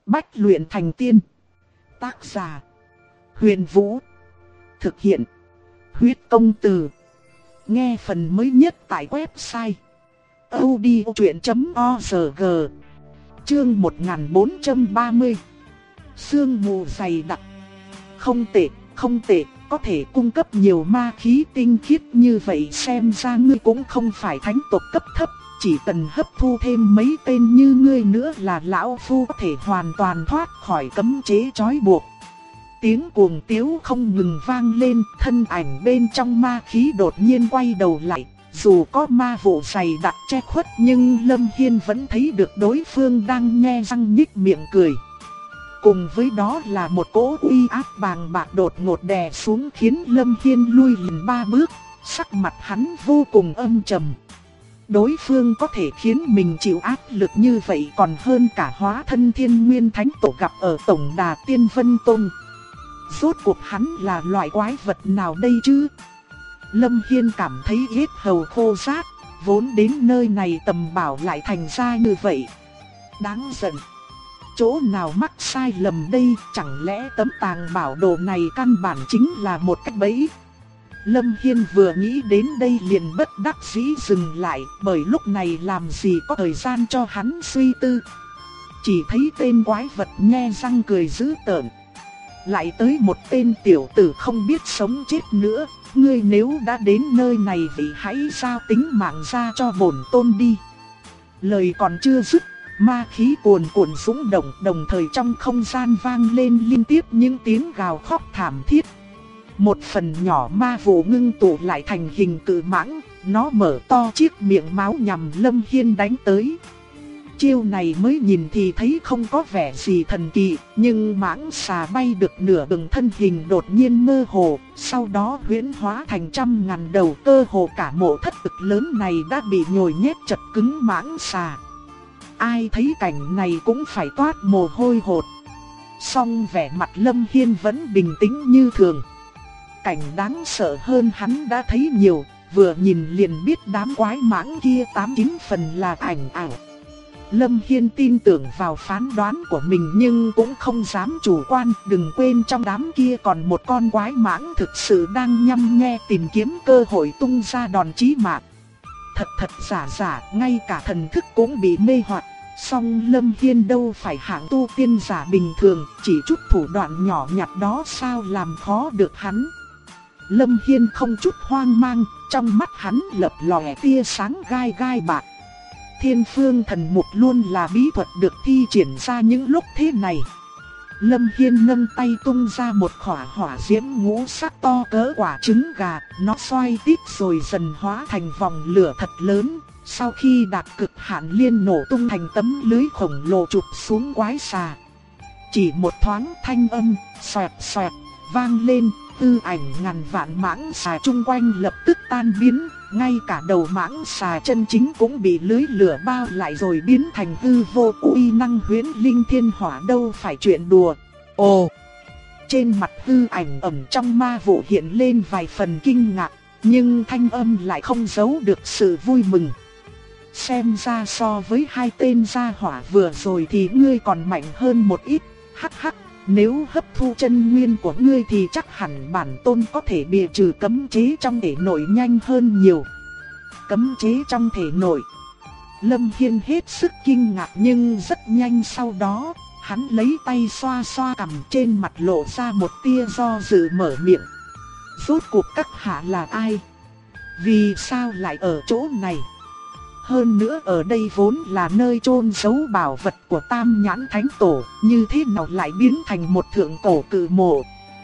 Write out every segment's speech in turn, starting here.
Bách luyện thành tiên. Tác giả: Huyền Vũ. Thực hiện: Huyết Công Từ. Nghe phần mới nhất tại website audiochuyện.org. Chương 1430. Sương mù dày đặc. Không tệ, không tệ, có thể cung cấp nhiều ma khí tinh khiết như vậy, xem ra ngươi cũng không phải thánh tộc cấp thấp. Chỉ cần hấp thu thêm mấy tên như ngươi nữa là lão phu có thể hoàn toàn thoát khỏi cấm chế trói buộc. Tiếng cuồng tiếu không ngừng vang lên, thân ảnh bên trong ma khí đột nhiên quay đầu lại. Dù có ma vụ dày đặc che khuất nhưng Lâm Hiên vẫn thấy được đối phương đang nhe răng nhếch miệng cười. Cùng với đó là một cỗ uy áp bàng bạc đột ngột đè xuống khiến Lâm Hiên lui liền 3 bước, sắc mặt hắn vô cùng âm trầm. Đối phương có thể khiến mình chịu áp lực như vậy còn hơn cả hóa thân Thiên Nguyên Thánh Tổ gặp ở Tổng Đà Tiên Vân Tông. Rốt cuộc hắn là loại quái vật nào đây chứ? Lâm Hiên cảm thấy yết hầu khô rát, vốn đến nơi này tầm bảo lại thành ra như vậy. Đáng giận. Chỗ nào mắc sai lầm đây, chẳng lẽ tấm tàng bảo đồ này căn bản chính là một cách bẫy? Lâm Hiên vừa nghĩ đến đây liền bất đắc dĩ dừng lại, bởi lúc này làm gì có thời gian cho hắn suy tư. Chỉ thấy tên quái vật nhe răng cười dữ tợn. Lại tới một tên tiểu tử không biết sống chết nữa, ngươi nếu đã đến nơi này thì hãy giao tính mạng ra cho bổn tôn đi. Lời còn chưa dứt, ma khí cuồn cuộn dũng động, đồng thời trong không gian vang lên liên tiếp những tiếng gào khóc thảm thiết. Một phần nhỏ ma vụ ngưng tụ lại thành hình cự mãng, nó mở to chiếc miệng máu nhằm Lâm Hiên đánh tới. Chiêu này mới nhìn thì thấy không có vẻ gì thần kỳ, nhưng mãng xà bay được nửa đường thân hình đột nhiên mơ hồ, sau đó huyễn hóa thành trăm ngàn đầu, cơ hồ cả mộ thất cực lớn này đã bị nhồi nhét chật cứng mãng xà. Ai thấy cảnh này cũng phải toát mồ hôi hột. Song vẻ mặt Lâm Hiên vẫn bình tĩnh như thường. Cảnh đáng sợ hơn hắn đã thấy nhiều, vừa nhìn liền biết đám quái mãng kia 89 phần là ảnh ảo. Lâm Hiên tin tưởng vào phán đoán của mình nhưng cũng không dám chủ quan, đừng quên trong đám kia còn một con quái mãng thực sự đang nhăm nhe tìm kiếm cơ hội tung ra đòn chí mạng. Thật giả, ngay cả thần thức cũng bị mê hoặc. Song Lâm Hiên đâu phải hạng tu tiên giả bình thường, chỉ chút thủ đoạn nhỏ nhặt đó sao làm khó được hắn. Lâm Hiên không chút hoang mang, trong mắt hắn lập lòe tia sáng gai gai bạc. Thiên Phương Thần Mục luôn là bí thuật được thi triển ra những lúc thế này. Lâm Hiên nâng tay tung ra một khỏa hỏa diễm ngũ sắc to cỡ quả trứng gà, nó xoay tít rồi dần hóa thành vòng lửa thật lớn. Sau khi đạt cực hạn liên nổ tung thành tấm lưới khổng lồ chụp xuống quái xà. Chỉ một thoáng thanh âm xoẹt xoẹt vang lên, tư ảnh ngàn vạn mãng xà chung quanh lập tức tan biến, ngay cả đầu mãng xà chân chính cũng bị lưới lửa bao lại rồi biến thành hư vô. Uy năng huyễn linh thiên hỏa đâu phải chuyện đùa. Ồ! Trên mặt hư ảnh ẩn trong ma vụ hiện lên vài phần kinh ngạc, nhưng thanh âm lại không giấu được sự vui mừng. Xem ra so với hai tên gia hỏa vừa rồi thì ngươi còn mạnh hơn một ít. Hắc hắc, nếu hấp thu chân nguyên của ngươi thì chắc hẳn bản tôn có thể bìa trừ cấm chế trong thể nội nhanh hơn nhiều. Cấm chế trong thể nội. Lâm Hiên hết sức kinh ngạc nhưng rất nhanh sau đó, hắn lấy tay xoa xoa cằm, trên mặt lộ ra một tia do dự mở miệng. Rốt cuộc các hạ là ai? Vì sao lại ở chỗ này? Hơn nữa ở đây vốn là nơi chôn giấu bảo vật của Tam Nhãn Thánh Tổ, như thế nào lại biến thành một thượng cổ cự mộ?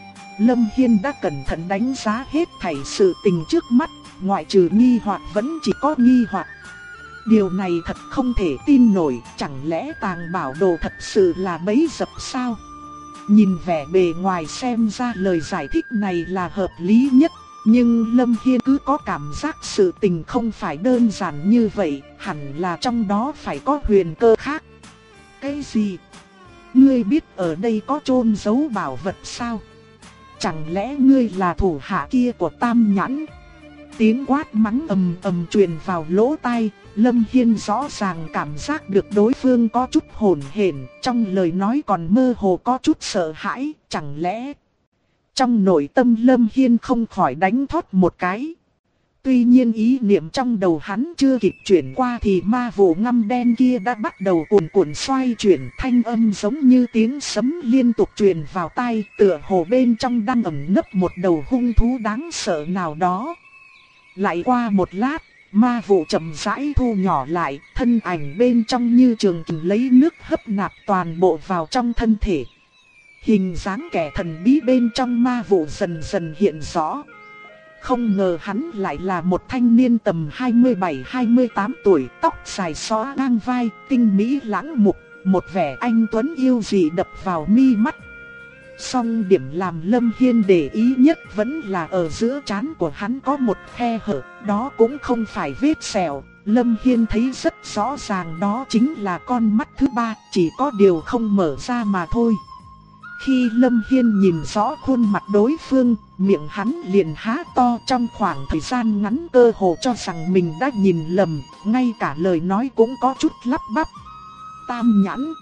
Lâm Hiên đã cẩn thận đánh giá hết thảy sự tình trước mắt, ngoại trừ nghi hoặc vẫn chỉ có nghi hoặc. Điều này thật không thể tin nổi, chẳng lẽ tàng bảo đồ thật sự là bẫy dập sao? Nhìn vẻ bề ngoài xem ra lời giải thích này là hợp lý nhất. Nhưng Lâm Hiên cứ có cảm giác sự tình không phải đơn giản như vậy, hẳn là trong đó phải có huyền cơ khác. Cái gì? Ngươi biết ở đây có chôn giấu bảo vật sao? Chẳng lẽ ngươi là thủ hạ kia của Tam Nhãn? Tiếng quát mắng ầm ầm truyền vào lỗ tai, Lâm Hiên rõ ràng cảm giác được đối phương có chút hồn hển, trong lời nói còn mơ hồ có chút sợ hãi, chẳng lẽ... Trong nội tâm Lâm Hiên không khỏi đánh thót một cái. Tuy nhiên ý niệm trong đầu hắn chưa kịp chuyển qua thì ma vụ ngăm đen kia đã bắt đầu cuồn cuộn xoay chuyển, thanh âm giống như tiếng sấm liên tục truyền vào tai, tựa hồ bên trong đang ẩn nấp một đầu hung thú đáng sợ nào đó. Lại qua một lát, ma vụ chậm rãi thu nhỏ lại, thân ảnh bên trong như trường kình lấy nước hấp nạp toàn bộ vào trong thân thể. Hình dáng kẻ thần bí bên trong ma vụ dần dần hiện rõ. Không ngờ hắn lại là một thanh niên tầm 27-28 tuổi, tóc dài xõa ngang vai, tinh mỹ lãng mục, một vẻ anh tuấn yêu dị đập vào mi mắt. Song điểm làm Lâm Hiên để ý nhất vẫn là ở giữa trán của hắn có một khe hở, đó cũng không phải vết sẹo. Lâm Hiên thấy rất rõ ràng đó chính là con mắt thứ ba, chỉ có điều không mở ra mà thôi. Khi Lâm Hiên nhìn rõ khuôn mặt đối phương, miệng hắn liền há to, trong khoảng thời gian ngắn cơ hồ cho rằng mình đã nhìn lầm, ngay cả lời nói cũng có chút lắp bắp. Tam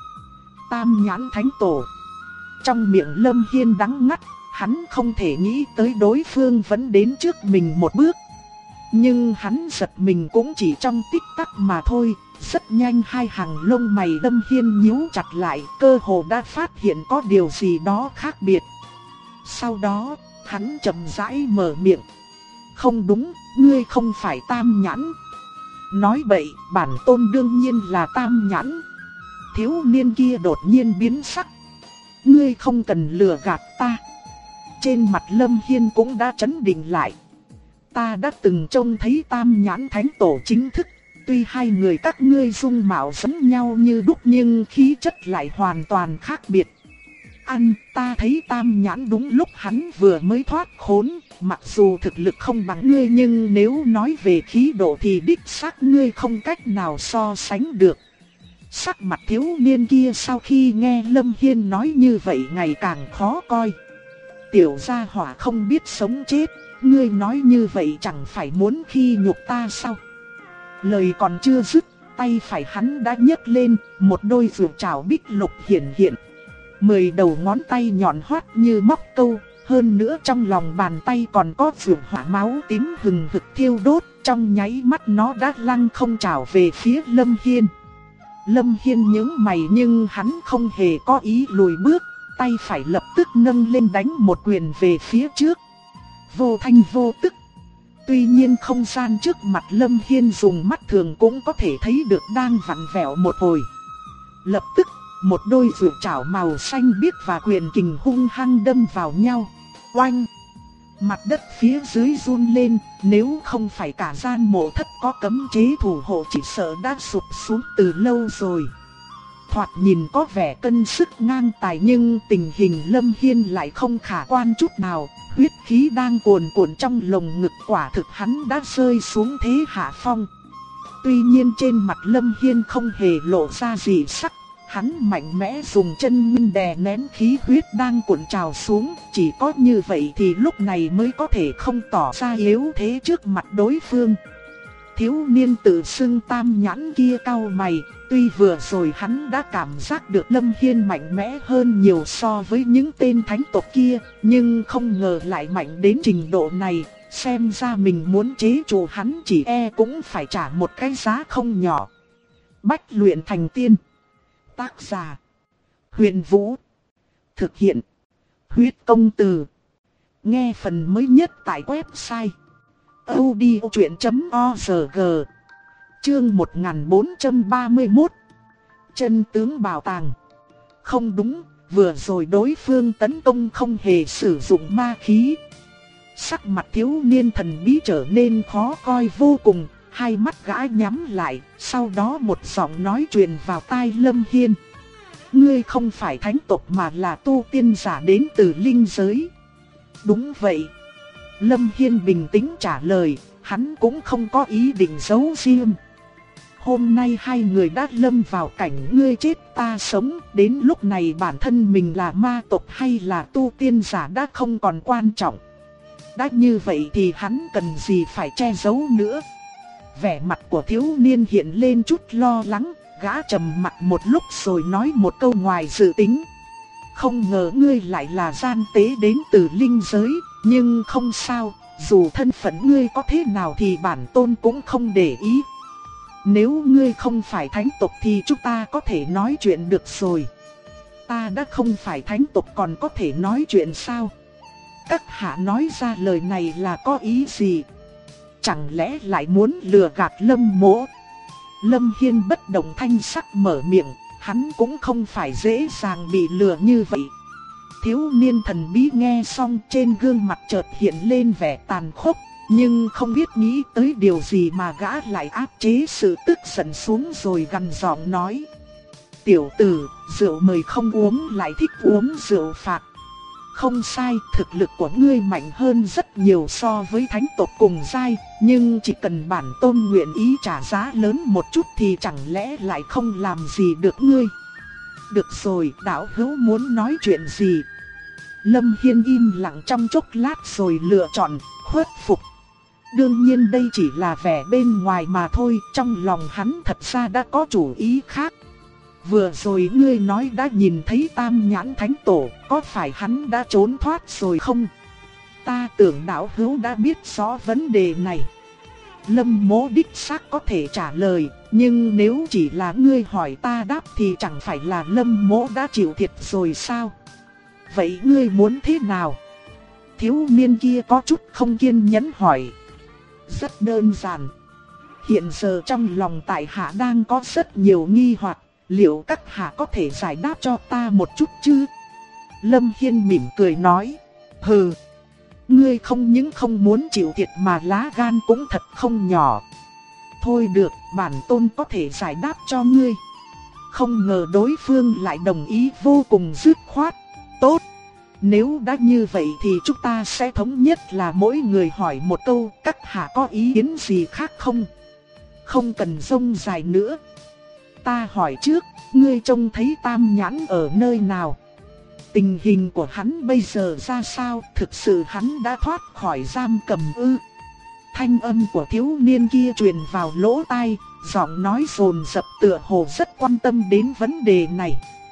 nhãn thánh tổ. Trong miệng Lâm Hiên đắng ngắt, hắn không thể nghĩ tới đối phương vẫn đến trước mình một bước. Nhưng hắn giật mình cũng chỉ trong tích tắc mà thôi. Rất nhanh hai hàng lông mày Lâm Hiên nhíu chặt lại, cơ hồ đã phát hiện có điều gì đó khác biệt. Sau đó, hắn chậm rãi mở miệng. Không đúng, ngươi không phải tam nhãn. Nói bậy, bản tôn đương nhiên là tam nhãn. Thiếu niên kia đột nhiên biến sắc. Ngươi không cần lừa gạt ta. Trên mặt Lâm Hiên cũng đã trấn định lại. Ta đã từng trông thấy tam nhãn thánh tổ chính thức. Tuy hai người các ngươi dung mạo giống nhau như đúc nhưng khí chất lại hoàn toàn khác biệt. Ta thấy tam nhãn đúng lúc hắn vừa mới thoát khốn, mặc dù thực lực không bằng ngươi nhưng nếu nói về khí độ thì đích xác ngươi không cách nào so sánh được. Sắc mặt thiếu niên kia sau khi nghe Lâm Hiên nói như vậy ngày càng khó coi. Tiểu gia hỏa không biết sống chết, ngươi nói như vậy chẳng phải muốn khi nhục ta sao? Lời còn chưa dứt, tay phải hắn đã nhấc lên, một đôi rượu trảo bích lục hiện hiện. 10 đầu ngón tay nhọn hoắt như móc câu, hơn nữa trong lòng bàn tay còn có rượu hỏa máu tím hừng hực thiêu đốt, trong nháy mắt nó đã lăng không trảo về phía Lâm Hiên. Lâm Hiên nhướng mày nhưng hắn không hề có ý lùi bước, tay phải lập tức nâng lên đánh một quyền về phía trước. Vô thanh vô tức. Tuy nhiên không gian trước mặt Lâm Hiên dùng mắt thường cũng có thể thấy được đang vặn vẹo một hồi. Lập tức, một đôi rượu chảo màu xanh biếc và quyền kình hung hăng đâm vào nhau. Oanh! Mặt đất phía dưới run lên, nếu không phải cả gian mộ thất có cấm chế thủ hộ chỉ sợ đã sụp xuống từ lâu rồi. Thoạt nhìn có vẻ cân sức ngang tài nhưng tình hình Lâm Hiên lại không khả quan chút nào. Huyết khí đang cuồn cuộn trong lồng ngực, quả thực hắn đã rơi xuống thế hạ phong. Tuy nhiên trên mặt Lâm Hiên không hề lộ ra gì sắc. Hắn mạnh mẽ dùng chân nguyên đè nén khí huyết đang cuộn trào xuống. Chỉ có như vậy thì lúc này mới có thể không tỏ ra yếu thế trước mặt đối phương. Thiếu niên tự xưng tam nhãn kia cau mày. Tuy vừa rồi hắn đã cảm giác được Lâm Hiên mạnh mẽ hơn nhiều so với những tên thánh tộc kia, nhưng không ngờ lại mạnh đến trình độ này. Xem ra mình muốn chế trụ hắn chỉ cũng phải trả một cái giá không nhỏ. Bách luyện thành tiên. Tác giả: Huyền Vũ. Thực hiện: Huyết Công Từ. Nghe phần mới nhất tại website audiochuyện.org. Chương 1431. Chân tướng bảo tàng. Không đúng, vừa rồi đối phương tấn công không hề sử dụng ma khí. Sắc mặt thiếu niên thần bí trở nên khó coi vô cùng, hai mắt gã nhắm lại, sau đó một giọng nói truyền vào tai Lâm Hiên. Ngươi không phải thánh tộc mà là tu tiên giả đến từ linh giới. Đúng vậy. Lâm Hiên bình tĩnh trả lời, hắn cũng không có ý định giấu riêng. Hôm nay hai người đã lâm vào cảnh ngươi chết ta sống, đến lúc này bản thân mình là ma tộc hay là tu tiên giả đã không còn quan trọng. Đã như vậy thì hắn cần gì phải che giấu nữa. vẻ mặt của thiếu niên hiện lên chút lo lắng, gã trầm mặt một lúc rồi nói một câu ngoài dự tính. Không ngờ ngươi lại là gian tế đến từ linh giới, nhưng không sao, dù thân phận ngươi có thế nào thì bản tôn cũng không để ý. Nếu ngươi không phải thánh tộc thì chúng ta có thể nói chuyện được rồi. Ta đã không phải thánh tộc còn có thể nói chuyện sao? Các hạ nói ra lời này là có ý gì? Chẳng lẽ lại muốn lừa gạt Lâm Mỗ? Lâm Hiên bất động thanh sắc mở miệng, hắn cũng không phải dễ dàng bị lừa như vậy. Thiếu niên thần bí nghe xong trên gương mặt chợt hiện lên vẻ tàn khốc, nhưng không biết nghĩ tới điều gì mà gã lại áp chế sự tức giận xuống rồi gằn giọng nói. Tiểu tử, rượu mời không uống lại thích uống rượu phạt. Không sai, thực lực của ngươi mạnh hơn rất nhiều so với thánh tộc cùng giai, nhưng chỉ cần bản tôn nguyện ý trả giá lớn một chút thì chẳng lẽ lại không làm gì được ngươi. Được rồi, đạo hữu muốn nói chuyện gì? Lâm Hiên im lặng trong chốc lát rồi lựa chọn khuất phục. Đương nhiên đây chỉ là vẻ bên ngoài mà thôi, trong lòng hắn thật ra đã có chủ ý khác. Vừa rồi ngươi nói đã nhìn thấy Tam Nhãn Thánh Tổ, có phải hắn đã trốn thoát rồi không? Ta tưởng đạo hữu đã biết rõ vấn đề này. Lâm Mỗ đích xác có thể trả lời, nhưng nếu chỉ là ngươi hỏi ta đáp thì chẳng phải là Lâm Mỗ đã chịu thiệt rồi sao? Vậy ngươi muốn thế nào? Thiếu niên kia có chút không kiên nhẫn hỏi. Rất đơn giản. Hiện giờ trong lòng tại hạ đang có rất nhiều nghi hoặc, liệu các hạ có thể giải đáp cho ta một chút chứ? Lâm Hiên mỉm cười nói. Hừ, ngươi không những không muốn chịu thiệt mà lá gan cũng thật không nhỏ. Thôi được, bản tôn có thể giải đáp cho ngươi. Không ngờ đối phương lại đồng ý vô cùng dứt khoát. Tốt, nếu đã như vậy thì chúng ta sẽ thống nhất là mỗi người hỏi một câu, các hạ có ý kiến gì khác không? Không cần rông dài nữa. Ta hỏi trước, ngươi trông thấy Tam Nhãn ở nơi nào? Tình hình của hắn bây giờ ra sao? Thực sự hắn đã thoát khỏi giam cầm ư? Thanh âm của thiếu niên kia truyền vào lỗ tai, giọng nói dồn dập tựa hồ rất quan tâm đến vấn đề này.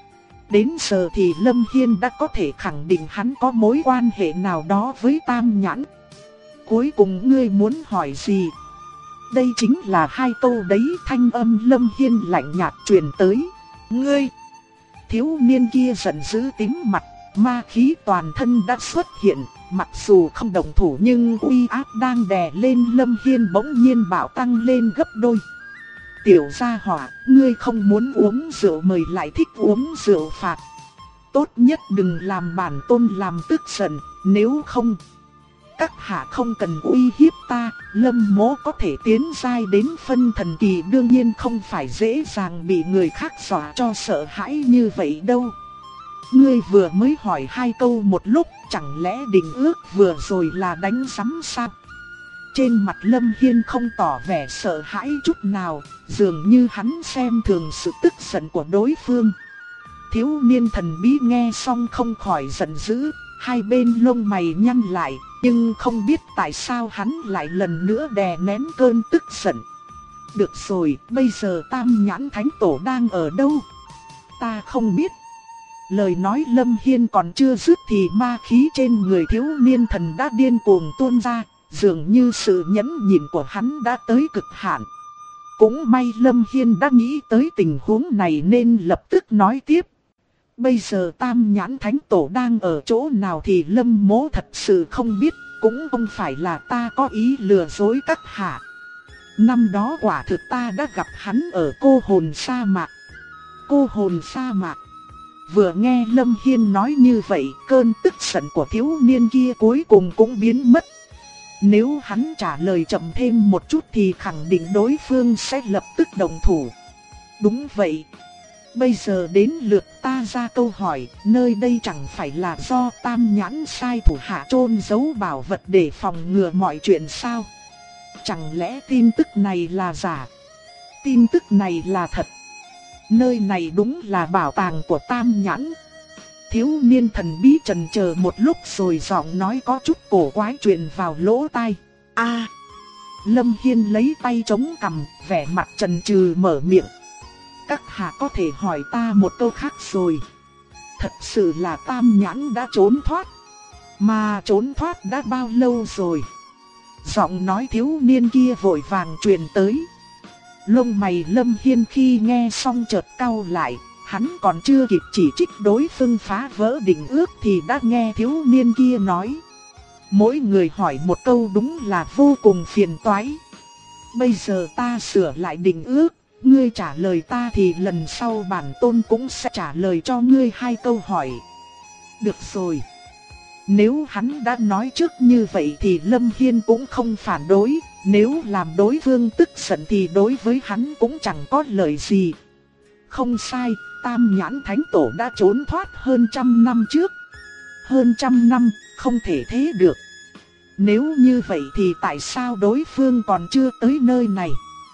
Đến giờ thì Lâm Hiên đã có thể khẳng định hắn có mối quan hệ nào đó với Tam Nhãn. Cuối cùng ngươi muốn hỏi gì? Đây chính là hai câu đấy. Thanh âm Lâm Hiên lạnh nhạt truyền tới. Ngươi! Thiếu niên kia giận dữ tím mặt, ma khí toàn thân đã xuất hiện. Mặc dù không động thủ nhưng uy áp đang đè lên Lâm Hiên bỗng nhiên bạo tăng lên gấp đôi. Tiểu gia hỏa, ngươi không muốn uống rượu mời lại thích uống rượu phạt. Tốt nhất đừng làm bản tôn làm tức giận, nếu không... Các hạ không cần uy hiếp ta, Lâm Mỗ có thể tiến giai đến phân thần kỳ, đương nhiên không phải dễ dàng bị người khác dọa cho sợ hãi như vậy đâu. Ngươi vừa mới hỏi hai câu một lúc, chẳng lẽ định ước vừa rồi là đánh sắm sao? Trên mặt Lâm Hiên không tỏ vẻ sợ hãi chút nào, dường như hắn xem thường sự tức giận của đối phương. Thiếu niên thần bí nghe xong không khỏi giận dữ, hai bên lông mày nhăn lại, nhưng không biết tại sao hắn lại lần nữa đè nén cơn tức giận. Được rồi, bây giờ Tam Nhãn Thánh Tổ đang ở đâu? Ta không biết. Lời nói Lâm Hiên còn chưa dứt thì ma khí trên người thiếu niên thần đã điên cuồng tuôn ra, dường như sự nhẫn nhịn của hắn đã tới cực hạn. Cũng may Lâm Hiên đã nghĩ tới tình huống này nên lập tức nói tiếp. Bây giờ Tam Nhãn Thánh Tổ đang ở chỗ nào thì Lâm Mỗ thật sự không biết, cũng không phải là ta có ý lừa dối các hạ. Năm đó quả thực ta đã gặp hắn ở Cô Hồn Sa Mạc. Cô Hồn Sa Mạc. Vừa nghe Lâm Hiên nói như vậy, cơn tức giận của thiếu niên kia cuối cùng cũng biến mất. Nếu hắn trả lời chậm thêm một chút thì khẳng định đối phương sẽ lập tức động thủ. Đúng vậy. Bây giờ đến lượt ta ra câu hỏi, nơi đây chẳng phải là do Tam Nhãn sai thủ hạ chôn giấu bảo vật để phòng ngừa mọi chuyện sao? Chẳng lẽ tin tức này là giả? Tin tức này là thật. Nơi này đúng là bảo tàng của Tam Nhãn. Thiếu niên thần bí chần chờ một lúc rồi giọng nói có chút cổ quái truyền vào lỗ tai. Lâm Hiên lấy tay chống cằm, vẻ mặt chần chừ mở miệng. Các hạ có thể hỏi ta một câu khác rồi. Thật sự là Tam Nhãn đã trốn thoát. Mà trốn thoát đã bao lâu rồi? Giọng nói thiếu niên kia vội vàng truyền tới. Lông mày Lâm Hiên khi nghe xong chợt cau lại. Hắn còn chưa kịp chỉ trích đối phương phá vỡ định ước thì đã nghe thiếu niên kia nói. Mỗi người hỏi một câu đúng là vô cùng phiền toái. Bây giờ ta sửa lại định ước, ngươi trả lời ta thì lần sau bản tôn cũng sẽ trả lời cho ngươi 2 câu hỏi. Được rồi. Nếu hắn đã nói trước như vậy thì Lâm Hiên cũng không phản đối. Nếu làm đối phương tức giận thì đối với hắn cũng chẳng có lợi gì. Không sai, Tam Nhãn Thánh Tổ đã trốn thoát hơn 100 năm trước. Hơn 100 năm, không thể thế được. Nếu như vậy thì tại sao đối phương còn chưa tới nơi này?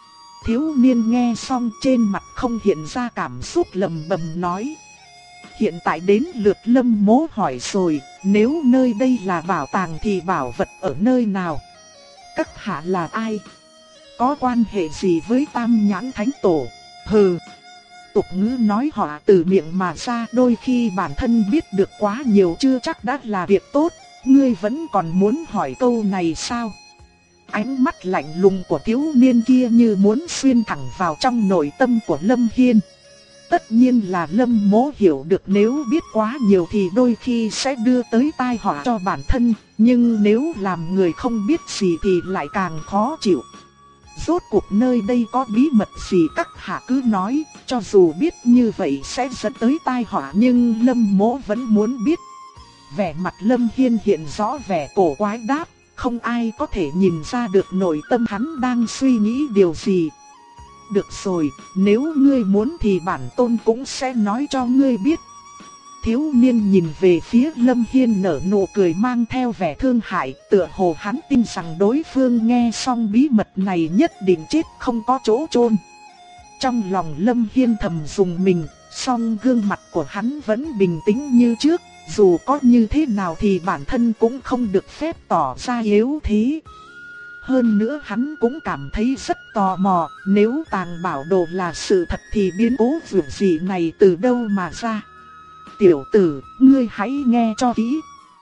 Thiếu niên nghe xong trên mặt không hiện ra cảm xúc lầm bầm nói. Hiện tại đến lượt Lâm Mỗ hỏi rồi, nếu nơi đây là bảo tàng thì bảo vật ở nơi nào? Các hạ là ai? Có quan hệ gì với Tam Nhãn Thánh Tổ? Hừ! Tục ngữ nói họ từ miệng mà ra, đôi khi bản thân biết được quá nhiều chưa chắc đã là việc tốt. Ngươi vẫn còn muốn hỏi câu này sao? Ánh mắt lạnh lùng của thiếu niên kia như muốn xuyên thẳng vào trong nội tâm của Lâm Hiên. Tất nhiên là Lâm Mỗ hiểu được nếu biết quá nhiều thì đôi khi sẽ đưa tới tai họa cho bản thân. Nhưng nếu làm người không biết gì thì lại càng khó chịu. Rốt cuộc nơi đây có bí mật gì các hạ cứ nói, cho dù biết như vậy sẽ dẫn tới tai họa nhưng Lâm Mỗ vẫn muốn biết. Vẻ mặt Lâm Hiên hiện rõ vẻ cổ quái đáp, không ai có thể nhìn ra được nội tâm hắn đang suy nghĩ điều gì. Được rồi, nếu ngươi muốn thì bản tôn cũng sẽ nói cho ngươi biết. Thiếu niên nhìn về phía Lâm Hiên nở nụ cười mang theo vẻ thương hại, tựa hồ hắn tin rằng đối phương nghe xong bí mật này nhất định chết không có chỗ chôn. Trong lòng Lâm Hiên thầm dùng mình, song gương mặt của hắn vẫn bình tĩnh như trước. Dù có như thế nào thì bản thân cũng không được phép tỏ ra yếu thế. Hơn nữa hắn cũng cảm thấy rất tò mò, nếu tàng bảo đồ là sự thật thì biến cố vượt gì này từ đâu mà ra. Tiểu tử, ngươi hãy nghe cho kỹ.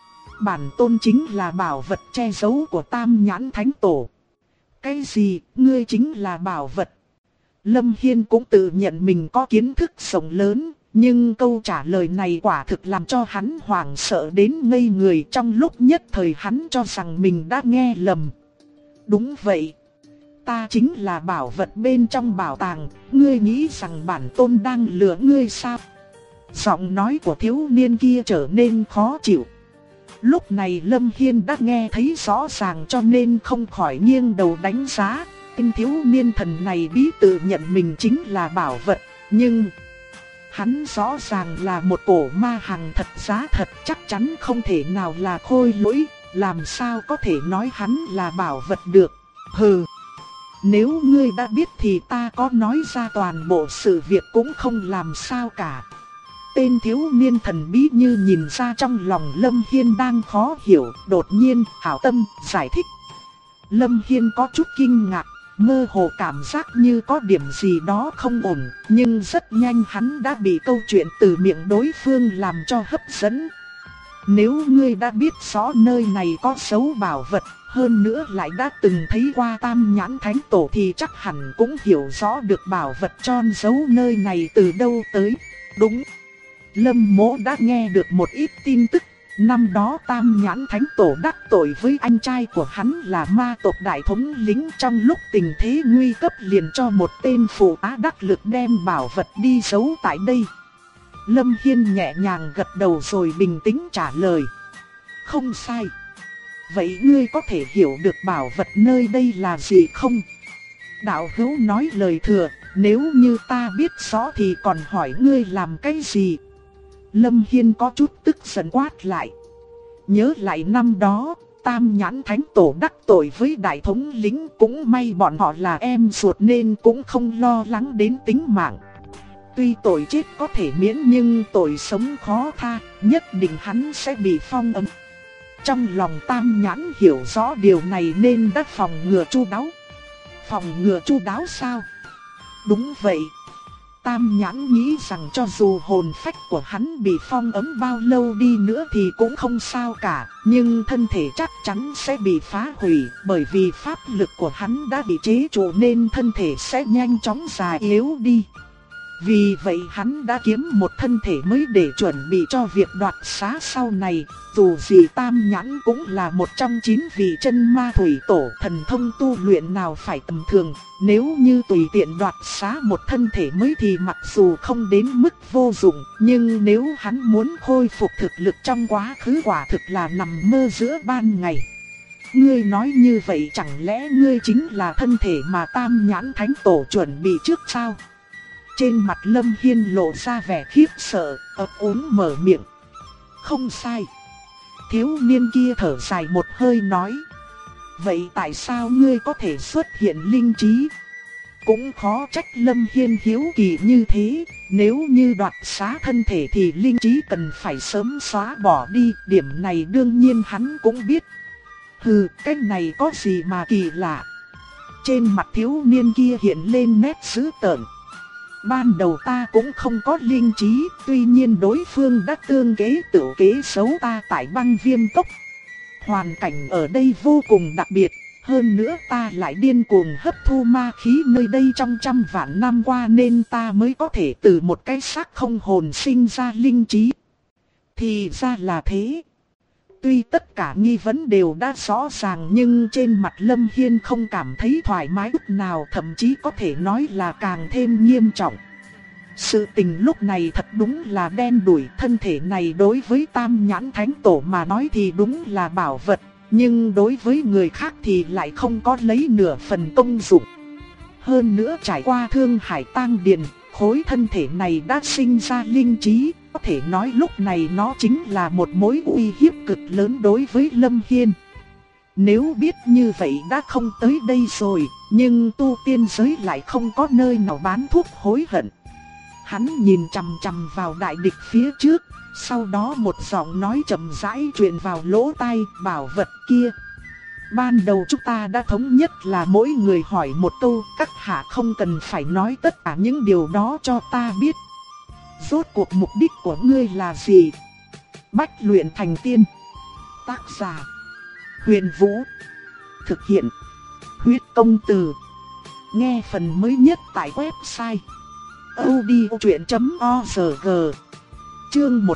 Bản tôn chính là bảo vật che giấu của Tam Nhãn Thánh Tổ. Cái gì, ngươi chính là bảo vật? Lâm Hiên cũng tự nhận mình có kiến thức rộng lớn. Nhưng câu trả lời này quả thực làm cho hắn hoảng sợ đến ngây người, trong lúc nhất thời hắn cho rằng mình đã nghe lầm. Đúng vậy, ta chính là bảo vật bên trong bảo tàng, ngươi nghĩ rằng bản tôn đang lừa ngươi sao? Giọng nói của thiếu niên kia trở nên khó chịu. Lúc này Lâm Hiên đã nghe thấy rõ ràng cho nên không khỏi nghiêng đầu đánh giá. Tên thiếu niên thần này bí tự nhận mình chính là bảo vật, nhưng hắn rõ ràng là một cổ ma hàng thật giá thật, chắc chắn không thể nào là khôi lỗi, làm sao có thể nói hắn là bảo vật được. Hừ, nếu ngươi đã biết thì ta có nói ra toàn bộ sự việc cũng không làm sao cả. Tên thiếu niên thần bí như nhìn ra trong lòng Lâm Hiên đang khó hiểu, đột nhiên hảo tâm giải thích. Lâm Hiên có chút kinh ngạc, mơ hồ cảm giác như có điểm gì đó không ổn, nhưng rất nhanh hắn đã bị câu chuyện từ miệng đối phương làm cho hấp dẫn. Nếu ngươi đã biết rõ nơi này có dấu bảo vật, hơn nữa lại đã từng thấy qua Tam Nhãn Thánh Tổ thì chắc hẳn cũng hiểu rõ được bảo vật trôn giấu nơi này từ đâu tới. Đúng, Lâm Mỗ đã nghe được một ít tin tức. Năm đó Tam Nhãn Thánh Tổ đắc tội với anh trai của hắn là ma tộc đại thống lĩnh, trong lúc tình thế nguy cấp liền cho một tên phụ tá đắc lực đem bảo vật đi giấu tại đây. Lâm Hiên nhẹ nhàng gật đầu rồi bình tĩnh trả lời. Không sai. Vậy ngươi có thể hiểu được bảo vật nơi đây là gì không? Đạo hữu nói lời thừa, nếu như ta biết rõ thì còn hỏi ngươi làm cái gì? Lâm Hiên có chút tức giận quát lại. Nhớ lại năm đó, Tam Nhãn Thánh Tổ đắc tội với đại thống lĩnh, cũng may bọn họ là em ruột nên cũng không lo lắng đến tính mạng. Tuy tội chết có thể miễn nhưng tội sống khó tha, nhất định hắn sẽ bị phong ấn. trong lòng Tam Nhãn hiểu rõ điều này nên đã phòng ngừa chu đáo. Phòng ngừa chu đáo sao? Đúng vậy. Tam Nhãn nghĩ rằng cho dù hồn phách của hắn bị phong ấn bao lâu đi nữa thì cũng không sao cả, nhưng thân thể chắc chắn sẽ bị phá hủy, bởi vì pháp lực của hắn đã bị chế trụ nên thân thể sẽ nhanh chóng già yếu đi. Vì vậy hắn đã kiếm một thân thể mới để chuẩn bị cho việc đoạt xá sau này. Dù gì Tam Nhãn cũng là một trong 9 vị chân ma thủy tổ, thần thông tu luyện nào phải tầm thường. Nếu như tùy tiện đoạt xá một thân thể mới thì mặc dù không đến mức vô dụng, nhưng nếu hắn muốn khôi phục thực lực trong quá khứ quả thực là nằm mơ giữa ban ngày. Ngươi nói như vậy chẳng lẽ ngươi chính là thân thể mà Tam Nhãn Thánh Tổ chuẩn bị trước sao? Trên mặt Lâm Hiên lộ ra vẻ khiếp sợ, ấp úng mở miệng. Không sai. Thiếu niên kia thở dài một hơi nói. Vậy tại sao ngươi có thể xuất hiện linh trí? Cũng khó trách Lâm Hiên hiếu kỳ như thế. Nếu như đoạt xá thân thể thì linh trí cần phải sớm xóa bỏ đi. Điểm này đương nhiên hắn cũng biết. Hừ, cái này có gì mà kỳ lạ? Trên mặt thiếu niên kia hiện lên nét dữ tợn. Ban đầu ta cũng không có linh trí, tuy nhiên đối phương đã tương kế tự kế xấu ta tại Băng Viêm Cốc. Hoàn cảnh ở đây vô cùng đặc biệt, hơn nữa ta lại điên cuồng hấp thu ma khí nơi đây trong trăm vạn năm qua nên ta mới có thể từ một cái xác không hồn sinh ra linh trí. Thì ra là thế. Tuy tất cả nghi vấn đều đã rõ ràng nhưng trên mặt Lâm Hiên không cảm thấy thoải mái chút nào, thậm chí có thể nói là càng thêm nghiêm trọng. Sự tình lúc này thật đúng là đen đủi, thân thể này đối với Tam Nhãn Thánh Tổ mà nói thì đúng là bảo vật, nhưng đối với người khác thì lại không có lấy nửa phần công dụng. Hơn nữa trải qua Thương Hải Tang Điền, khối thân thể này đã sinh ra linh trí. Có thể nói lúc này nó chính là một mối uy hiếp cực lớn đối với Lâm Hiên. Nếu biết như vậy đã không tới đây rồi, nhưng tu tiên giới lại không có nơi nào bán thuốc hối hận. Hắn nhìn chằm chằm vào đại địch phía trước, sau đó một giọng nói chậm rãi truyền vào lỗ tai, bảo vật kia. Ban đầu chúng ta đã thống nhất là mỗi người hỏi một câu, các hạ không cần phải nói tất cả những điều đó cho ta biết. Rốt cuộc mục đích của ngươi là gì? Bách luyện thành tiên. Tác giả Huyền Vũ. Thực hiện Huyết Công Từ. Nghe phần mới nhất tại website audiochuyện.org. Chương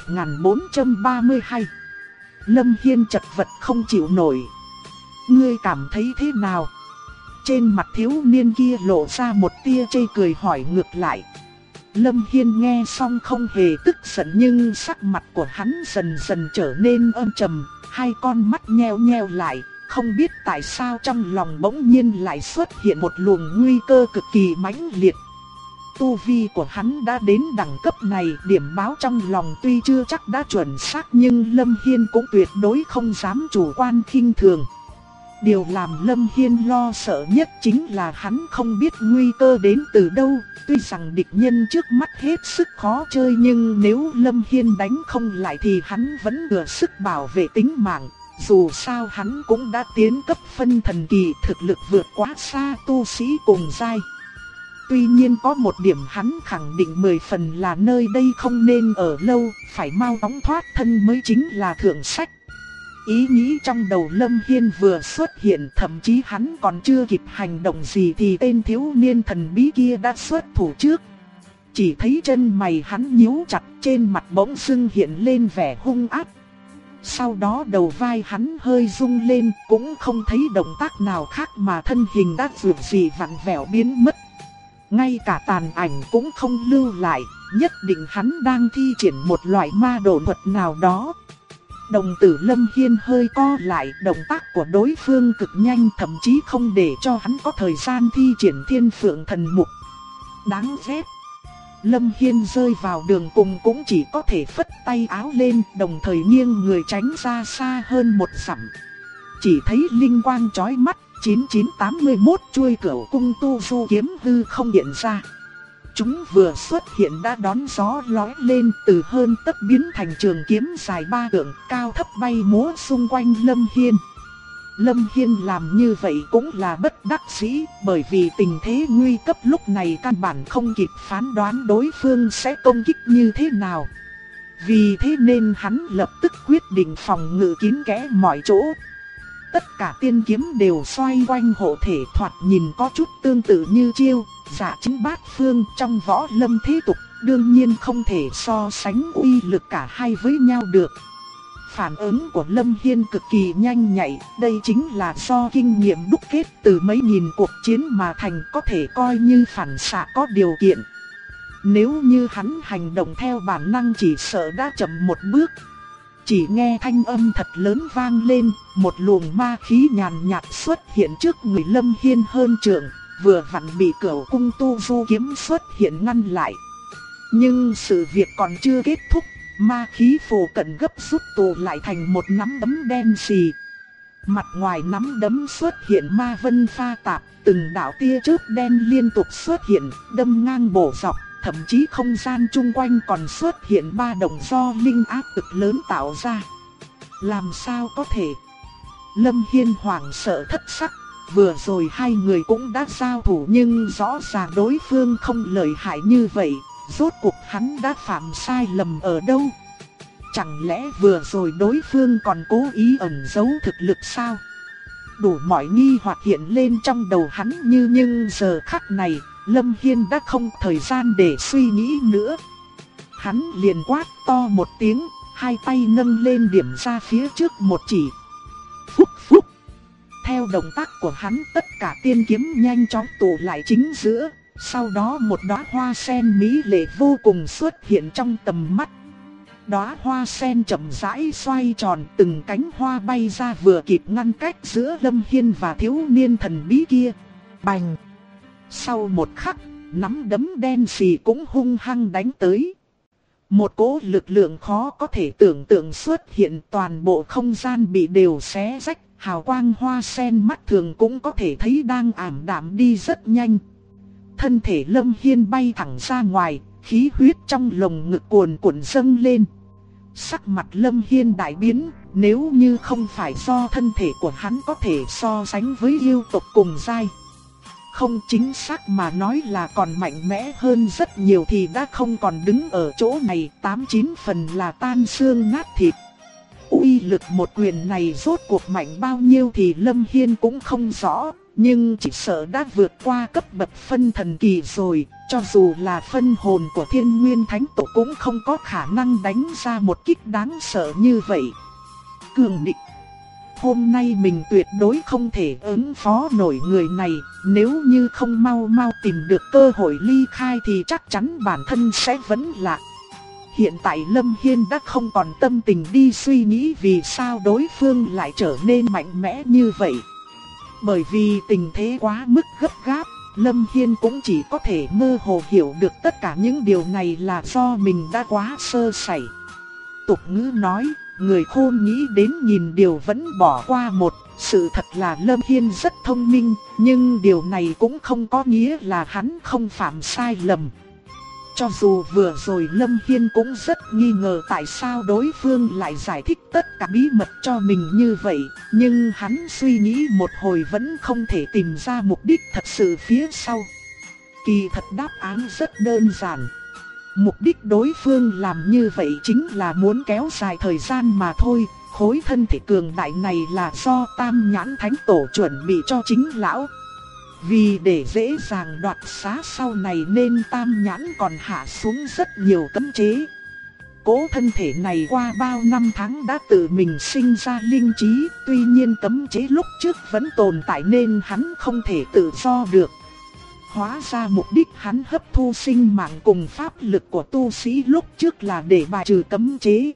1432. Lâm Hiên chật vật không chịu nổi. Ngươi cảm thấy thế nào? Trên mặt thiếu niên kia lộ ra một tia chê cười hỏi ngược lại. Lâm Hiên nghe xong không hề tức giận nhưng sắc mặt của hắn dần dần trở nên âm trầm, hai con mắt nheo nheo lại, không biết tại sao trong lòng bỗng nhiên lại xuất hiện một luồng nguy cơ cực kỳ mãnh liệt. Tu vi của hắn đã đến đẳng cấp này, điểm báo trong lòng tuy chưa chắc đã chuẩn xác nhưng Lâm Hiên cũng tuyệt đối không dám chủ quan khinh thường. Điều làm Lâm Hiên lo sợ nhất chính là hắn không biết nguy cơ đến từ đâu. Tuy rằng địch nhân trước mắt hết sức khó chơi nhưng nếu Lâm Hiên đánh không lại thì hắn vẫn thừa sức bảo vệ tính mạng. Dù sao hắn cũng đã tiến cấp phân thần kỳ, thực lực vượt quá xa tu sĩ cùng giai. Tuy nhiên có một điểm hắn khẳng định 10 phần là nơi đây không nên ở lâu, phải mau chóng thoát thân mới chính là thượng sách. Ý nghĩ trong đầu Lâm Hiên vừa xuất hiện, thậm chí hắn còn chưa kịp hành động gì thì tên thiếu niên thần bí kia đã xuất thủ trước. Chỉ thấy chân mày hắn nhíu chặt, trên mặt bỗng dưng hiện lên vẻ hung ác. Sau đó đầu vai hắn hơi rung lên, cũng không thấy động tác nào khác mà thân hình đã dường gì vặn vẹo biến mất. Ngay cả tàn ảnh cũng không lưu lại, nhất định hắn đang thi triển một loại ma độn thuật nào đó. Đồng tử Lâm Hiên hơi co lại, động tác của đối phương cực nhanh, thậm chí không để cho hắn có thời gian thi triển Thiên Phượng Thần Mục. Đáng ghét. Lâm Hiên rơi vào đường cùng cũng chỉ có thể phất tay áo lên, đồng thời nghiêng người tránh ra xa hơn một dặm. Chỉ thấy linh quang chói mắt, 9981 chuôi cửu cung tu du kiếm hư không hiện ra. chúng vừa xuất hiện đã đón gió lói lên, từ hơn tấc biến thành trường kiếm dài 3 trượng, cao thấp bay múa xung quanh Lâm Hiên. Lâm Hiên làm như vậy cũng là bất đắc dĩ, bởi vì tình thế nguy cấp lúc này căn bản không kịp phán đoán đối phương sẽ công kích như thế nào. Vì thế nên hắn lập tức quyết định phòng ngự kín kẽ mọi chỗ. Tất cả tiên kiếm đều xoay quanh hộ thể, thoạt nhìn có chút tương tự như chiêu Dạ Chính Bát Phương trong võ lâm thế tục, đương nhiên không thể so sánh uy lực cả hai với nhau được. Phản ứng của Lâm Hiên cực kỳ nhanh nhạy, đây chính là do kinh nghiệm đúc kết từ mấy nghìn cuộc chiến mà thành, có thể coi như phản xạ có điều kiện. Nếu như hắn hành động theo bản năng chỉ sợ đã chậm một bước. Chỉ nghe thanh âm thật lớn vang lên, một luồng ma khí nhàn nhạt xuất hiện trước người Lâm Hiên hơn trượng, vừa vặn bị Cửu Cung Tu Du kiếm xuất hiện ngăn lại. Nhưng sự việc còn chưa kết thúc, ma khí phù cận gấp rút tụ lại thành một nắm đấm đen sì. Mặt ngoài nắm đấm xuất hiện ma vân pha tạp, từng đạo tia chớp đen liên tục xuất hiện, đâm ngang bổ dọc, thậm chí không gian chung quanh còn xuất hiện ba động do linh áp cực lớn tạo ra. Làm sao có thể? Lâm Hiên hoảng sợ thất sắc, vừa rồi hai người cũng đã giao thủ nhưng rõ ràng đối phương không lợi hại như vậy. Rốt cuộc hắn đã phạm sai lầm ở đâu? Chẳng lẽ vừa rồi đối phương còn cố ý ẩn giấu thực lực sao? Đủ mọi nghi hoặc hiện lên trong đầu hắn, nhưng giờ khắc này, Lâm Hiên đã không thời gian để suy nghĩ nữa. Hắn liền quát to một tiếng, hai tay nâng lên điểm ra phía trước một chỉ. Phúc phúc. Theo động tác của hắn, tất cả tiên kiếm nhanh chóng tụ lại chính giữa. Sau đó một đóa hoa sen mỹ lệ vô cùng xuất hiện trong tầm mắt. Đóa hoa sen chậm rãi xoay tròn, từng cánh hoa bay ra vừa kịp ngăn cách giữa Lâm Hiên và thiếu niên thần bí kia. Bành! Sau một khắc, nắm đấm đen sì cũng hung hăng đánh tới. Một cỗ lực lượng khó có thể tưởng tượng xuất hiện, toàn bộ không gian bị đều xé rách, hào quang hoa sen mắt thường cũng có thể thấy đang ảm đạm đi rất nhanh. Thân thể Lâm Hiên bay thẳng ra ngoài, khí huyết trong lồng ngực cuồn cuộn dâng lên. Sắc mặt Lâm Hiên đại biến, nếu như không phải do thân thể của hắn có thể so sánh với yêu tộc cùng giai, không chính xác mà nói là còn mạnh mẽ hơn rất nhiều thì đã không còn đứng ở chỗ này, 8-9 phần là tan xương nát thịt. Uy lực một quyền này rốt cuộc mạnh bao nhiêu thì Lâm Hiên cũng không rõ, nhưng chỉ sợ đã vượt qua cấp bậc phân thần kỳ rồi, cho dù là phân hồn của Thiên Nguyên Thánh Tổ cũng không có khả năng đánh ra một kích đáng sợ như vậy. Cường địch. Hôm nay mình tuyệt đối không thể ứng phó nổi người này, nếu như không mau mau tìm được cơ hội ly khai thì chắc chắn bản thân sẽ vẫn lạc. Hiện tại Lâm Hiên đã không còn tâm tình đi suy nghĩ vì sao đối phương lại trở nên mạnh mẽ như vậy. Bởi vì tình thế quá mức gấp gáp, Lâm Hiên cũng chỉ có thể mơ hồ hiểu được tất cả những điều này là do mình đã quá sơ sẩy. Tục ngữ nói, người khôn nghĩ đến nhìn điều vẫn bỏ qua một. Sự thật là Lâm Hiên rất thông minh, nhưng điều này cũng không có nghĩa là hắn không phạm sai lầm. Cho dù vừa rồi Lâm Hiên cũng rất nghi ngờ tại sao đối phương lại giải thích tất cả bí mật cho mình như vậy, nhưng hắn suy nghĩ một hồi vẫn không thể tìm ra mục đích thật sự phía sau. Kỳ thật đáp án rất đơn giản. Mục đích đối phương làm như vậy chính là muốn kéo dài thời gian mà thôi. Khối thân thể cường đại này là do Tam Nhãn Thánh Tổ chuẩn bị cho chính lão. Vì để dễ dàng đoạt xá sau này nên Tam Nhãn còn hạ xuống rất nhiều cấm chế. Cố thân thể này qua bao năm tháng đã tự mình sinh ra linh trí, tuy nhiên cấm chế lúc trước vẫn tồn tại nên hắn không thể tự do được. Hóa ra mục đích hắn hấp thu sinh mạng cùng pháp lực của tu sĩ lúc trước là để bài trừ cấm chế.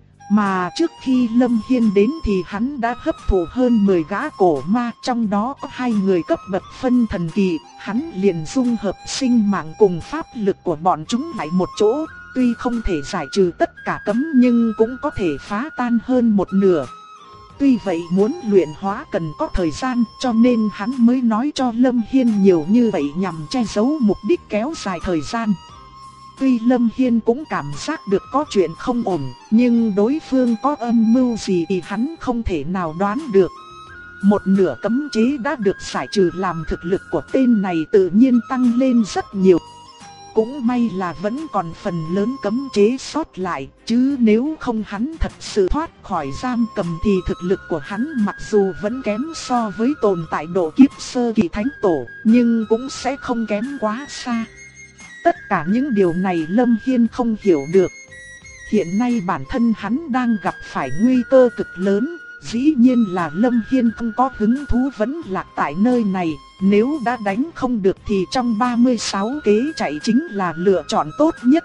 Mà trước khi Lâm Hiên đến thì hắn đã hấp thụ hơn 10 gã cổ ma, trong đó có 2 người cấp bậc phân thần kỳ, hắn liền dung hợp sinh mạng cùng pháp lực của bọn chúng lại một chỗ, tuy không thể giải trừ tất cả cấm nhưng cũng có thể phá tan hơn một nửa. Tuy vậy muốn luyện hóa cần có thời gian, cho nên hắn mới nói cho Lâm Hiên nhiều như vậy nhằm che giấu mục đích kéo dài thời gian. Tuy Lâm Hiên cũng cảm giác được có chuyện không ổn, nhưng đối phương có âm mưu gì thì hắn không thể nào đoán được. Một nửa cấm chế đã được giải trừ làm thực lực của tên này tự nhiên tăng lên rất nhiều. Cũng may là vẫn còn phần lớn cấm chế sót lại, chứ nếu không hắn thật sự thoát khỏi giam cầm thì thực lực của hắn mặc dù vẫn kém so với tồn tại độ kiếp sơ kỳ thánh tổ, nhưng cũng sẽ không kém quá xa. Tất cả những điều này Lâm Hiên không hiểu được. Hiện nay bản thân hắn đang gặp phải nguy cơ cực lớn, dĩ nhiên là Lâm Hiên không có hứng thú vẫn lạc tại nơi này. Nếu đã đánh không được thì trong 36 kế chạy chính là lựa chọn tốt nhất.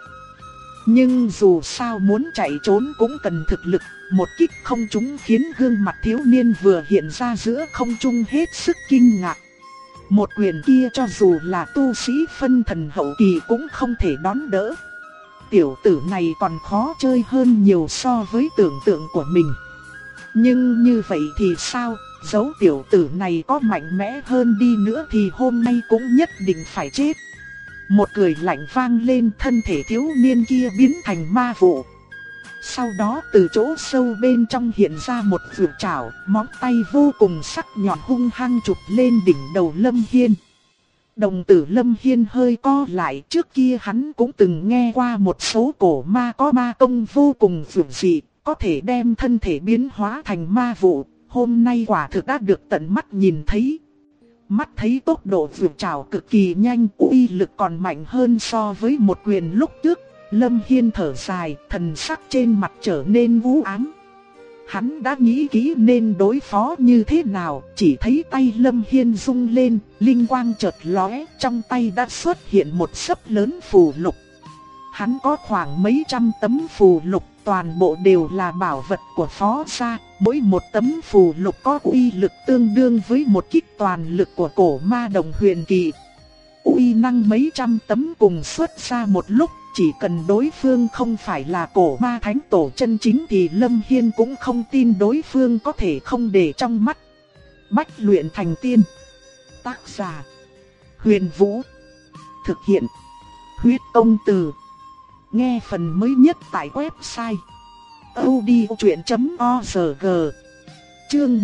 Nhưng dù sao muốn chạy trốn cũng cần thực lực, một kích không trúng khiến gương mặt thiếu niên vừa hiện ra giữa không trung hết sức kinh ngạc. Một quyền kia cho dù là tu sĩ phân thần hậu kỳ cũng không thể đón đỡ. Tiểu tử này còn khó chơi hơn nhiều so với tưởng tượng của mình. Nhưng như vậy thì sao? Dẫu tiểu tử này có mạnh mẽ hơn đi nữa thì hôm nay cũng nhất định phải chết. Một cười lạnh vang lên, thân thể thiếu niên kia biến thành ma vụ. Sau đó từ chỗ sâu bên trong hiện ra một vượt trảo, móng tay vô cùng sắc nhọn hung hăng chụp lên đỉnh đầu Lâm Hiên. Đồng tử Lâm Hiên hơi co lại, trước kia hắn cũng từng nghe qua một số cổ ma có ma công vô cùng vượt dị, có thể đem thân thể biến hóa thành ma vụ. Hôm nay quả thực đã được tận mắt nhìn thấy. Mắt thấy tốc độ vượt trảo cực kỳ nhanh, uy lực còn mạnh hơn so với một quyền lúc trước. Lâm Hiên thở dài, thần sắc trên mặt trở nên u ám. Hắn đã nghĩ kỹ nên đối phó như thế nào, chỉ thấy tay Lâm Hiên rung lên, linh quang chợt lóe, trong tay đã xuất hiện một xấp lớn phù lục. Hắn có khoảng mấy trăm tấm phù lục, toàn bộ đều là bảo vật của Phó gia, mỗi một tấm phù lục có uy lực tương đương với một kích toàn lực của cổ ma đồng huyền kỳ. Uy năng mấy trăm tấm cùng xuất ra một lúc, chỉ cần đối phương không phải là cổ ma thánh tổ chân chính thì Lâm Hiên cũng không tin đối phương có thể không để trong mắt. Bách luyện thành tiên. Tác giả: Huyền Vũ. Thực hiện: Huyết Công Từ. Nghe phần mới nhất tại website audiochuyện.org. Chương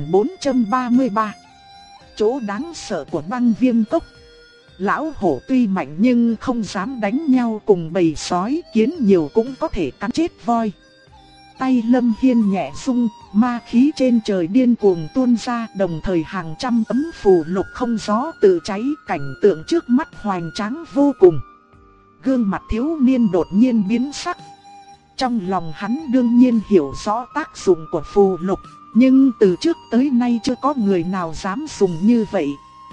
1433. Chỗ đáng sợ của Băng Viêm Cốc. Lão hổ tuy mạnh nhưng không dám đánh nhau cùng bầy sói, kiến nhiều cũng có thể cắn chết voi. Tay Lâm Hiên nhẹ rung, ma khí trên trời điên cuồng tuôn ra, đồng thời hàng trăm tấm phù lục không gió tự cháy, cảnh tượng trước mắt hoành tráng vô cùng. Gương mặt thiếu niên đột nhiên biến sắc. Trong lòng hắn đương nhiên hiểu rõ tác dụng của phù lục, nhưng từ trước tới nay chưa có người nào dám dùng như vậy.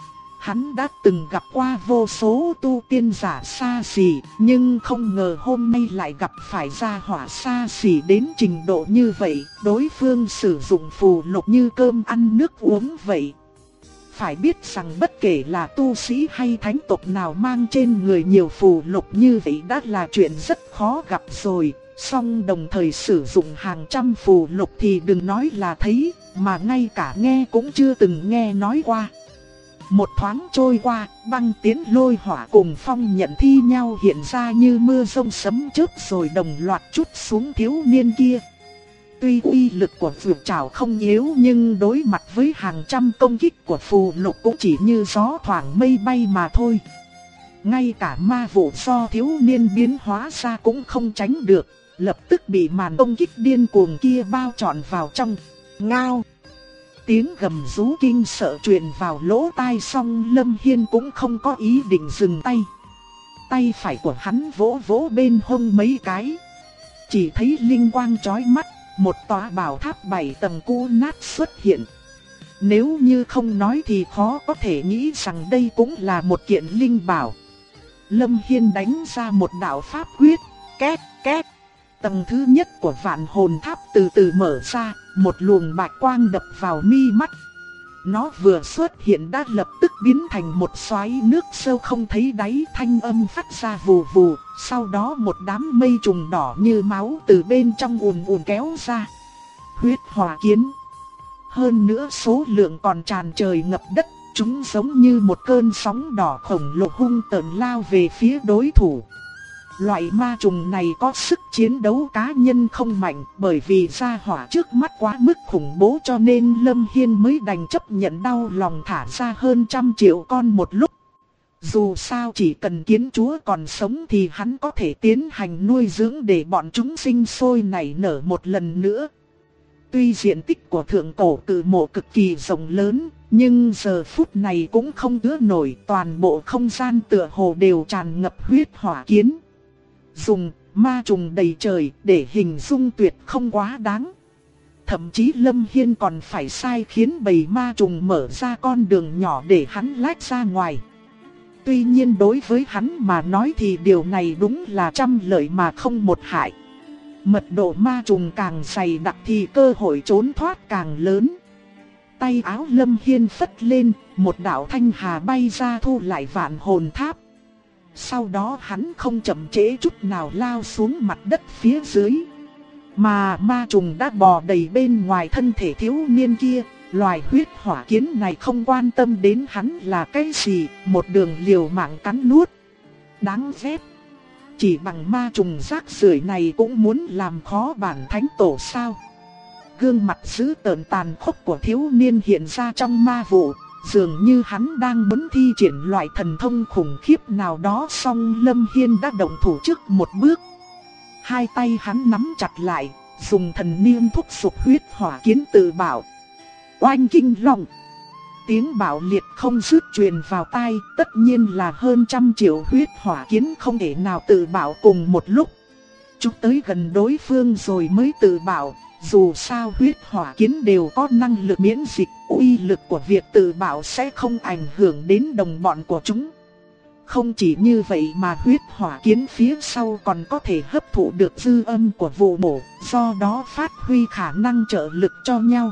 Hắn đã từng gặp qua vô số tu tiên giả xa xỉ, nhưng không ngờ hôm nay lại gặp phải gia hỏa xa xỉ đến trình độ như vậy. Đối phương sử dụng phù lục như cơm ăn nước uống vậy. Phải biết rằng bất kể là tu sĩ hay thánh tộc nào mang trên người nhiều phù lục như vậy đã là chuyện rất khó gặp rồi. Song đồng thời sử dụng hàng trăm phù lục thì đừng nói là thấy, mà ngay cả nghe cũng chưa từng nghe nói qua. Một thoáng trôi qua, băng tiến lôi hỏa cùng phong nhận thi nhau hiện ra như mưa rông sấm chớp rồi đồng loạt trút xuống thiếu niên kia. Tuy uy lực của vượt trảo không yếu nhưng đối mặt với hàng trăm công kích của phù lục cũng chỉ như gió thoảng mây bay mà thôi. Ngay cả ma vụ do thiếu niên biến hóa ra cũng không tránh được, lập tức bị màn công kích điên cuồng kia bao trọn vào trong. Ngao! Tiếng gầm rú kinh sợ truyền vào lỗ tai, song Lâm Hiên cũng không có ý định dừng tay. Tay phải của hắn vỗ vỗ bên hông mấy cái. Chỉ thấy linh quang chói mắt, một tòa bảo tháp 7 tầng cũ nát xuất hiện. Nếu như không nói thì khó có thể nghĩ rằng đây cũng là một kiện linh bảo. Lâm Hiên đánh ra một đạo pháp quyết, két két. Tầng thứ nhất của vạn hồn tháp từ từ mở ra, một luồng bạch quang đập vào mi mắt. Nó vừa xuất hiện đã lập tức biến thành một xoáy nước sâu không thấy đáy, thanh âm phát ra vù vù. Sau đó một đám mây trùng đỏ như máu từ bên trong ùn ùn kéo ra. Huyết hỏa kiến. hơn nữa số lượng còn tràn trời ngập đất, chúng giống như một cơn sóng đỏ khổng lồ hung tợn lao về phía đối thủ. Loại ma trùng này có sức chiến đấu cá nhân không mạnh, bởi vì gia hỏa trước mắt quá mức khủng bố cho nên Lâm Hiên mới đành chấp nhận đau lòng thả ra hơn 100 triệu con một lúc. Dù sao chỉ cần kiến chúa còn sống thì hắn có thể tiến hành nuôi dưỡng để bọn chúng sinh sôi nảy nở một lần nữa. Tuy diện tích của thượng cổ cự mộ cực kỳ rộng lớn, nhưng giờ phút này cũng không chứa nổi, toàn bộ không gian tựa hồ đều tràn ngập huyết hỏa kiến. Dùng ma trùng đầy trời để hình dung tuyệt không quá đáng. Thậm chí Lâm Hiên còn phải sai khiến bầy ma trùng mở ra con đường nhỏ để hắn lách ra ngoài. Tuy nhiên đối với hắn mà nói thì điều này đúng là trăm lợi mà không một hại. Mật độ ma trùng càng dày đặc thì cơ hội trốn thoát càng lớn. Tay áo Lâm Hiên phất lên, một đạo thanh hà bay ra thu lại vạn hồn tháp. Sau đó hắn không chậm trễ chút nào lao xuống mặt đất phía dưới. Mà ma trùng đã bò đầy bên ngoài thân thể thiếu niên kia. Loài huyết hỏa kiến này không quan tâm đến hắn là cái gì, một đường liều mạng cắn nuốt. Đáng ghét. Chỉ bằng ma trùng rác rưởi này cũng muốn làm khó bản thánh tổ sao? Gương mặt dữ tợn tàn khốc của thiếu niên hiện ra trong ma vụ, dường như hắn đang muốn thi triển loại thần thông khủng khiếp nào đó, song Lâm Hiên đã động thủ trước một bước. Hai tay hắn nắm chặt lại, dùng thần niệm thúc giục huyết hỏa kiến tự bảo. Oanh kinh long. Tiếng bạo liệt không dứt truyền vào tai, tất nhiên là hơn 100 triệu huyết hỏa kiến không thể nào tự bảo cùng một lúc. Chúng tới gần đối phương rồi mới tự bảo, dù sao huyết hỏa kiến đều có năng lực miễn dịch, uy lực của việc tự bảo sẽ không ảnh hưởng đến đồng bọn của chúng. Không chỉ như vậy mà huyết hỏa kiến phía sau còn có thể hấp thụ được dư âm của vụ bổ, do đó phát huy khả năng trợ lực cho nhau.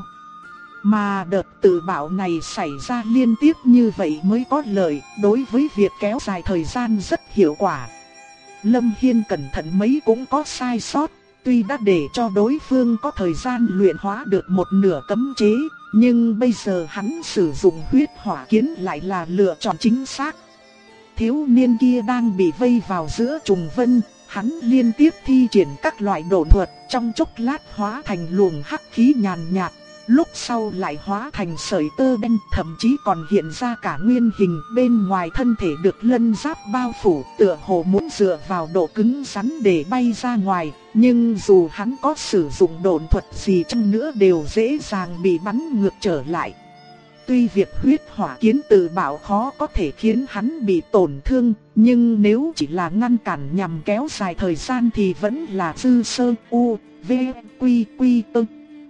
Mà đợt tự bạo này xảy ra liên tiếp như vậy mới có lợi, đối với việc kéo dài thời gian rất hiệu quả. Lâm Hiên cẩn thận mấy cũng có sai sót, tuy đã để cho đối phương có thời gian luyện hóa được một nửa cấm chế, nhưng bây giờ hắn sử dụng huyết hỏa kiến lại là lựa chọn chính xác. Thiếu niên kia đang bị vây vào giữa trùng vân, hắn liên tiếp thi triển các loại độn thuật, trong chốc lát hóa thành luồng hắc khí nhàn nhạt. Lúc sau lại hóa thành sợi tơ đen, thậm chí còn hiện ra cả nguyên hình, bên ngoài thân thể được lân giáp bao phủ, tựa hồ muốn dựa vào độ cứng rắn để bay ra ngoài, nhưng dù hắn có sử dụng độn thuật gì chăng nữa đều dễ dàng bị bắn ngược trở lại. Tuy việc huyết hỏa kiến tự bảo khó có thể khiến hắn bị tổn thương, nhưng nếu chỉ là ngăn cản nhằm kéo dài thời gian thì vẫn là dư sơ u, v, quy quy tơ.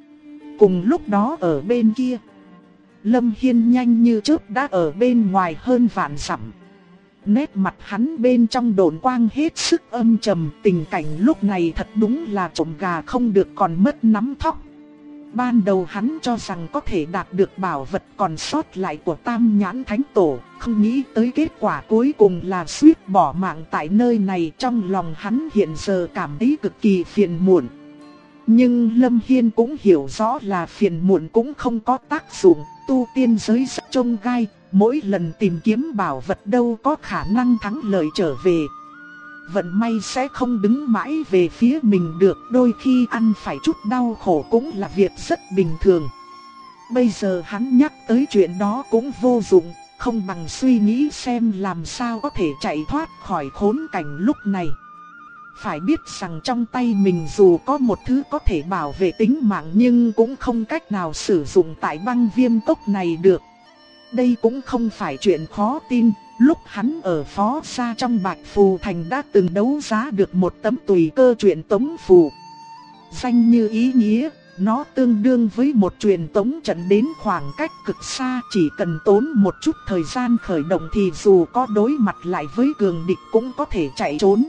Cùng lúc đó ở bên kia, Lâm Hiên nhanh như chớp đã ở bên ngoài hơn vạn dặm. Nét mặt hắn bên trong độn quang hết sức âm trầm, tình cảnh lúc này thật đúng là trộm gà không được còn mất nắm thóc. Ban đầu hắn cho rằng có thể đạt được bảo vật còn sót lại của Tam Nhãn Thánh Tổ, không nghĩ tới kết quả cuối cùng là suýt bỏ mạng tại nơi này. Trong lòng hắn hiện giờ cảm thấy cực kỳ phiền muộn. Nhưng Lâm Hiên cũng hiểu rõ là phiền muộn cũng không có tác dụng, tu tiên giới rất chông gai, mỗi lần tìm kiếm bảo vật đâu có khả năng thắng lợi trở về. Vận may sẽ không đứng mãi về phía mình được, đôi khi ăn phải chút đau khổ cũng là việc rất bình thường. Bây giờ hắn nhắc tới chuyện đó cũng vô dụng, không bằng suy nghĩ xem làm sao có thể chạy thoát khỏi khốn cảnh lúc này. Phải biết rằng trong tay mình dù có một thứ có thể bảo vệ tính mạng nhưng cũng không cách nào sử dụng tại băng viêm cốc này được. Đây cũng không phải chuyện khó tin, lúc hắn ở phó gia trong Bạch Phù Thành đã từng đấu giá được một tấm tùy cơ truyền tống phù. Danh như ý nghĩa, nó tương đương với một truyền tống trận đến khoảng cách cực xa, chỉ cần tốn một chút thời gian khởi động thì dù có đối mặt lại với cường địch cũng có thể chạy trốn.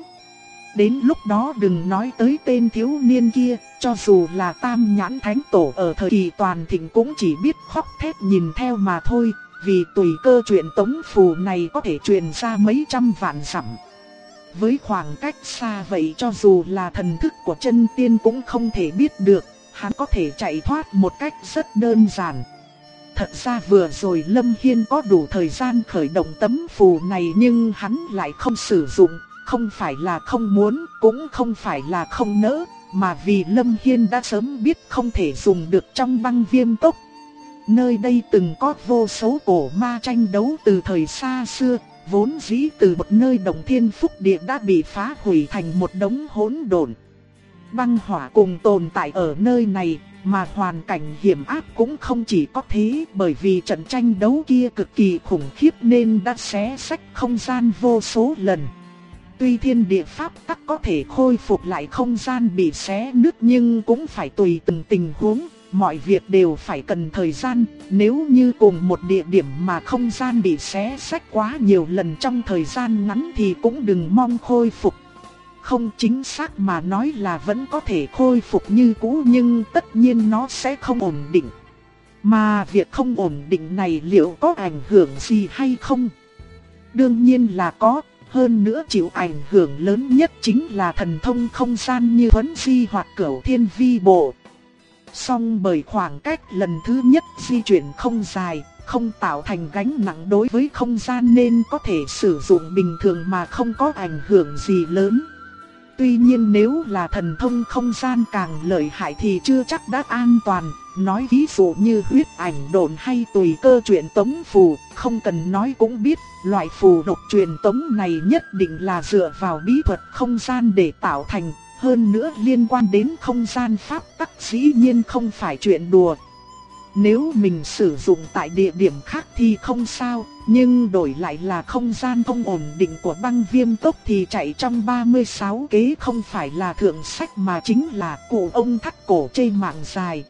Đến lúc đó đừng nói tới tên thiếu niên kia, cho dù là Tam Nhãn Thánh Tổ ở thời kỳ toàn thịnh cũng chỉ biết khóc thét nhìn theo mà thôi, vì tùy cơ truyền tống phù này có thể truyền ra mấy trăm vạn dặm. Với khoảng cách xa vậy cho dù là thần thức của chân tiên cũng không thể biết được, hắn có thể chạy thoát một cách rất đơn giản. Thật ra vừa rồi Lâm Hiên có đủ thời gian khởi động tấm phù này nhưng hắn lại không sử dụng, không phải là không muốn, cũng không phải là không nỡ, mà vì Lâm Hiên đã sớm biết không thể dùng được trong băng viêm cốc. Nơi đây từng có vô số cổ ma tranh đấu từ thời xa xưa, vốn dĩ từ một nơi động thiên phúc địa đã bị phá hủy thành một đống hỗn độn. Băng hỏa cùng tồn tại ở nơi này, mà hoàn cảnh hiểm ác cũng không chỉ có thế, bởi vì trận tranh đấu kia cực kỳ khủng khiếp nên đã xé rách không gian vô số lần. Tuy thiên địa pháp tắc có thể khôi phục lại không gian bị xé nứt nhưng cũng phải tùy từng tình huống, mọi việc đều phải cần thời gian. Nếu như cùng một địa điểm mà không gian bị xé rách quá nhiều lần trong thời gian ngắn thì cũng đừng mong khôi phục. Không, chính xác mà nói là vẫn có thể khôi phục như cũ nhưng tất nhiên nó sẽ không ổn định. Mà việc không ổn định này liệu có ảnh hưởng gì hay không? Đương nhiên là có, hơn nữa chịu ảnh hưởng lớn nhất chính là thần thông không gian như Thuấn Di hoặc Cửu Thiên Vi Bộ. Song bởi khoảng cách lần thứ nhất di chuyển không dài, không tạo thành gánh nặng đối với không gian nên có thể sử dụng bình thường mà không có ảnh hưởng gì lớn. Tuy nhiên nếu là thần thông không gian càng lợi hại thì chưa chắc đã an toàn. Nói ví dụ như huyết ảnh độn hay tùy cơ truyền tống phù, không cần nói cũng biết, loại phù độc truyền tống này nhất định là dựa vào bí thuật không gian để tạo thành. Hơn nữa liên quan đến không gian pháp tắc dĩ nhiên không phải chuyện đùa. Nếu mình sử dụng tại địa điểm khác thì không sao, nhưng đổi lại là không gian không ổn định của băng viêm cốc thì chạy trong 36 kế không phải là thượng sách mà chính là cụ ông thắt cổ chê mạng dài.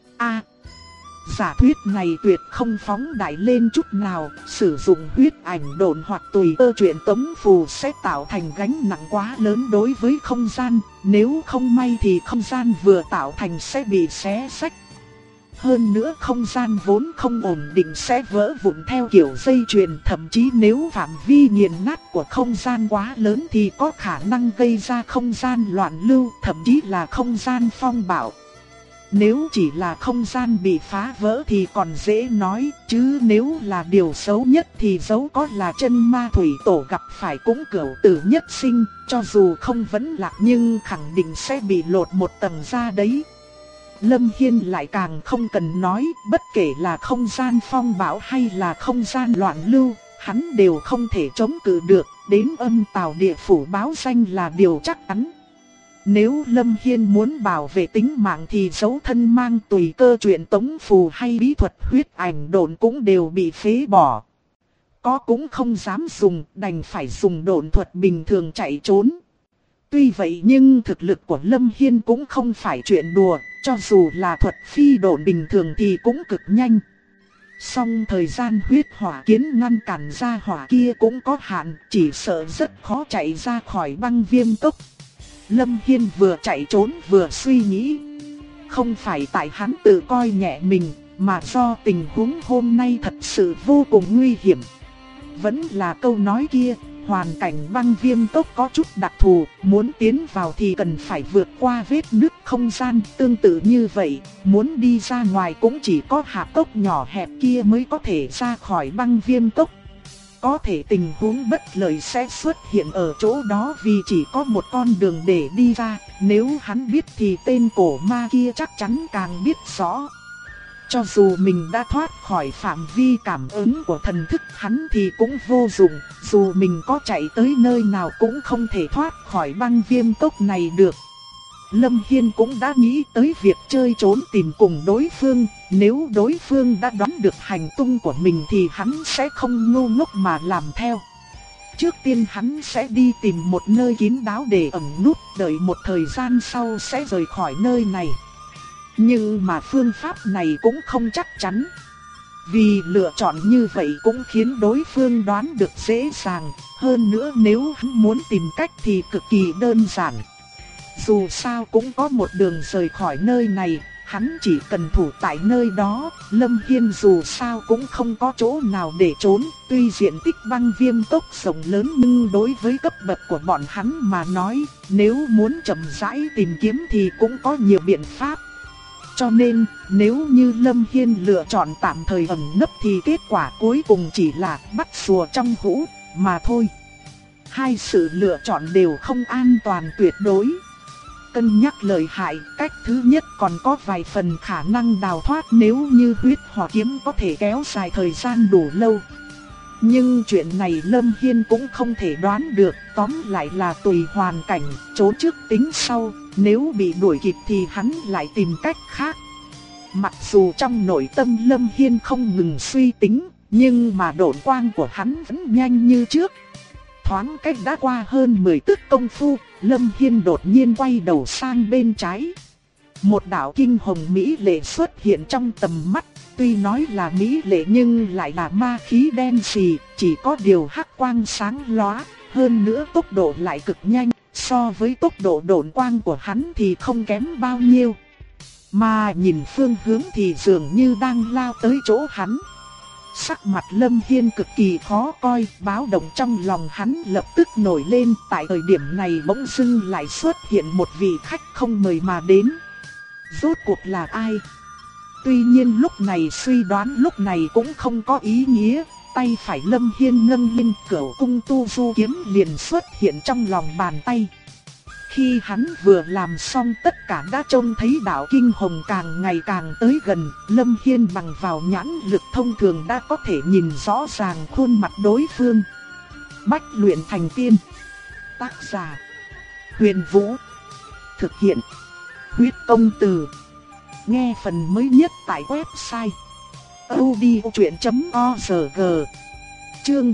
Giả thuyết này tuyệt không phóng đại lên chút nào, sử dụng huyết ảnh độn hoặc tùy cơ truyền tống phù sẽ tạo thành gánh nặng quá lớn đối với không gian, nếu không may thì không gian vừa tạo thành sẽ bị xé rách. Hơn nữa không gian vốn không ổn định sẽ vỡ vụn theo kiểu dây chuyền, thậm chí nếu phạm vi nghiền nát của không gian quá lớn thì có khả năng gây ra không gian loạn lưu, thậm chí là không gian phong bạo. Nếu chỉ là không gian bị phá vỡ thì còn dễ nói, chứ nếu là điều xấu nhất thì dẫu có là chân ma thủy tổ gặp phải cũng cửu tử nhất sinh, cho dù không vẫn lạc nhưng khẳng định sẽ bị lột một tầng ra đấy. Lâm Hiên lại càng không cần nói, bất kể là không gian phong bão hay là không gian loạn lưu, hắn đều không thể chống cự được, đến âm tào địa phủ báo danh là điều chắc chắn. Nếu Lâm Hiên muốn bảo vệ tính mạng thì dấu thân mang tùy cơ truyền tống phù hay bí thuật huyết ảnh độn cũng đều bị phế bỏ. Có cũng không dám dùng, đành phải dùng độn thuật bình thường chạy trốn. Tuy vậy nhưng thực lực của Lâm Hiên cũng không phải chuyện đùa, cho dù là thuật phi độn bình thường thì cũng cực nhanh. Song thời gian huyết hỏa kiến ngăn cản ra hỏa kia cũng có hạn, chỉ sợ rất khó chạy ra khỏi băng viêm cốc. Lâm Hiên vừa chạy trốn vừa suy nghĩ. Không phải tại hắn tự coi nhẹ mình, mà do tình huống hôm nay thật sự vô cùng nguy hiểm. Vẫn là câu nói kia, hoàn cảnh băng viêm cốc có chút đặc thù, muốn tiến vào thì cần phải vượt qua vết nứt không gian. Tương tự như vậy, muốn đi ra ngoài cũng chỉ có hạp cốc nhỏ hẹp kia mới có thể ra khỏi băng viêm cốc. Có thể tình huống bất lợi sẽ xuất hiện ở chỗ đó vì chỉ có một con đường để đi ra. Nếu hắn biết thì tên cổ ma kia chắc chắn càng biết rõ. Cho dù mình đã thoát khỏi phạm vi cảm ứng của thần thức hắn thì cũng vô dụng. Dù mình có chạy tới nơi nào cũng không thể thoát khỏi băng viêm cốc này được. Lâm Hiên cũng đã nghĩ tới việc chơi trốn tìm cùng đối phương. Nếu đối phương đã đoán được hành tung của mình thì hắn sẽ không ngu ngốc mà làm theo. Trước tiên hắn sẽ đi tìm một nơi kín đáo để ẩn núp, đợi một thời gian sau sẽ rời khỏi nơi này. Nhưng mà phương pháp này cũng không chắc chắn. Vì lựa chọn như vậy cũng khiến đối phương đoán được dễ dàng. Hơn nữa nếu hắn muốn tìm cách thì cực kỳ đơn giản. Dù sao cũng có một đường rời khỏi nơi này, hắn chỉ cần thủ tại nơi đó. Lâm Hiên dù sao cũng không có chỗ nào để trốn. Tuy diện tích băng viêm cốc rộng lớn nhưng đối với cấp bậc của bọn hắn mà nói, nếu muốn chậm rãi tìm kiếm thì cũng có nhiều biện pháp. Cho nên, nếu như Lâm Hiên lựa chọn tạm thời ẩn nấp thì kết quả cuối cùng chỉ là bắt rùa trong hũ, mà thôi. Hai sự lựa chọn đều không an toàn tuyệt đối. Cân nhắc lợi hại, cách thứ nhất còn có vài phần khả năng đào thoát nếu như huyết hỏa kiếm có thể kéo dài thời gian đủ lâu. Nhưng chuyện này Lâm Hiên cũng không thể đoán được, tóm lại là tùy hoàn cảnh, trốn trước tính sau, nếu bị đuổi kịp thì hắn lại tìm cách khác. Mặc dù trong nội tâm Lâm Hiên không ngừng suy tính, nhưng mà độn quang của hắn vẫn nhanh như trước. Thoáng cách đã qua hơn 10 tức công phu, Lâm Hiên đột nhiên quay đầu sang bên trái. Một đạo kinh hồng mỹ lệ xuất hiện trong tầm mắt, tuy nói là mỹ lệ nhưng lại là ma khí đen sì, chỉ có điều hắc quang sáng lóa, hơn nữa tốc độ lại cực nhanh, so với tốc độ độn quang của hắn thì không kém bao nhiêu. Mà nhìn phương hướng thì dường như đang lao tới chỗ hắn. Sắc mặt Lâm Hiên cực kỳ khó coi, báo động trong lòng hắn lập tức nổi lên. Tại thời điểm này bỗng dưng lại xuất hiện một vị khách không mời mà đến. Rốt cuộc là ai? Tuy nhiên lúc này suy đoán lúc này cũng không có ý nghĩa. Tay phải Lâm Hiên nâng lên, Cửu Cung Tu Du kiếm liền xuất hiện trong lòng bàn tay. Khi hắn vừa làm xong tất cả đã trông thấy đạo kinh hồng càng ngày càng tới gần, Lâm Hiên bằng vào nhãn lực thông thường đã có thể nhìn rõ ràng khuôn mặt đối phương. Bách luyện thành tiên. Tác giả: Huyền Vũ. Thực hiện: Huyết Công Từ. Nghe phần mới nhất tại website audiochuyện.org. Chương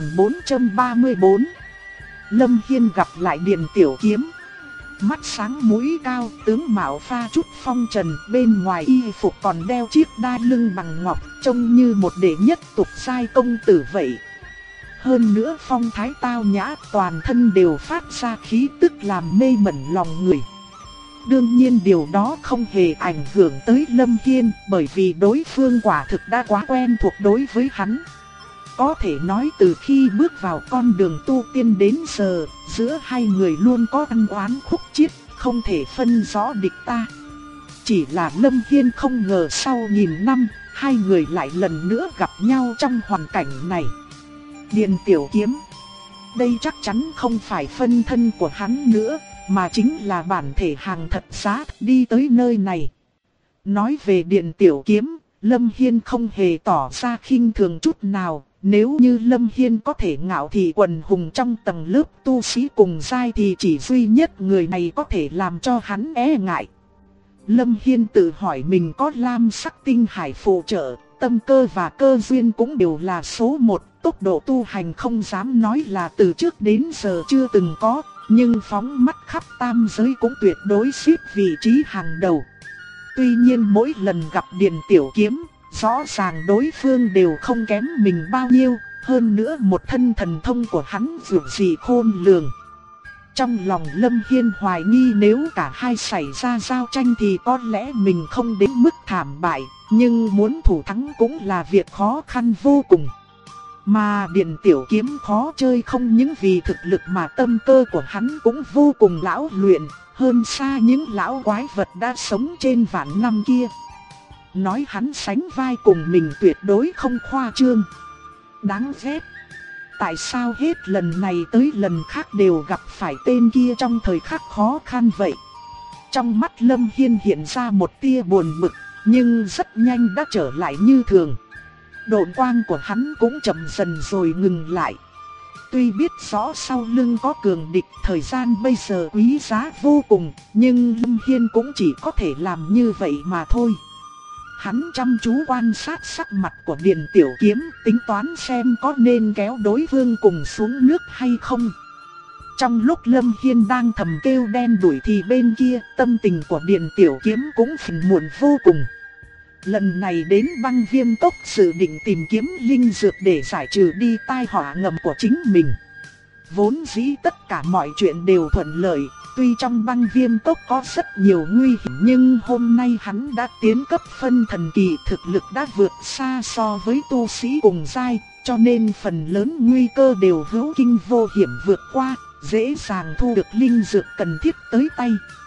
1434. Lâm Hiên gặp lại Điền Tiểu Kiếm. Mắt sáng mũi cao, tướng mạo pha chút phong trần, bên ngoài y phục còn đeo chiếc đai lưng bằng ngọc, trông như một đệ nhất tục giai công tử vậy. Hơn nữa phong thái tao nhã, toàn thân đều phát ra khí tức làm mê mẩn lòng người. Đương nhiên điều đó không hề ảnh hưởng tới Lâm Hiên, bởi vì đối phương quả thực đã quá quen thuộc đối với hắn. Có thể nói từ khi bước vào con đường tu tiên đến giờ, giữa hai người luôn có ân oán khúc chiết, không thể phân rõ địch ta. Chỉ là Lâm Hiên không ngờ sau nghìn năm, hai người lại lần nữa gặp nhau trong hoàn cảnh này. Điền Tiểu Kiếm, đây chắc chắn không phải phân thân của hắn nữa, mà chính là bản thể hàng thật giá thật đi tới nơi này. Nói về Điền Tiểu Kiếm, Lâm Hiên không hề tỏ ra khinh thường chút nào. Nếu như Lâm Hiên có thể ngạo thị quần hùng trong tầng lớp tu sĩ cùng giai thì chỉ duy nhất người này có thể làm cho hắn e ngại. Lâm Hiên tự hỏi mình có lam sắc tinh hải phụ trợ, tâm cơ và cơ duyên cũng đều là số 1, tốc độ tu hành không dám nói là từ trước đến giờ chưa từng có, nhưng phóng mắt khắp tam giới cũng tuyệt đối xếp vị trí hàng đầu. Tuy nhiên mỗi lần gặp Điền Tiểu Kiếm, rõ ràng đối phương đều không kém mình bao nhiêu, hơn nữa một thân thần thông của hắn dường gì khôn lường. Trong lòng Lâm Hiên hoài nghi nếu cả hai xảy ra giao tranh thì có lẽ mình không đến mức thảm bại, nhưng muốn thủ thắng cũng là việc khó khăn vô cùng. Mà Điền Tiểu Kiếm khó chơi không những vì thực lực mà tâm cơ của hắn cũng vô cùng lão luyện, hơn xa những lão quái vật đã sống trên vạn năm kia. Nói hắn sánh vai cùng mình tuyệt đối không khoa trương. Đáng ghét. Tại sao hết lần này tới lần khác đều gặp phải tên kia trong thời khắc khó khăn vậy? Trong mắt Lâm Hiên hiện ra một tia buồn bực, nhưng rất nhanh đã trở lại như thường. Độn quang của hắn cũng chậm dần rồi ngừng lại. Tuy biết rõ sau lưng có cường địch, thời gian bây giờ quý giá vô cùng, nhưng Lâm Hiên cũng chỉ có thể làm như vậy mà thôi. Hắn chăm chú quan sát sắc mặt của Điền Tiểu Kiếm, tính toán xem có nên kéo đối phương cùng xuống nước hay không. Trong lúc Lâm Hiên đang thầm kêu đen đuổi thì bên kia, tâm tình của Điền Tiểu Kiếm cũng phiền muộn vô cùng. Lần này đến Băng Viêm Cốc dự định tìm kiếm linh dược để giải trừ đi tai họa ngầm của chính mình. Vốn dĩ tất cả mọi chuyện đều thuận lợi, tuy trong Băng Viêm Cốc có rất nhiều nguy hiểm nhưng hôm nay hắn đã tiến cấp phân thần kỳ, thực lực đã vượt xa so với tu sĩ cùng giai, cho nên phần lớn nguy cơ đều hữu kinh vô hiểm vượt qua, dễ dàng thu được linh dược cần thiết tới tay.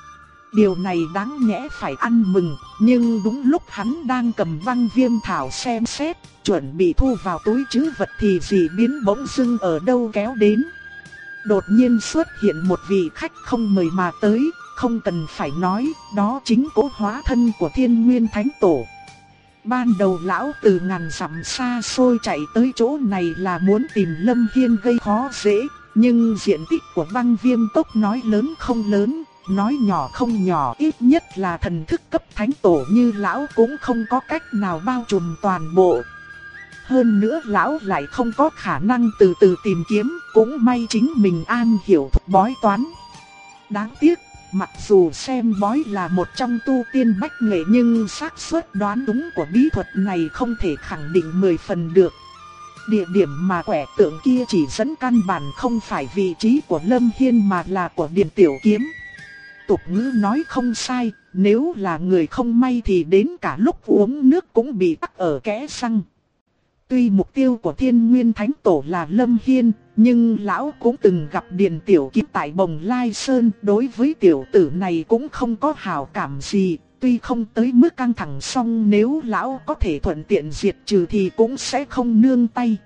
Điều này đáng nhẽ phải ăn mừng, nhưng đúng lúc hắn đang cầm Băng Viêm thảo xem xét, chuẩn bị thu vào túi trữ vật thì dị biến bỗng dưng ở đâu kéo đến. Đột nhiên xuất hiện một vị khách không mời mà tới, không cần phải nói, đó chính Cố Hóa thân của Thiên Nguyên Thánh Tổ. Ban đầu lão từ ngàn dặm xa xôi chạy tới chỗ này là muốn tìm Lâm Hiên gây khó dễ, nhưng diện tích của Băng Viêm tốc nói lớn không lớn, nói nhỏ không nhỏ, ít nhất là thần thức cấp thánh tổ như lão cũng không có cách nào bao trùm toàn bộ. Hơn nữa lão lại không có khả năng từ từ tìm kiếm, cũng may chính mình am hiểu thuật bói toán. Đáng tiếc, mặc dù xem bói là một trong tu tiên bách nghệ nhưng xác suất đoán đúng của bí thuật này không thể khẳng định 10 phần được. Địa điểm mà quẻ tượng kia chỉ dẫn căn bản không phải vị trí của Lâm Hiên mà là của Điền Tiểu Kiếm. Tục ngữ nói không sai, nếu là người không may thì đến cả lúc uống nước cũng bị tắc ở kẽ răng. Tuy mục tiêu của Thiên Nguyên Thánh Tổ là Lâm Hiên, nhưng lão cũng từng gặp Điền Tiểu Kiếm tại Bồng Lai Sơn, đối với tiểu tử này cũng không có hảo cảm gì, tuy không tới mức căng thẳng song nếu lão có thể thuận tiện diệt trừ thì cũng sẽ không nương tay.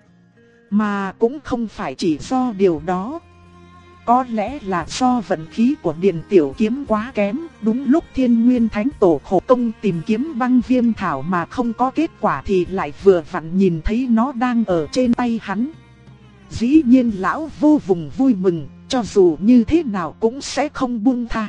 Mà cũng không phải chỉ do điều đó. Có lẽ là do vận khí của Điền Tiểu Kiếm quá kém, đúng lúc Thiên Nguyên Thánh Tổ khổ công tìm kiếm Băng Viêm thảo mà không có kết quả thì lại vừa vặn nhìn thấy nó đang ở trên tay hắn. Dĩ nhiên lão vô cùng vui mừng, cho dù như thế nào cũng sẽ không buông tha.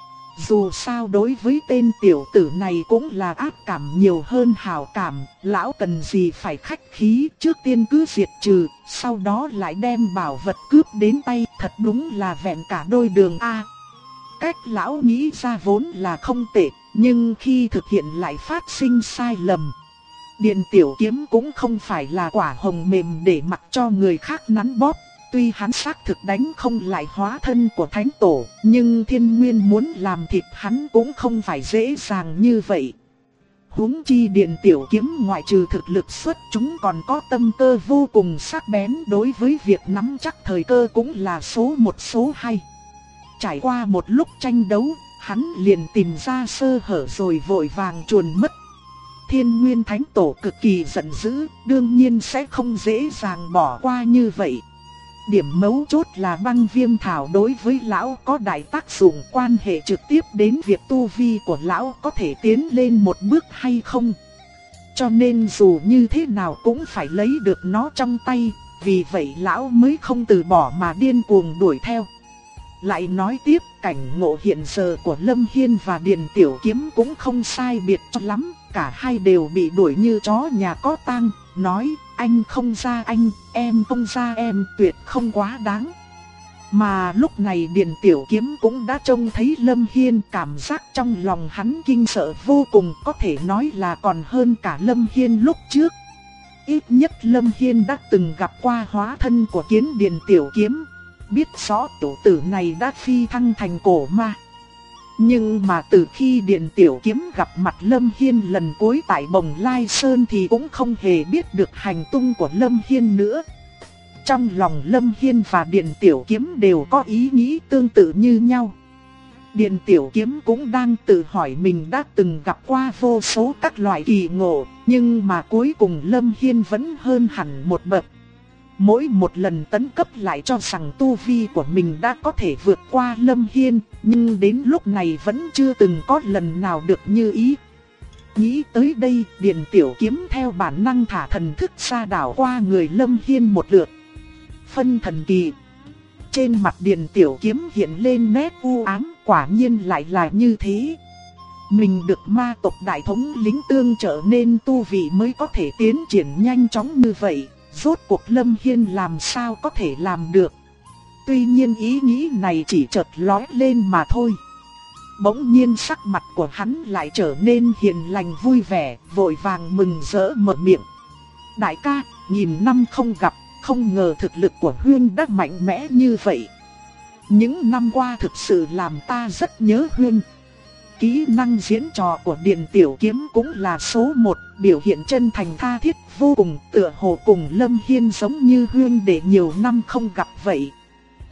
Dù sao đối với tên tiểu tử này cũng là ác cảm nhiều hơn hảo cảm, lão cần gì phải khách khí, trước tiên cứ diệt trừ, sau đó lại đem bảo vật cướp đến tay, thật đúng là vẹn cả đôi đường a. Cách lão nghĩ ra vốn là không tệ, nhưng khi thực hiện lại phát sinh sai lầm. Điền Tiểu Kiếm cũng không phải là quả hồng mềm để mặc cho người khác nắn bóp. Tuy hắn xác thực đánh không lại hóa thân của Thánh Tổ, nhưng Thiên Nguyên muốn làm thịt hắn cũng không phải dễ dàng như vậy. Huống chi Điền Tiểu Kiếm ngoại trừ thực lực xuất chúng còn có tâm cơ vô cùng sắc bén, đối với việc nắm chắc thời cơ cũng là số một số hai. Trải qua một lúc tranh đấu, hắn liền tìm ra sơ hở rồi vội vàng chuồn mất. Thiên Nguyên Thánh Tổ cực kỳ giận dữ, đương nhiên sẽ không dễ dàng bỏ qua như vậy. Điểm mấu chốt là Băng Viêm thảo đối với lão có đại tác dụng, quan hệ trực tiếp đến việc tu vi của lão có thể tiến lên một bước hay không. Cho nên dù như thế nào cũng phải lấy được nó trong tay, vì vậy lão mới không từ bỏ mà điên cuồng đuổi theo. Lại nói tiếp, cảnh ngộ hiện giờ của Lâm Hiên và Điền Tiểu Kiếm cũng không sai biệt cho lắm, cả hai đều bị đuổi như chó nhà có tang, nói anh không ra anh, em không ra em, tuyệt không quá đáng. Mà lúc này Điền Tiểu Kiếm cũng đã trông thấy Lâm Hiên, cảm giác trong lòng hắn kinh sợ vô cùng, có thể nói là còn hơn cả Lâm Hiên lúc trước. Ít nhất Lâm Hiên đã từng gặp qua hóa thân của Kiến Điền Tiểu Kiếm, biết rõ tiểu tử này đã phi thăng thành cổ ma. Nhưng mà từ khi Điền Tiểu Kiếm gặp mặt Lâm Hiên lần cuối tại Bồng Lai Sơn thì cũng không hề biết được hành tung của Lâm Hiên nữa. Trong lòng Lâm Hiên và Điền Tiểu Kiếm đều có ý nghĩ tương tự như nhau. Điền Tiểu Kiếm cũng đang tự hỏi mình đã từng gặp qua vô số các loại kỳ ngộ, nhưng mà cuối cùng Lâm Hiên vẫn hơn hẳn một bậc. Mỗi một lần tấn cấp lại cho rằng tu vi của mình đã có thể vượt qua Lâm Hiên, nhưng đến lúc này vẫn chưa từng có lần nào được như ý. Nghĩ tới đây, Điền Tiểu Kiếm theo bản năng thả thần thức ra đảo qua người Lâm Hiên một lượt. Phân thần kỳ. Trên mặt Điền Tiểu Kiếm hiện lên nét u ám, quả nhiên lại là như thế. Mình được ma tộc đại thống lĩnh tương trợ nên tu vị mới có thể tiến triển nhanh chóng như vậy. Rốt cuộc Lâm Hiên làm sao có thể làm được. Tuy nhiên ý nghĩ này chỉ chợt lóe lên mà thôi. Bỗng nhiên sắc mặt của hắn lại trở nên hiền lành vui vẻ, vội vàng mừng rỡ mở miệng. Đại ca, nghìn năm không gặp, không ngờ thực lực của Huyên đã mạnh mẽ như vậy. Những năm qua thực sự làm ta rất nhớ Huyên. Kỹ năng diễn trò của Điền Tiểu Kiếm cũng là số 1, biểu hiện chân thành tha thiết vô cùng, tựa hồ cùng Lâm Hiên giống như Huyên để nhiều năm không gặp vậy.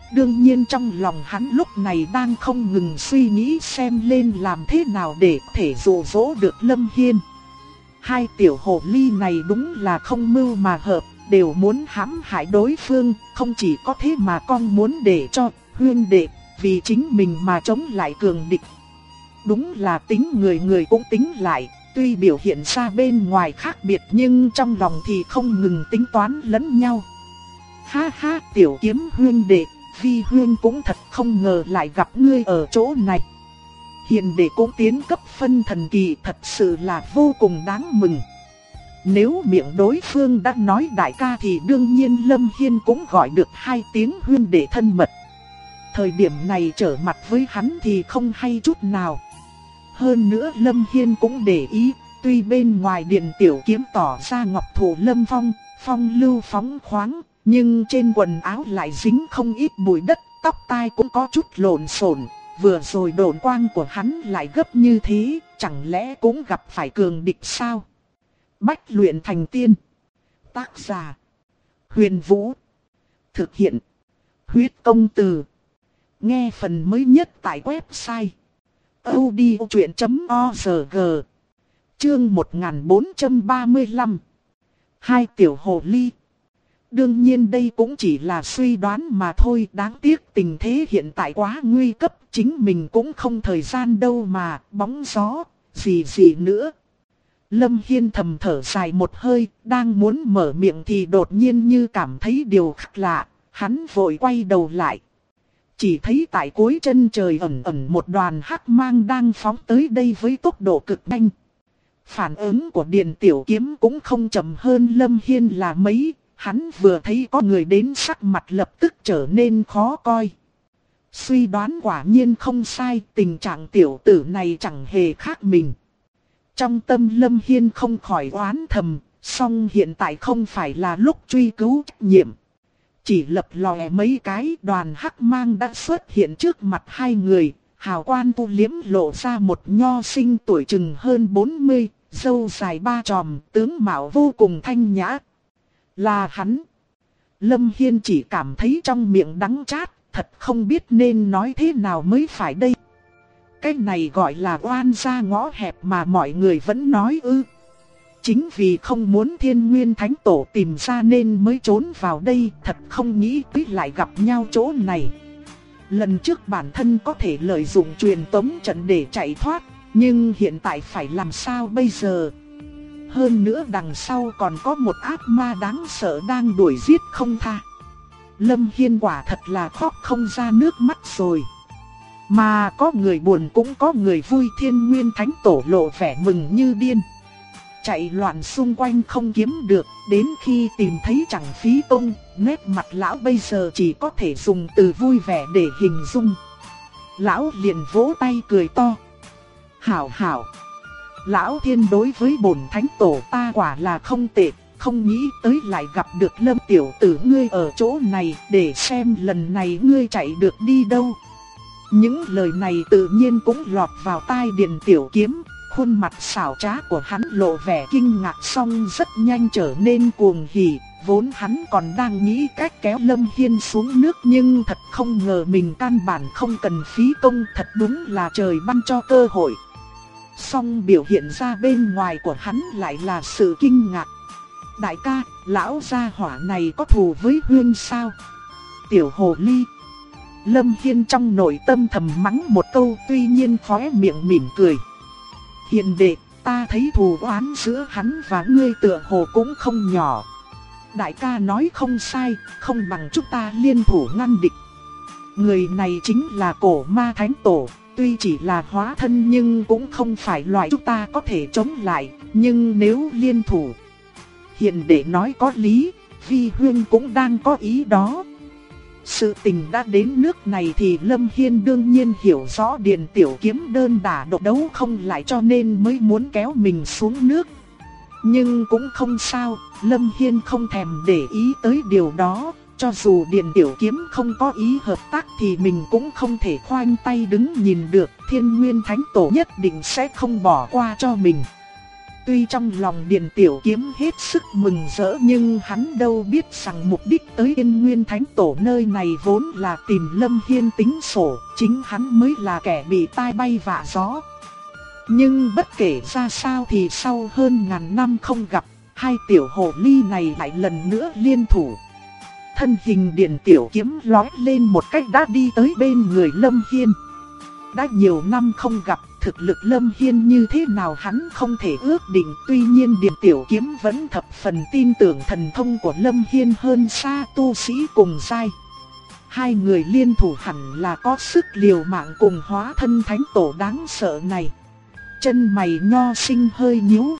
Đương nhiên trong lòng hắn lúc này đang không ngừng suy nghĩ xem lên làm thế nào để có thể dụ dỗ được Lâm Hiên. Hai tiểu hồ ly này đúng là không mưu mà hợp, đều muốn hãm hại đối phương, không chỉ có thế mà con muốn để cho huynh đệ vì chính mình mà chống lại cường địch. Đúng là tính người người cũng tính lại, tuy biểu hiện ra bên ngoài khác biệt nhưng trong lòng thì không ngừng tính toán lẫn nhau. Ha ha, tiểu kiếm huynh đệ, Vi huynh cũng thật không ngờ lại gặp ngươi ở chỗ này. Hiền đệ cũng tiến cấp phân thần kỳ, thật sự là vô cùng đáng mừng. Nếu miệng đối phương đã nói đại ca thì đương nhiên Lâm Hiên cũng gọi được hai tiếng huynh đệ thân mật. Thời điểm này trở mặt với hắn thì không hay chút nào. Hơn nữa Lâm Hiên cũng để ý, tuy bên ngoài điện tiểu kiếm tỏ ra ngọc thủ lâm phong, phong lưu phóng khoáng, nhưng trên quần áo lại dính không ít bụi đất, tóc tai cũng có chút lộn xộn. Vừa rồi độn quang của hắn lại gấp như thế, chẳng lẽ cũng gặp phải cường địch sao? Bách luyện thành tiên. Tác giả: Huyền Vũ. Thực hiện: Huyết Công Từ. Nghe phần mới nhất tại website audiochuyện.org. Chương 1435. Hai tiểu hồ ly. Đương nhiên đây cũng chỉ là suy đoán mà thôi, đáng tiếc tình thế hiện tại quá nguy cấp, chính mình cũng không thời gian đâu mà, bóng gió, gì nữa. Lâm Hiên thầm thở dài một hơi, đang muốn mở miệng thì đột nhiên như cảm thấy điều khác lạ, hắn vội quay đầu lại. Chỉ thấy tại cuối chân trời ẩn ẩn một đoàn hắc mang đang phóng tới đây với tốc độ cực nhanh. Phản ứng của Điền Tiểu Kiếm cũng không chậm hơn Lâm Hiên là mấy, hắn vừa thấy có người đến sắc mặt lập tức trở nên khó coi. Suy đoán quả nhiên không sai, tình trạng tiểu tử này chẳng hề khác mình. Trong tâm Lâm Hiên không khỏi oán thầm, song hiện tại không phải là lúc truy cứu trách nhiệm. Chỉ lập lòe mấy cái, đoàn hắc mang đã xuất hiện trước mặt hai người, hào quang thu liếm lộ ra một nho sinh tuổi chừng hơn 40, râu dài ba chòm, tướng mạo vô cùng thanh nhã. Là hắn. Lâm Hiên chỉ cảm thấy trong miệng đắng chát, thật không biết nên nói thế nào mới phải đây. Cái này gọi là oan gia ngõ hẹp mà mọi người vẫn nói ư. Chính vì không muốn Thiên Nguyên Thánh Tổ tìm ra nên mới trốn vào đây, thật không nghĩ tới lại gặp nhau chỗ này. Lần trước bản thân có thể lợi dụng truyền tống trận để chạy thoát, nhưng hiện tại phải làm sao bây giờ? Hơn nữa đằng sau còn có một ác ma đáng sợ đang đuổi giết không tha. Lâm Hiên quả thật là khóc không ra nước mắt rồi. Mà có người buồn cũng có người vui, Thiên Nguyên Thánh Tổ lộ vẻ mừng như điên. Chạy loạn xung quanh không kiếm được, đến khi tìm thấy chẳng phí công, nét mặt lão bây giờ chỉ có thể dùng từ vui vẻ để hình dung. Lão liền vỗ tay cười to. Hảo hảo. Lão Thiên đối với bổn Thánh Tổ ta quả là không tệ, không nghĩ tới lại gặp được Lâm tiểu tử ngươi ở chỗ này, để xem lần này ngươi chạy được đi đâu. Những lời này tự nhiên cũng lọt vào tai Điền Tiểu Kiếm, khuôn mặt xảo trá của hắn lộ vẻ kinh ngạc xong rất nhanh trở nên cuồng hỉ, vốn hắn còn đang nghĩ cách kéo Lâm Hiên xuống nước nhưng thật không ngờ mình căn bản không cần phí công, thật đúng là trời ban cho cơ hội. Song biểu hiện ra bên ngoài của hắn lại là sự kinh ngạc. Đại ca, lão gia hỏa này có thù với huynh sao? Tiểu hồ ly. Lâm Hiên trong nội tâm thầm mắng một câu, tuy nhiên khóe miệng mỉm cười. Hiền đệ, ta thấy thù oán giữa hắn và ngươi tựa hồ cũng không nhỏ. Đại ca nói không sai, không bằng chúng ta liên thủ ngăn địch. Người này chính là Cổ Ma Thánh Tổ, tuy chỉ là hóa thân nhưng cũng không phải loại chúng ta có thể chống lại, nhưng nếu liên thủ. Hiền đệ nói có lý, Vi huynh cũng đang có ý đó. Sự tình đã đến nước này thì Lâm Hiên đương nhiên hiểu rõ Điền Tiểu Kiếm đơn đả độc đấu không lại cho nên mới muốn kéo mình xuống nước. Nhưng cũng không sao, Lâm Hiên không thèm để ý tới điều đó. Cho dù Điền Tiểu Kiếm không có ý hợp tác thì mình cũng không thể khoanh tay đứng nhìn được. Thiên Nguyên Thánh Tổ nhất định sẽ không bỏ qua cho mình. Tuy trong lòng Điền Tiểu Kiếm hết sức mừng rỡ nhưng hắn đâu biết rằng mục đích tới Yên Nguyên Thánh Tổ nơi này vốn là tìm Lâm Hiên tính sổ, chính hắn mới là kẻ bị tai bay vạ gió. Nhưng bất kể ra sao thì sau hơn ngàn năm không gặp, hai tiểu hồ ly này lại lần nữa liên thủ. Thân hình Điền Tiểu Kiếm lói lên một cách đã đi tới bên người Lâm Hiên. Đã nhiều năm không gặp, thực lực Lâm Hiên như thế nào hắn không thể ước định. Tuy nhiên Điền Tiểu Kiếm vẫn thập phần tin tưởng thần thông của Lâm Hiên hơn xa tu sĩ cùng giai. Hai người liên thủ hẳn là có sức liều mạng cùng hóa thân thánh tổ đáng sợ này. Chân mày Nho Sinh hơi nhíu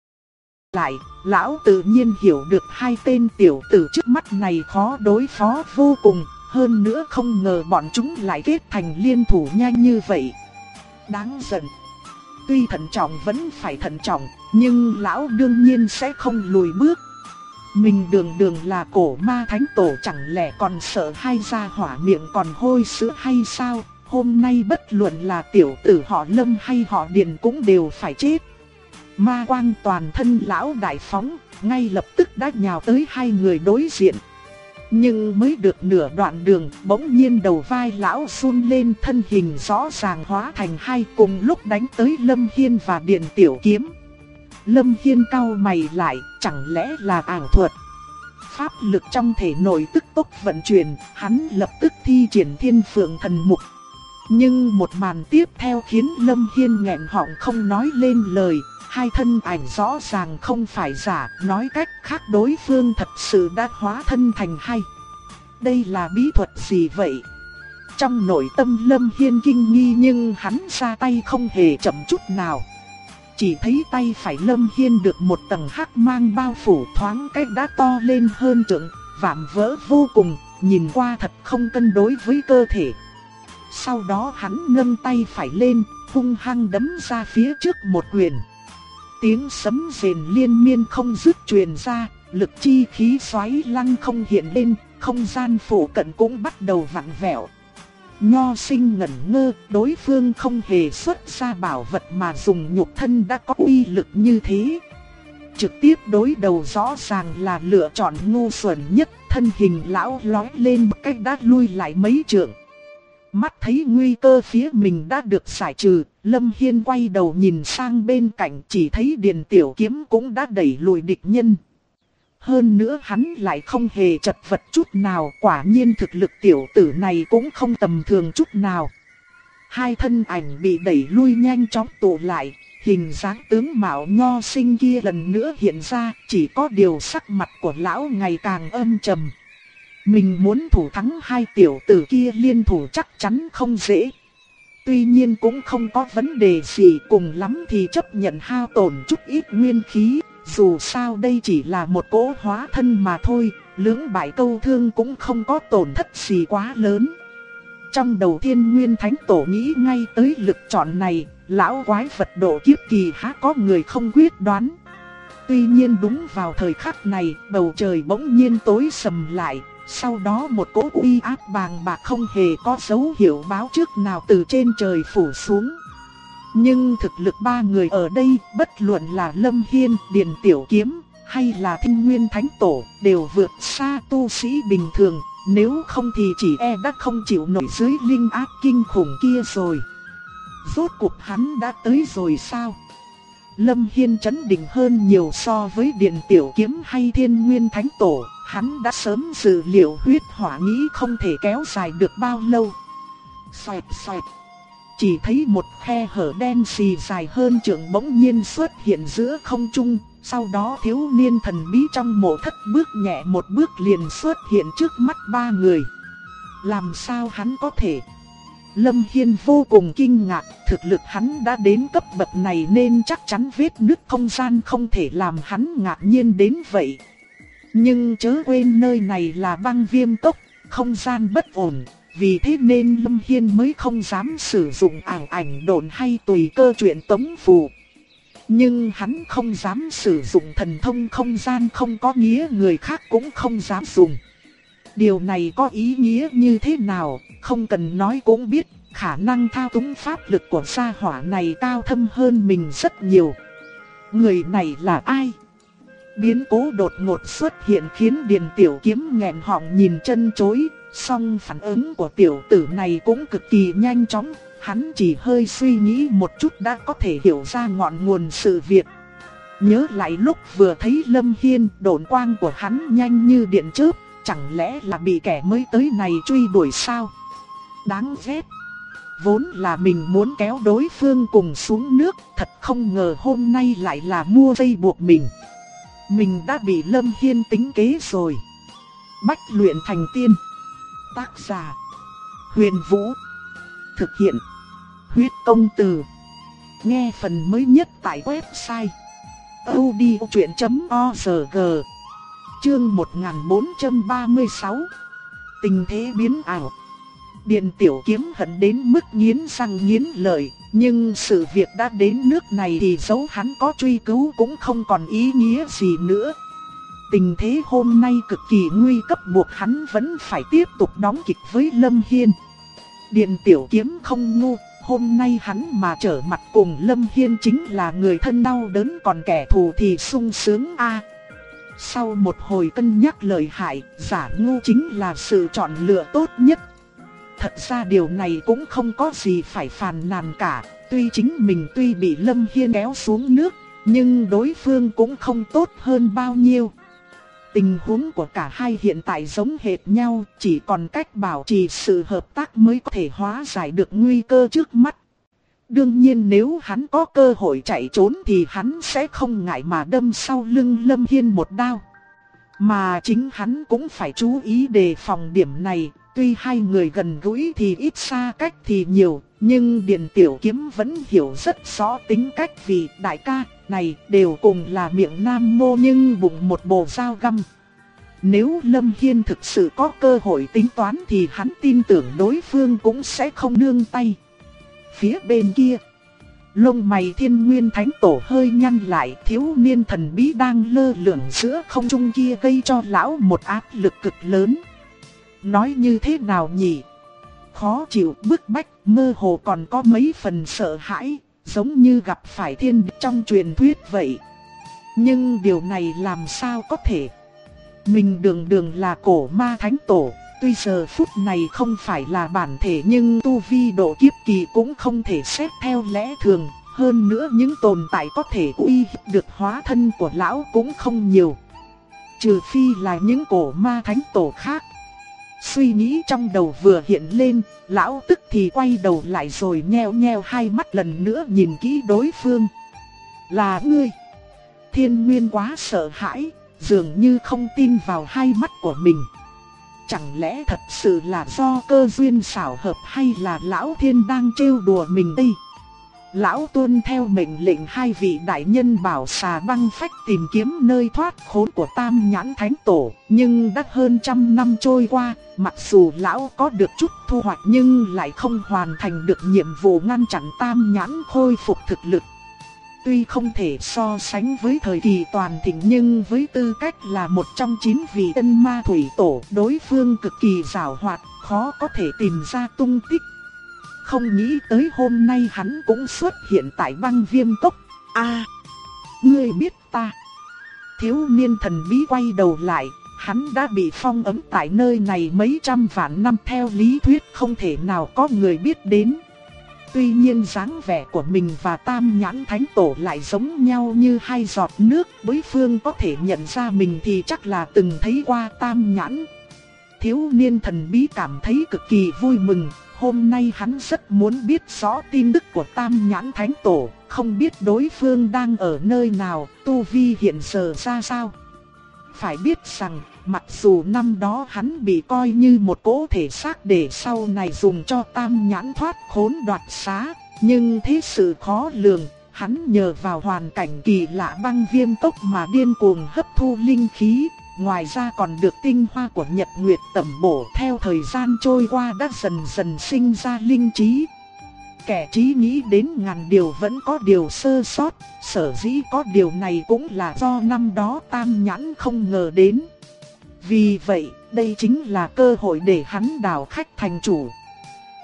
lại, lão tự nhiên hiểu được hai tên tiểu tử trước mắt này khó đối phó vô cùng. Hơn nữa không ngờ bọn chúng lại kết thành liên thủ nhanh như vậy. Đáng giận. Tuy thận trọng vẫn phải thận trọng, nhưng lão đương nhiên sẽ không lùi bước. Mình đường đường là cổ ma thánh tổ, chẳng lẽ còn sợ hai gia hỏa miệng còn hôi sữa hay sao? Hôm nay bất luận là tiểu tử họ Lâm hay họ Điền cũng đều phải chết. Ma quang toàn thân lão đại phóng, ngay lập tức đã nhào tới hai người đối diện. Nhưng mới được nửa đoạn đường, bỗng nhiên đầu vai lão run lên, thân hình rõ ràng hóa thành hai, cùng lúc đánh tới Lâm Hiên và Điền Tiểu Kiếm. Lâm Hiên cau mày lại, chẳng lẽ là ảo thuật? Pháp lực trong thể nội tức tốc vận chuyển, hắn lập tức thi triển Thiên Phượng Thần Mục. Nhưng một màn tiếp theo khiến Lâm Hiên nghẹn họng không nói lên lời. Hai thân ảnh rõ ràng không phải giả, nói cách khác đối phương thật sự đã hóa thân thành hai. Đây là bí thuật gì vậy? Trong nội tâm Lâm Hiên kinh nghi nhưng hắn ra tay không hề chậm chút nào. Chỉ thấy tay phải Lâm Hiên được một tầng hắc mang bao phủ, thoáng cách đã to lên hơn trượng, vạm vỡ vô cùng, nhìn qua thật không cân đối với cơ thể. Sau đó hắn nâng tay phải lên, hung hăng đấm ra phía trước một quyền. Tiếng sấm rền liên miên không dứt truyền ra, lực chi khí xoáy lăng không hiện lên, không gian phủ cận cũng bắt đầu vặn vẹo. Nho Sinh ngẩn ngơ, đối phương không hề xuất ra bảo vật mà dùng nhục thân đã có uy lực như thế. Trực tiếp đối đầu rõ ràng là lựa chọn ngu xuẩn nhất, thân hình lão lói lên một cách đã lui lại mấy trượng. Mắt thấy nguy cơ phía mình đã được giải trừ, Lâm Hiên quay đầu nhìn sang bên cạnh, chỉ thấy Điền Tiểu Kiếm cũng đã đẩy lùi địch nhân. Hơn nữa hắn lại không hề chật vật chút nào, quả nhiên thực lực tiểu tử này cũng không tầm thường chút nào. Hai thân ảnh bị đẩy lui nhanh chóng tụ lại, hình dáng tướng mạo Nho Sinh kia lần nữa hiện ra, chỉ có điều sắc mặt của lão ngày càng âm trầm. Mình muốn thủ thắng hai tiểu tử kia liên thủ chắc chắn không dễ. Tuy nhiên cũng không có vấn đề gì, cùng lắm thì chấp nhận hao tổn chút ít nguyên khí. Dù sao đây chỉ là một cỗ hóa thân mà thôi, lưỡng bại câu thương cũng không có tổn thất gì quá lớn. Trong đầu Thiên Nguyên Thánh Tổ nghĩ ngay tới lựa chọn này, lão quái vật độ kiếp kỳ há có người không quyết đoán. Tuy nhiên đúng vào thời khắc này, bầu trời bỗng nhiên tối sầm lại. Sau đó một cỗ uy áp bàng bạc không hề có dấu hiệu báo trước nào từ trên trời phủ xuống. Nhưng thực lực ba người ở đây, bất luận là Lâm Hiên, Điền Tiểu Kiếm hay là Thiên Nguyên Thánh Tổ, đều vượt xa tu sĩ bình thường. Nếu không thì chỉ e đã không chịu nổi dưới linh áp kinh khủng kia rồi. Rốt cuộc hắn đã tới rồi sao? Lâm Hiên chấn định hơn nhiều so với Điền Tiểu Kiếm hay Thiên Nguyên Thánh Tổ. Hắn đã sớm dự liệu huyết hỏa nghĩ không thể kéo dài được bao lâu. Xoẹt xoẹt. Chỉ thấy một khe hở đen xì dài hơn trượng bỗng nhiên xuất hiện giữa không trung. Sau đó thiếu niên thần bí trong mộ thất bước nhẹ một bước liền xuất hiện trước mắt ba người. Làm sao hắn có thể? Lâm Hiên vô cùng kinh ngạc, thực lực hắn đã đến cấp bậc này nên chắc chắn vết nứt không gian không thể làm hắn ngạc nhiên đến vậy. Nhưng chớ quên nơi này là Băng Viêm Cốc, không gian bất ổn, vì thế nên Lâm Hiên mới không dám sử dụng ảo ảnh độn hay tùy cơ truyện tống phù. Nhưng hắn không dám sử dụng thần thông không gian không có nghĩa người khác cũng không dám dùng. Điều này có ý nghĩa như thế nào, không cần nói cũng biết, khả năng thao túng pháp lực của gia hỏa này cao thâm hơn mình rất nhiều. Người này là ai? Biến cố đột ngột xuất hiện khiến Điền Tiểu Kiếm nghẹn họng nhìn chân chối, song phản ứng của tiểu tử này cũng cực kỳ nhanh chóng, hắn chỉ hơi suy nghĩ một chút đã có thể hiểu ra ngọn nguồn sự việc. Nhớ lại lúc vừa thấy Lâm Hiên, độn quang của hắn nhanh như điện chớp, chẳng lẽ là bị kẻ mới tới này truy đuổi sao? Đáng ghét. Vốn là mình muốn kéo đối phương cùng xuống nước, thật không ngờ hôm nay lại là mua dây buộc mình. Mình đã bị Lâm Hiên tính kế rồi. Bách luyện thành tiên. Tác giả: Huyền Vũ. Thực hiện: Huyết Công Từ. Nghe phần mới nhất tại website audiochuyện.org. Chương 1436. Tình thế biến ảo. Điền Tiểu Kiếm hận đến mức nghiến răng nghiến lợi, nhưng sự việc đã đến nước này thì dẫu hắn có truy cứu cũng không còn ý nghĩa gì nữa. Tình thế hôm nay cực kỳ nguy cấp, buộc hắn vẫn phải tiếp tục đóng kịch với Lâm Hiên. Điền Tiểu Kiếm không ngu, hôm nay hắn mà trở mặt cùng Lâm Hiên chính là người thân đau đớn, còn kẻ thù thì sung sướng a. Sau một hồi cân nhắc lợi hại, giả ngu chính là sự chọn lựa tốt nhất. Thật ra điều này cũng không có gì phải phàn nàn cả, chính mình bị Lâm Hiên kéo xuống nước, nhưng đối phương cũng không tốt hơn bao nhiêu. Tình huống của cả hai hiện tại giống hệt nhau, chỉ còn cách bảo trì sự hợp tác mới có thể hóa giải được nguy cơ trước mắt. Đương nhiên nếu hắn có cơ hội chạy trốn thì hắn sẽ không ngại mà đâm sau lưng Lâm Hiên một đao. Mà chính hắn cũng phải chú ý đề phòng điểm này, tuy hai người gần gũi thì ít, xa cách thì nhiều, nhưng Điền Tiểu Kiếm vẫn hiểu rất rõ tính cách vị đại ca này đều cùng là miệng nam mô nhưng bụng một bồ dao găm. Nếu Lâm Hiên thực sự có cơ hội tính toán thì hắn tin tưởng đối phương cũng sẽ không nương tay. Phía bên kia, lông mày Thiên Nguyên Thánh Tổ hơi nhăn lại, thiếu niên thần bí đang lơ lửng giữa không trung kia gây cho lão một áp lực cực lớn. Nói như thế nào nhỉ? Khó chịu, bức bách, mơ hồ còn có mấy phần sợ hãi, giống như gặp phải thiên địch trong truyền thuyết vậy. Nhưng điều này làm sao có thể? Mình đường là cổ ma thánh tổ, tuy giờ phút này không phải là bản thể nhưng tu vi độ kiếp kỳ cũng không thể xét theo lẽ thường. Hơn nữa những tồn tại có thể uy hiếp được hóa thân của lão cũng không nhiều. Trừ phi là những cổ ma thánh tổ khác. Suy nghĩ trong đầu vừa hiện lên, lão tức thì quay đầu lại rồi nheo nheo hai mắt lần nữa nhìn kỹ đối phương. Là ngươi? Thiên Nguyên quá sợ hãi, dường như không tin vào hai mắt của mình. Chẳng lẽ thật sự là do cơ duyên xảo hợp hay là lão thiên đang trêu đùa mình đây? Lão tuân theo mệnh lệnh hai vị đại nhân bảo xà băng phách tìm kiếm nơi thoát khốn của Tam Nhãn Thánh Tổ. Nhưng đã hơn 100 năm trôi qua, mặc dù lão có được chút thu hoạch nhưng lại không hoàn thành được nhiệm vụ ngăn chặn Tam Nhãn khôi phục thực lực. Tuy không thể so sánh với thời kỳ toàn thịnh nhưng với tư cách là một trong 9 vị ân ma thủy tổ, đối phương cực kỳ giàu hoạt, khó có thể tìm ra tung tích. Không nghĩ tới hôm nay hắn cũng xuất hiện tại Băng Viêm Cốc. Ngươi biết ta? Thiếu niên thần bí quay đầu lại, hắn đã bị phong ấn tại nơi này mấy trăm vạn năm, theo lý thuyết không thể nào có người biết đến. Tuy nhiên dáng vẻ của mình và Tam Nhãn Thánh Tổ lại giống nhau như hai giọt nước, đối phương có thể nhận ra mình thì chắc là từng thấy qua Tam Nhãn. Thiếu niên thần bí cảm thấy cực kỳ vui mừng. Hôm nay hắn rất muốn biết rõ tin tức của Tam Nhãn Thánh Tổ, không biết đối phương đang ở nơi nào, tu vi hiện giờ ra sao. Phải biết rằng, mặc dù năm đó hắn bị coi như một cỗ thể xác để sau này dùng cho Tam Nhãn thoát khốn đoạt xá, nhưng thế sự khó lường, hắn nhờ vào hoàn cảnh kỳ lạ Băng Viêm Cốc mà điên cuồng hấp thu linh khí. Ngoài ra còn được tinh hoa của Nhật Nguyệt tẩm bổ, theo thời gian trôi qua đã dần dần sinh ra linh trí. Kẻ trí nghĩ đến ngàn điều vẫn có điều sơ sót, sở dĩ có điều này cũng là do năm đó Tam Nhãn không ngờ đến. Vì vậy, đây chính là cơ hội để hắn đào khách thành chủ.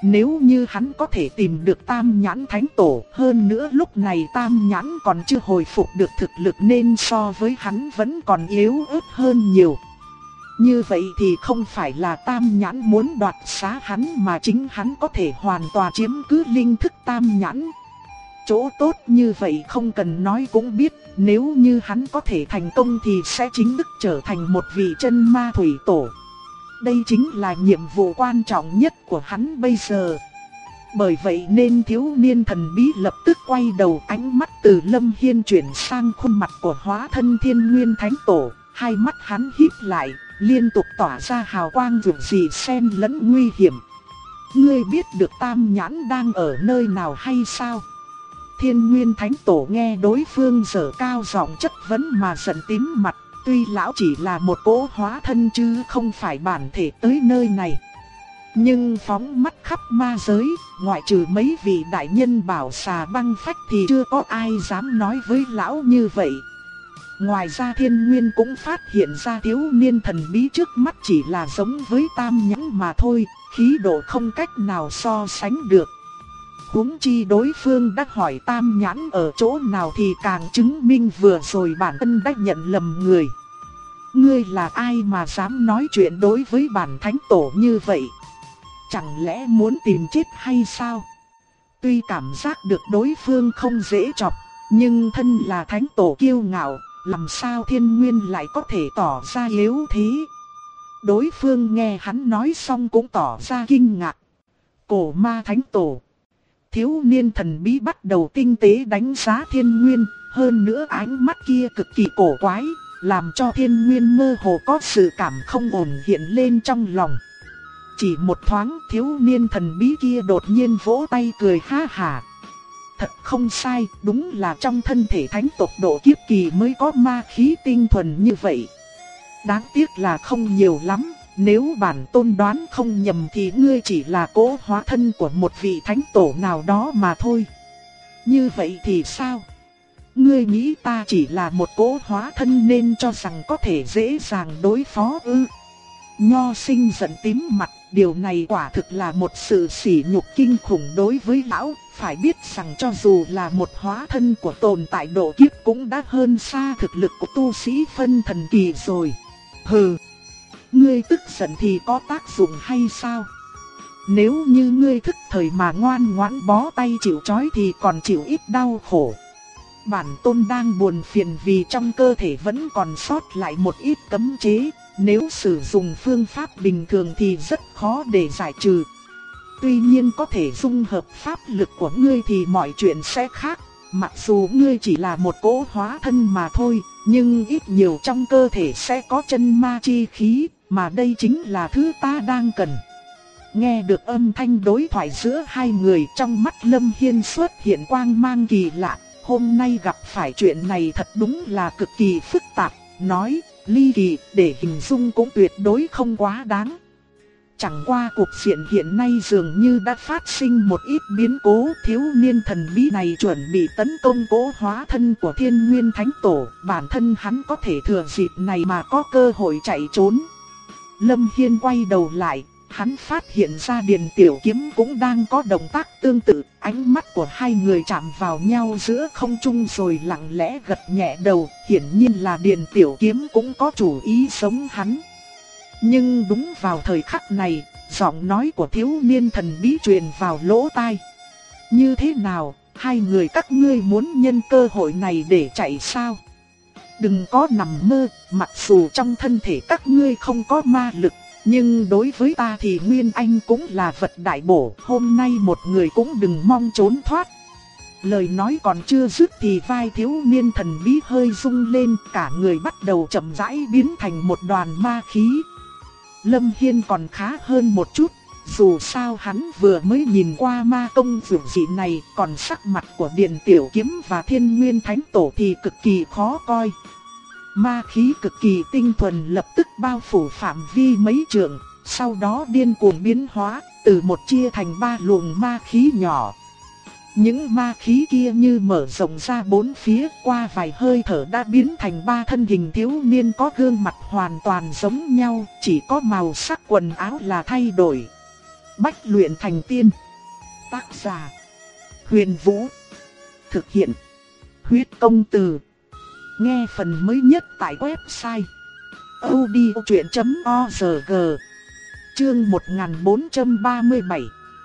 Nếu như hắn có thể tìm được Tam Nhãn Thánh Tổ, hơn nữa lúc này Tam Nhãn còn chưa hồi phục được thực lực nên so với hắn vẫn còn yếu ớt hơn nhiều. Như vậy thì không phải là Tam Nhãn muốn đoạt xá hắn mà chính hắn có thể hoàn toàn chiếm cứ linh thức Tam Nhãn. Chỗ tốt như vậy không cần nói cũng biết, nếu như hắn có thể thành công thì sẽ chính thức trở thành một vị chân ma thủy tổ. Đây chính là nhiệm vụ quan trọng nhất của hắn bây giờ. Bởi vậy nên thiếu niên thần bí lập tức quay đầu, ánh mắt từ Lâm Hiên chuyển sang khuôn mặt của hóa thân Thiên Nguyên Thánh Tổ. Hai mắt hắn híp lại, liên tục tỏa ra hào quang rực rỡ xen lẫn nguy hiểm. Ngươi biết được Tam Nhãn đang ở nơi nào hay sao? Thiên Nguyên Thánh Tổ nghe đối phương giở cao giọng chất vấn mà giận tím mặt. Tuy lão chỉ là một cỗ hóa thân chứ không phải bản thể tới nơi này. Nhưng phóng mắt khắp ma giới, ngoại trừ mấy vị đại nhân bảo xà băng phách thì chưa có ai dám nói với lão như vậy. Ngoài ra Thiên Nguyên cũng phát hiện ra thiếu niên thần bí trước mắt chỉ là giống với Tam Nhãn mà thôi, khí độ không cách nào so sánh được. Huống chi đối phương đã hỏi Tam Nhãn ở chỗ nào thì càng chứng minh vừa rồi bản thân đã nhận lầm người. Ngươi là ai mà dám nói chuyện đối với bản thánh tổ như vậy? Chẳng lẽ muốn tìm chết hay sao? Tuy cảm giác được đối phương không dễ chọc, nhưng thân là thánh tổ kiêu ngạo, làm sao Thiên Nguyên lại có thể tỏ ra yếu thế? Đối phương nghe hắn nói xong cũng tỏ ra kinh ngạc. Cổ ma thánh tổ. Thiếu niên thần bí bắt đầu tinh tế đánh giá Thiên Nguyên, hơn nữa ánh mắt kia cực kỳ cổ quái, làm cho Thiên Nguyên mơ hồ có sự cảm không ổn hiện lên trong lòng. Chỉ một thoáng thiếu niên thần bí kia đột nhiên vỗ tay cười ha hả. Thật không sai, đúng là trong thân thể thánh tộc độ kiếp kỳ mới có ma khí tinh thuần như vậy. Đáng tiếc là không nhiều lắm, nếu bản tôn đoán không nhầm thì ngươi chỉ là cỗ hóa thân của một vị thánh tổ nào đó mà thôi. Như vậy thì sao? Ngươi nghĩ ta chỉ là một cỗ hóa thân nên cho rằng có thể dễ dàng đối phó ư? Nho Sinh giận tím mặt, điều này quả thực là một sự sỉ nhục kinh khủng đối với lão. Phải biết rằng cho dù là một hóa thân của tồn tại độ kiếp cũng đã hơn xa thực lực của tu sĩ phân thần kỳ rồi. Hừ, ngươi tức giận thì có tác dụng hay sao? Nếu như ngươi thức thời mà ngoan ngoãn bó tay chịu trói thì còn chịu ít đau khổ. Bản tôn đang buồn phiền vì trong cơ thể vẫn còn sót lại một ít cấm chế, nếu sử dụng phương pháp bình thường thì rất khó để giải trừ. Tuy nhiên có thể dung hợp pháp lực của ngươi thì mọi chuyện sẽ khác. Mặc dù ngươi chỉ là một cỗ hóa thân mà thôi, nhưng ít nhiều trong cơ thể sẽ có chân ma chi khí, mà đây chính là thứ ta đang cần. Nghe được âm thanh đối thoại giữa hai người, trong mắt Lâm Hiên xuất hiện quang mang kỳ lạ. Hôm nay gặp phải chuyện này thật đúng là cực kỳ phức tạp, nói ly kỳ để hình dung cũng tuyệt đối không quá đáng. Chẳng qua cuộc diện hiện nay dường như đã phát sinh một ít biến cố, thiếu niên thần bí này chuẩn bị tấn công cỗ hóa thân của Thiên Nguyên Thánh Tổ, bản thân hắn có thể thừa dịp này mà có cơ hội chạy trốn. Lâm Hiên quay đầu lại, hắn phát hiện ra Điền Tiểu Kiếm cũng đang có động tác tương tự, ánh mắt của hai người chạm vào nhau giữa không trung rồi lặng lẽ gật nhẹ đầu, hiển nhiên là Điền Tiểu Kiếm cũng có chủ ý giống hắn. Nhưng đúng vào thời khắc này, giọng nói của thiếu niên thần bí truyền vào lỗ tai. Như thế nào, hai người các ngươi muốn nhân cơ hội này để chạy sao? Đừng có nằm mơ, mặc dù trong thân thể các ngươi không có ma lực, nhưng đối với ta thì Nguyên Anh cũng là vật đại bổ, hôm nay một người cũng đừng mong trốn thoát. Lời nói còn chưa dứt thì vai thiếu niên thần bí hơi rung lên, cả người bắt đầu chậm rãi biến thành một đoàn ma khí. Lâm Hiên còn khá hơn một chút, dù sao hắn vừa mới nhìn qua ma công dữ dị này, còn sắc mặt của Điền Tiểu Kiếm và Thiên Nguyên Thánh Tổ thì cực kỳ khó coi. Ma khí cực kỳ tinh thuần lập tức bao phủ phạm vi mấy trượng, sau đó điên cuồng biến hóa, từ một chia thành ba luồng ma khí nhỏ. Những ma khí kia như mở rộng ra bốn phía, qua vài hơi thở đã biến thành ba thân hình thiếu niên có gương mặt hoàn toàn giống nhau, chỉ có màu sắc quần áo là thay đổi. Bách luyện thành tiên. Tác giả: Huyền Vũ. Thực hiện: Huyết Công Từ. Nghe phần mới nhất tại website audiochuyện.org. Chương 1437.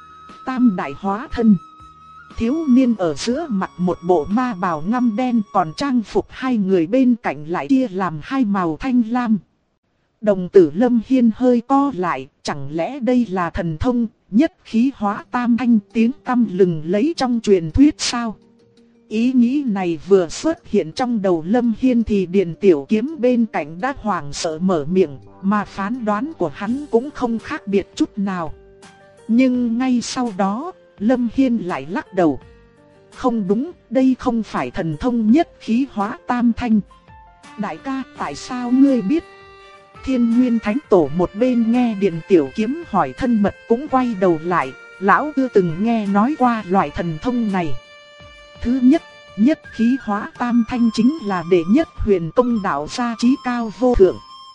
Tam đại hóa thân. Thiếu niên ở giữa mặc một bộ ma bào ngăm đen, còn trang phục hai người bên cạnh lại chia làm hai màu thanh lam. Đồng tử Lâm Hiên hơi co lại, chẳng lẽ đây là thần thông nhất khí hóa tam thanh tiếng tăm lừng lấy trong truyền thuyết sao? Ý nghĩ này vừa xuất hiện trong đầu Lâm Hiên thì Điền Tiểu Kiếm bên cạnh đã hoảng sợ mở miệng, mà phán đoán của hắn cũng không khác biệt chút nào. Nhưng ngay sau đó, Lâm Hiên lại lắc đầu. Không đúng, đây không phải thần thông nhất khí hóa tam thanh. Đại ca, tại sao ngươi biết? Thiên Nguyên Thánh Tổ một bên nghe Điền Tiểu Kiếm hỏi thân mật cũng quay đầu lại, lão chưa từng nghe nói qua loại thần thông này. Thứ nhất, nhất khí hóa tam thanh chính là đệ nhất huyền tông đạo gia trí cao vô thượng.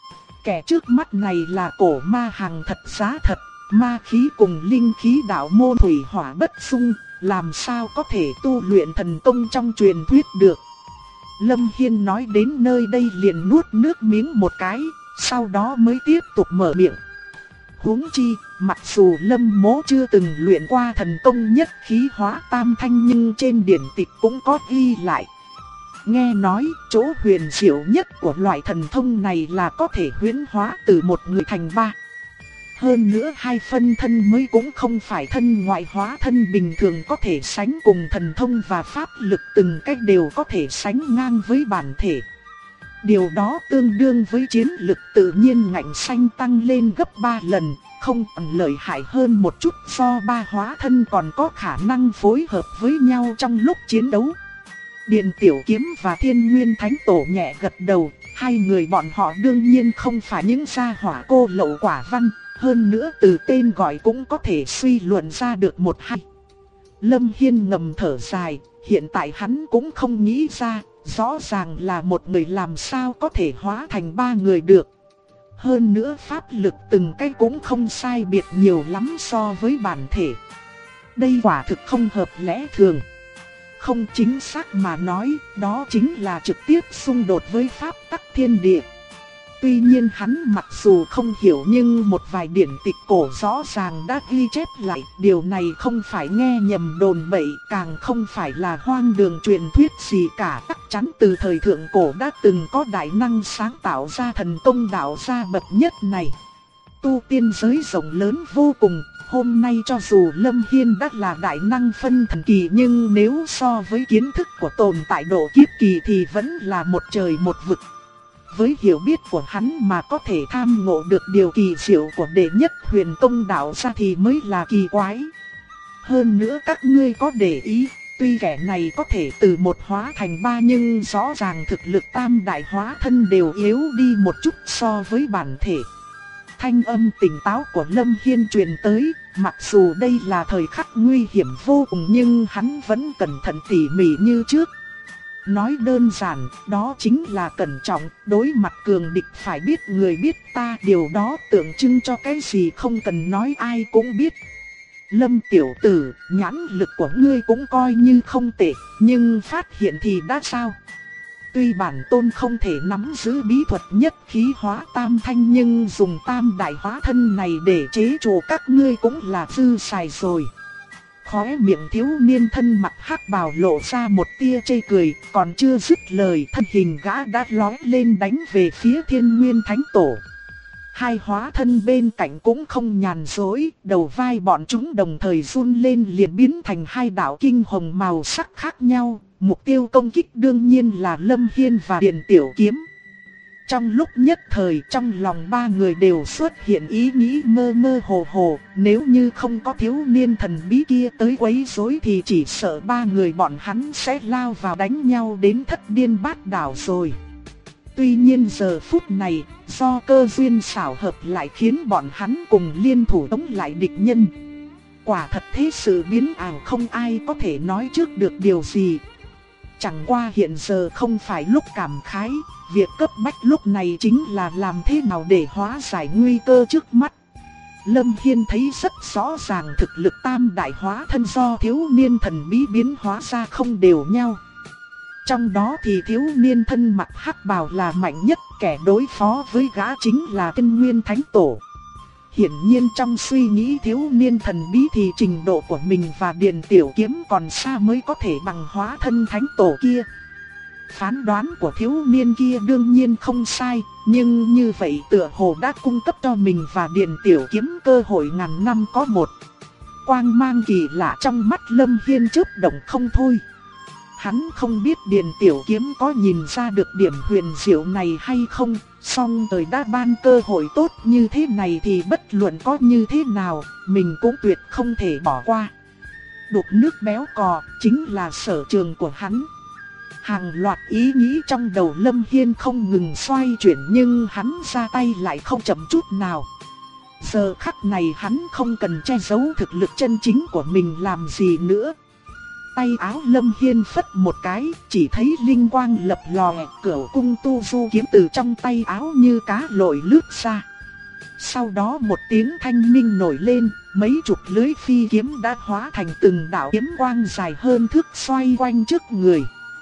Kẻ trước mắt này là cổ ma hàng thật giá thật, ma khí cùng linh khí đạo môn thủy hỏa bất xung, làm sao có thể tu luyện thần công trong truyền thuyết được. Lâm Hiên nói đến nơi đây liền nuốt nước miếng một cái, sau đó mới tiếp tục mở miệng. Huống chi, mặc dù Lâm Mỗ chưa từng luyện qua thần công nhất khí hóa tam thanh nhưng trên điển tịch cũng có ghi lại. Nghe nói, chỗ huyền diệu nhất của loại thần thông này là có thể huyễn hóa từ một người thành ba. Hơn nữa hai phân thân mới cũng không phải thân ngoại hóa thân bình thường có thể sánh cùng thần thông và pháp lực từng cách đều có thể sánh ngang với bản thể. Điều đó tương đương với chiến lực tự nhiên ngạnh xanh tăng lên gấp 3 lần, không còn lợi hại hơn một chút do ba hóa thân còn có khả năng phối hợp với nhau trong lúc chiến đấu. Điền Tiểu Kiếm và Thiên Nguyên Thánh Tổ nhẹ gật đầu, hai người bọn họ đương nhiên không phải những gia hỏa cô lậu quả văn, hơn nữa từ tên gọi cũng có thể suy luận ra được một hai. Lâm Hiên ngầm thở dài, hiện tại hắn cũng không nghĩ ra, rõ ràng là một người làm sao có thể hóa thành ba người được. Hơn nữa pháp lực từng cái cũng không sai biệt nhiều lắm so với bản thể. Đây quả thực không hợp lẽ thường. Không chính xác mà nói, đó chính là trực tiếp xung đột với pháp tắc thiên địa. Tuy nhiên hắn mặc dù không hiểu nhưng một vài điển tịch cổ rõ ràng đã ghi chép lại. Điều này không phải nghe nhầm đồn bậy, càng không phải là hoang đường truyền thuyết gì cả. Chắc chắn từ thời thượng cổ đã từng có đại năng sáng tạo ra thần công đạo gia bậc nhất này. Tu tiên giới rộng lớn vô cùng, hôm nay cho dù Lâm Hiên đã là đại năng phân thần kỳ nhưng nếu so với kiến thức của tồn tại độ kiếp kỳ thì vẫn là một trời một vực. Với hiểu biết của hắn mà có thể tham ngộ được điều kỳ diệu của đệ nhất huyền tông đạo gia thì mới là kỳ quái. Hơn nữa các ngươi có để ý, tuy kẻ này có thể từ một hóa thành ba nhưng rõ ràng thực lực tam đại hóa thân đều yếu đi một chút so với bản thể. Thanh âm tỉnh táo của Lâm Hiên truyền tới, mặc dù đây là thời khắc nguy hiểm vô cùng nhưng hắn vẫn cẩn thận tỉ mỉ như trước. Nói đơn giản, đó chính là cẩn trọng, đối mặt cường địch phải biết người biết ta, điều đó tượng trưng cho cái gì không cần nói ai cũng biết. Lâm tiểu tử, nhãn lực của ngươi cũng coi như không tệ, nhưng phát hiện thì đã sao? Tuy bản tôn không thể nắm giữ bí thuật nhất khí hóa tam thanh nhưng dùng tam đại hóa thân này để chế trụ các ngươi cũng là dư xài rồi. Khóe miệng thiếu niên thân mặc hắc bào lộ ra một tia chê cười, còn chưa dứt lời thân hình gã đã lói lên đánh về phía Thiên Nguyên Thánh Tổ. Hai hóa thân bên cạnh cũng không nhàn dối, đầu vai bọn chúng đồng thời run lên liền biến thành hai đạo kinh hồng màu sắc khác nhau, mục tiêu công kích đương nhiên là Lâm Hiên và Điền Tiểu Kiếm. Trong lúc nhất thời trong lòng ba người đều xuất hiện ý nghĩ mơ mơ hồ hồ, nếu như không có thiếu niên thần bí kia tới quấy rối thì chỉ sợ ba người bọn hắn sẽ lao vào đánh nhau đến thất điên bát đảo rồi. Tuy nhiên giờ phút này, do cơ duyên xảo hợp lại khiến bọn hắn cùng liên thủ tống lại địch nhân. Quả thật thế sự biến ảo không ai có thể nói trước được điều gì. Chẳng qua hiện giờ không phải lúc cảm khái, việc cấp bách lúc này chính là làm thế nào để hóa giải nguy cơ trước mắt. Lâm Hiên thấy rất rõ ràng thực lực tam đại hóa thân do thiếu niên thần bí biến hóa ra không đều nhau. Trong đó thì thiếu niên thân mặc hắc bào là mạnh nhất, kẻ đối phó với gã chính là Thiên Nguyên Thánh Tổ. Hiển nhiên trong suy nghĩ thiếu niên thần bí thì trình độ của mình và Điền Tiểu Kiếm còn xa mới có thể bằng hóa thân Thánh Tổ kia. Phán đoán của thiếu niên kia đương nhiên không sai, nhưng như vậy tựa hồ đã cung cấp cho mình và Điền Tiểu Kiếm cơ hội ngàn năm có một. Quang mang kỳ lạ trong mắt Lâm Hiên chớp động không thôi. Hắn không biết Điền Tiểu Kiếm có nhìn ra được điểm huyền diệu này hay không, song trời đã ban cơ hội tốt như thế này thì bất luận có như thế nào, mình cũng tuyệt không thể bỏ qua. Đục nước béo cò chính là sở trường của hắn. Hàng loạt ý nghĩ trong đầu Lâm Hiên không ngừng xoay chuyển nhưng hắn ra tay lại không chậm chút nào. Giờ khắc này hắn không cần che giấu thực lực chân chính của mình làm gì nữa. Tay áo Lâm Hiên phất một cái, chỉ thấy linh quang lập lòe, cửu cung tu du kiếm từ trong tay áo như cá lội lướt ra. Sau đó một tiếng thanh minh nổi lên, mấy chục lưới phi kiếm đã hóa thành từng đạo kiếm quang dài hơn thước xoay quanh trước người.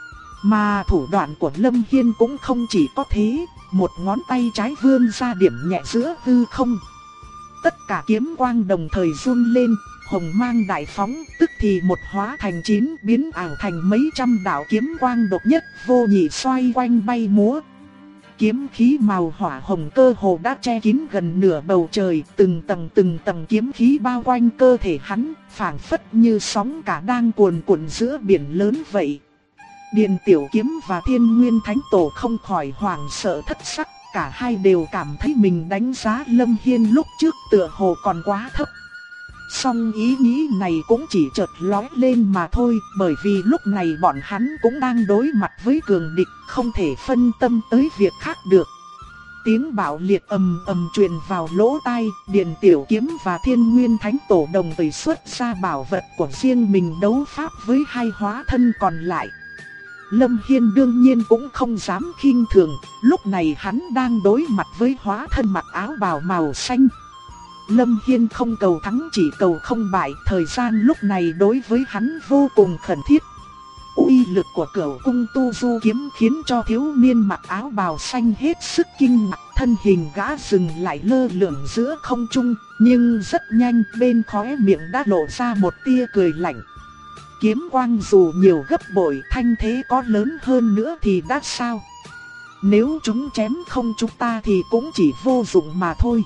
Mà thủ đoạn của Lâm Hiên cũng không chỉ có thế, một ngón tay trái vươn ra điểm nhẹ giữa hư không. Tất cả kiếm quang đồng thời run lên, hồng mang đại phóng, tức thì một hóa thành 9 biến ảo thành mấy trăm đạo kiếm quang độc nhất vô nhị xoay quanh bay múa. Kiếm khí màu hỏa hồng cơ hồ đã che kín gần nửa bầu trời, từng tầng kiếm khí bao quanh cơ thể hắn, phảng phất như sóng cả đang cuồn cuộn giữa biển lớn vậy. Điền Tiểu Kiếm và Thiên Nguyên Thánh Tổ không khỏi hoảng sợ thất sắc, cả hai đều cảm thấy mình đánh giá Lâm Hiên lúc trước tựa hồ còn quá thấp. Song ý nghĩ này cũng chỉ chợt lóe lên mà thôi, bởi vì lúc này bọn hắn cũng đang đối mặt với cường địch, không thể phân tâm tới việc khác được. Tiếng bạo liệt ầm ầm truyền vào lỗ tai, Điền Tiểu Kiếm và Thiên Nguyên Thánh Tổ đồng thời xuất ra bảo vật của riêng mình đấu pháp với hai hóa thân còn lại. Lâm Hiên đương nhiên cũng không dám khinh thường, lúc này hắn đang đối mặt với hóa thân mặc áo bào màu xanh. Lâm Hiên không cầu thắng chỉ cầu không bại, thời gian lúc này đối với hắn vô cùng khẩn thiết. Uy lực của cửu cung tu du kiếm khiến cho thiếu niên mặc áo bào xanh hết sức kinh ngạc, thân hình gã dừng lại lơ lửng giữa không trung, nhưng rất nhanh bên khóe miệng đã lộ ra một tia cười lạnh. Kiếm quang dù nhiều gấp bội, thanh thế có lớn hơn nữa thì đã sao? Nếu chúng chém không chúng ta thì cũng chỉ vô dụng mà thôi.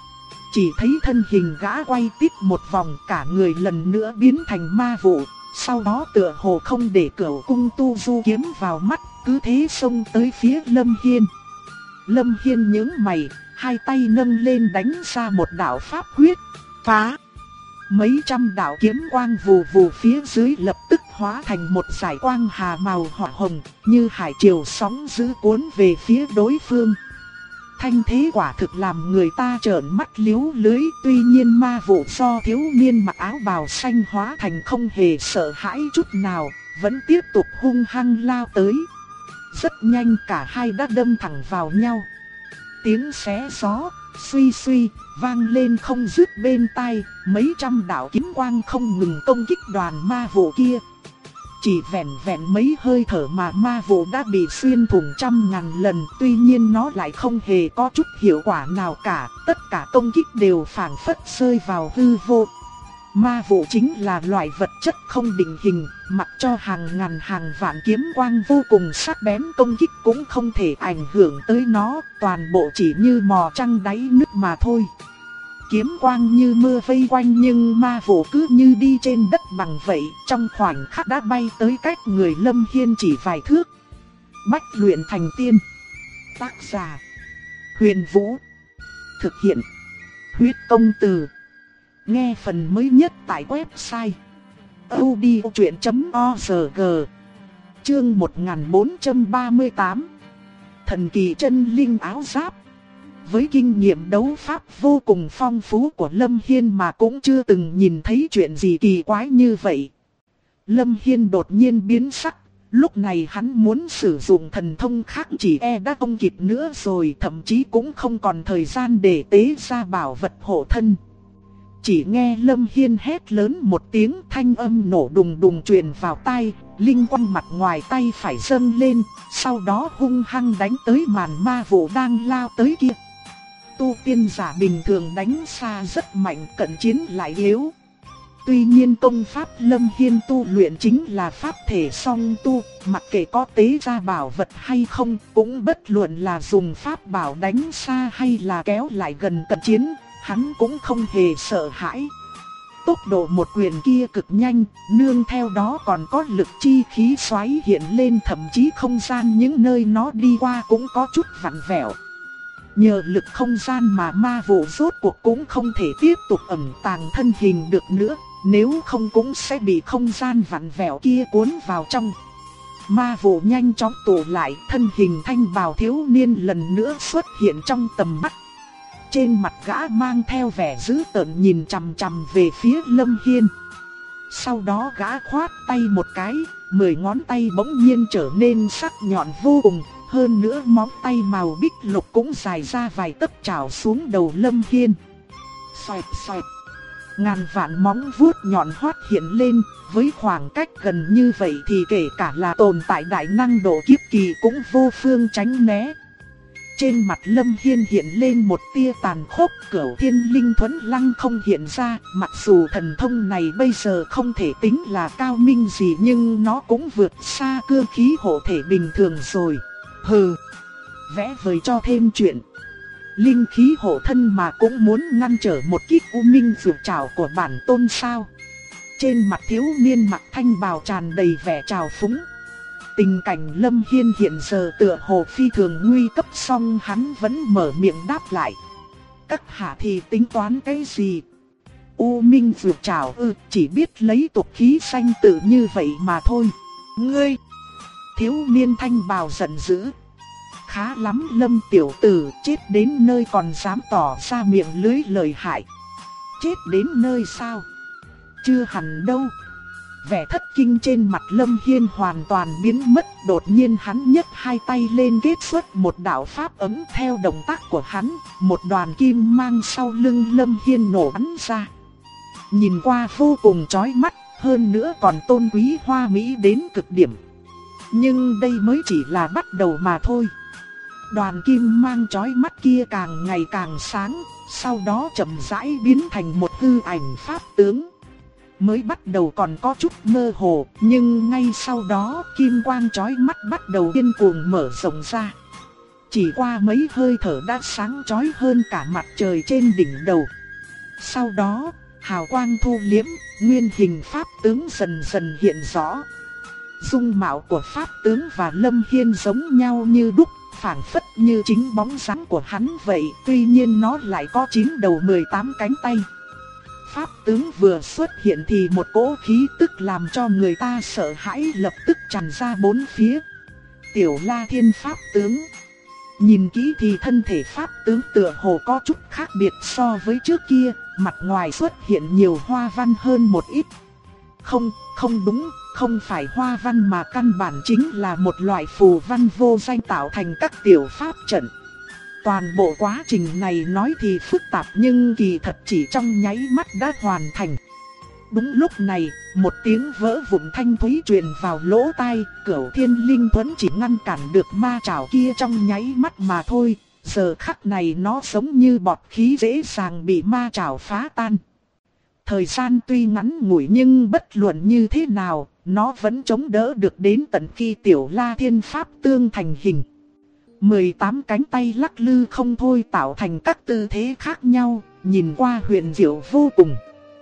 Chỉ thấy thân hình gã quay tít một vòng, cả người lần nữa biến thành ma vụ, sau đó tựa hồ không để cửu cung tu du kiếm vào mắt, cứ thế xông tới phía Lâm Hiên. Lâm Hiên nhướng mày, hai tay nâng lên đánh ra một đạo pháp quyết, phá. Mấy trăm đạo kiếm quang vù vù phía dưới lập tức hóa thành một dải quang hà màu hỏa hồng, như hải triều sóng dữ cuốn về phía đối phương. Thanh thế quả thực làm người ta trợn mắt liếu lưới, tuy nhiên ma vụ do thiếu niên mặc áo bào xanh hóa thành không hề sợ hãi chút nào, vẫn tiếp tục hung hăng lao tới. Rất nhanh cả hai đã đâm thẳng vào nhau. Tiếng xé gió, suy suy, vang lên không dứt bên tai, mấy trăm đạo kiếm quang không ngừng công kích đoàn ma vụ kia. Chỉ vẹn mấy hơi thở mà ma vụ đã bị xuyên thủng trăm ngàn lần, tuy nhiên nó lại không hề có chút hiệu quả nào cả, tất cả công kích đều phảng phất rơi vào hư vô. Ma vụ chính là loại vật chất không định hình, mặc cho hàng ngàn hàng vạn kiếm quang vô cùng sắc bén công kích cũng không thể ảnh hưởng tới nó, toàn bộ chỉ như mò trăng đáy nước mà thôi. Kiếm quang như mưa vây quanh nhưng ma vụ cứ như đi trên đất bằng vậy, trong khoảnh khắc đã bay tới cách người Lâm Hiên chỉ vài thước. Bách luyện thành tiên. Tác giả: Huyền Vũ. Thực hiện: Huyết Công Từ. Nghe phần mới nhất tại website audiochuyen.org. Chương 1438. Thần kỳ chân linh áo giáp. Với kinh nghiệm đấu pháp vô cùng phong phú của Lâm Hiên mà cũng chưa từng nhìn thấy chuyện gì kỳ quái như vậy. Lâm Hiên đột nhiên biến sắc, lúc này hắn muốn sử dụng thần thông khác chỉ đã không kịp nữa rồi, thậm chí cũng không còn thời gian để tế ra bảo vật hộ thân. chỉ nghe Lâm Hiên hét lớn một tiếng, thanh âm nổ đùng đùng truyền vào tai, linh quang mặt ngoài tay phải dâng lên, sau đó hung hăng đánh tới màn ma vụ đang lao tới kia. Tu tiên giả bình thường đánh xa rất mạnh, cận chiến lại yếu. Tuy nhiên công pháp Lâm Hiên tu luyện chính là pháp thể song tu, mặc kệ có tế ra bảo vật hay không, cũng bất luận là dùng pháp bảo đánh xa hay là kéo lại gần cận chiến, hắn cũng không hề sợ hãi. Tốc độ một quyền kia cực nhanh, nương theo đó còn có lực chi khí xoáy hiện lên, thậm chí không gian những nơi nó đi qua cũng có chút vặn vẹo. Nhờ lực không gian mà ma vụ rốt cuộc cũng không thể tiếp tục ẩn tàng thân hình được nữa, nếu không cũng sẽ bị không gian vặn vẹo kia cuốn vào trong. Ma vụ nhanh chóng tụ lại, thân hình thanh bào thiếu niên lần nữa xuất hiện trong tầm mắt. Trên mặt gã mang theo vẻ dữ tợn nhìn chằm chằm về phía Lâm Hiên. Sau đó gã khoát tay một cái, 10 ngón tay bỗng nhiên trở nên sắc nhọn vô cùng. Hơn nữa móng tay màu bích lục cũng dài ra vài tấc chảo xuống đầu Lâm Hiên. Xoẹt xoẹt. Ngàn vạn móng vuốt nhọn hoắt hiện lên, với khoảng cách gần như vậy thì kể cả là tồn tại đại năng độ kiếp kỳ cũng vô phương tránh né. Trên mặt Lâm Hiên hiện lên một tia tàn khốc, Cửu Thiên Linh Thuẫn Lăng không hiện ra, mặc dù thần thông này bây giờ không thể tính là cao minh gì nhưng nó cũng vượt xa cương khí hộ thể bình thường rồi. Hừ, vẽ vời cho thêm chuyện. Linh khí hộ thân mà cũng muốn ngăn trở một kích u minh dược trảo của bản tôn sao? Trên mặt thiếu niên mặc thanh bào tràn đầy vẻ trào phúng. Tình cảnh Lâm Hiên hiện giờ tựa hồ phi thường nguy cấp, song hắn vẫn mở miệng đáp lại. Các hạ thì tính toán cái gì? U minh dược trảo chỉ biết lấy tục khí sanh tử như vậy mà thôi. Ngươi! Thiếu niên thanh bào giận dữ. Khá lắm Lâm tiểu tử, chết đến nơi còn dám tỏ ra miệng lưới lời hại. Chết đến nơi sao? Chưa hẳn đâu. Vẻ thất kinh trên mặt Lâm Hiên hoàn toàn biến mất, đột nhiên hắn nhấc hai tay lên kết xuất một đạo pháp ấm, theo động tác của hắn, một đoàn kim mang sau lưng Lâm Hiên nổ bắn ra. Nhìn qua vô cùng chói mắt, hơn nữa còn tôn quý hoa mỹ đến cực điểm. Nhưng đây mới chỉ là bắt đầu mà thôi. Đoàn kim mang chói mắt kia càng ngày càng sáng, sau đó chậm rãi biến thành một hư ảnh pháp tướng. Mới bắt đầu còn có chút mơ hồ, nhưng ngay sau đó kim quang chói mắt bắt đầu điên cuồng mở rộng ra. Chỉ qua mấy hơi thở đã sáng chói hơn cả mặt trời trên đỉnh đầu. Sau đó, hào quang thu liễm, nguyên hình pháp tướng dần dần hiện rõ. Dung mạo của pháp tướng và Lâm Hiên giống nhau như đúc, phảng phất như chính bóng dáng của hắn vậy, tuy nhiên nó lại có 9 đầu 18 cánh tay. Pháp tướng vừa xuất hiện thì một cỗ khí tức làm cho người ta sợ hãi lập tức tràn ra bốn phía. Tiểu La Thiên pháp tướng. Nhìn kỹ thì thân thể pháp tướng tựa hồ có chút khác biệt so với trước kia, mặt ngoài xuất hiện nhiều hoa văn hơn một ít. Không đúng, không phải hoa văn mà căn bản chính là một loại phù văn vô danh tạo thành các tiểu pháp trận. Toàn bộ quá trình này nói thì phức tạp nhưng kỳ thật chỉ trong nháy mắt đã hoàn thành. Đúng lúc này, một tiếng vỡ vụn thanh thúy truyền vào lỗ tai, Cửu Thiên Linh Thuẫn chỉ ngăn cản được ma trảo kia trong nháy mắt mà thôi. Giờ khắc này nó giống như bọt khí dễ dàng bị ma trảo phá tan. Thời gian tuy ngắn ngủi nhưng bất luận như thế nào, nó vẫn chống đỡ được đến tận khi Tiểu La Thiên Pháp tương thành hình. 18 cánh tay lắc lư không thôi tạo thành các tư thế khác nhau, nhìn qua huyền diệu vô cùng.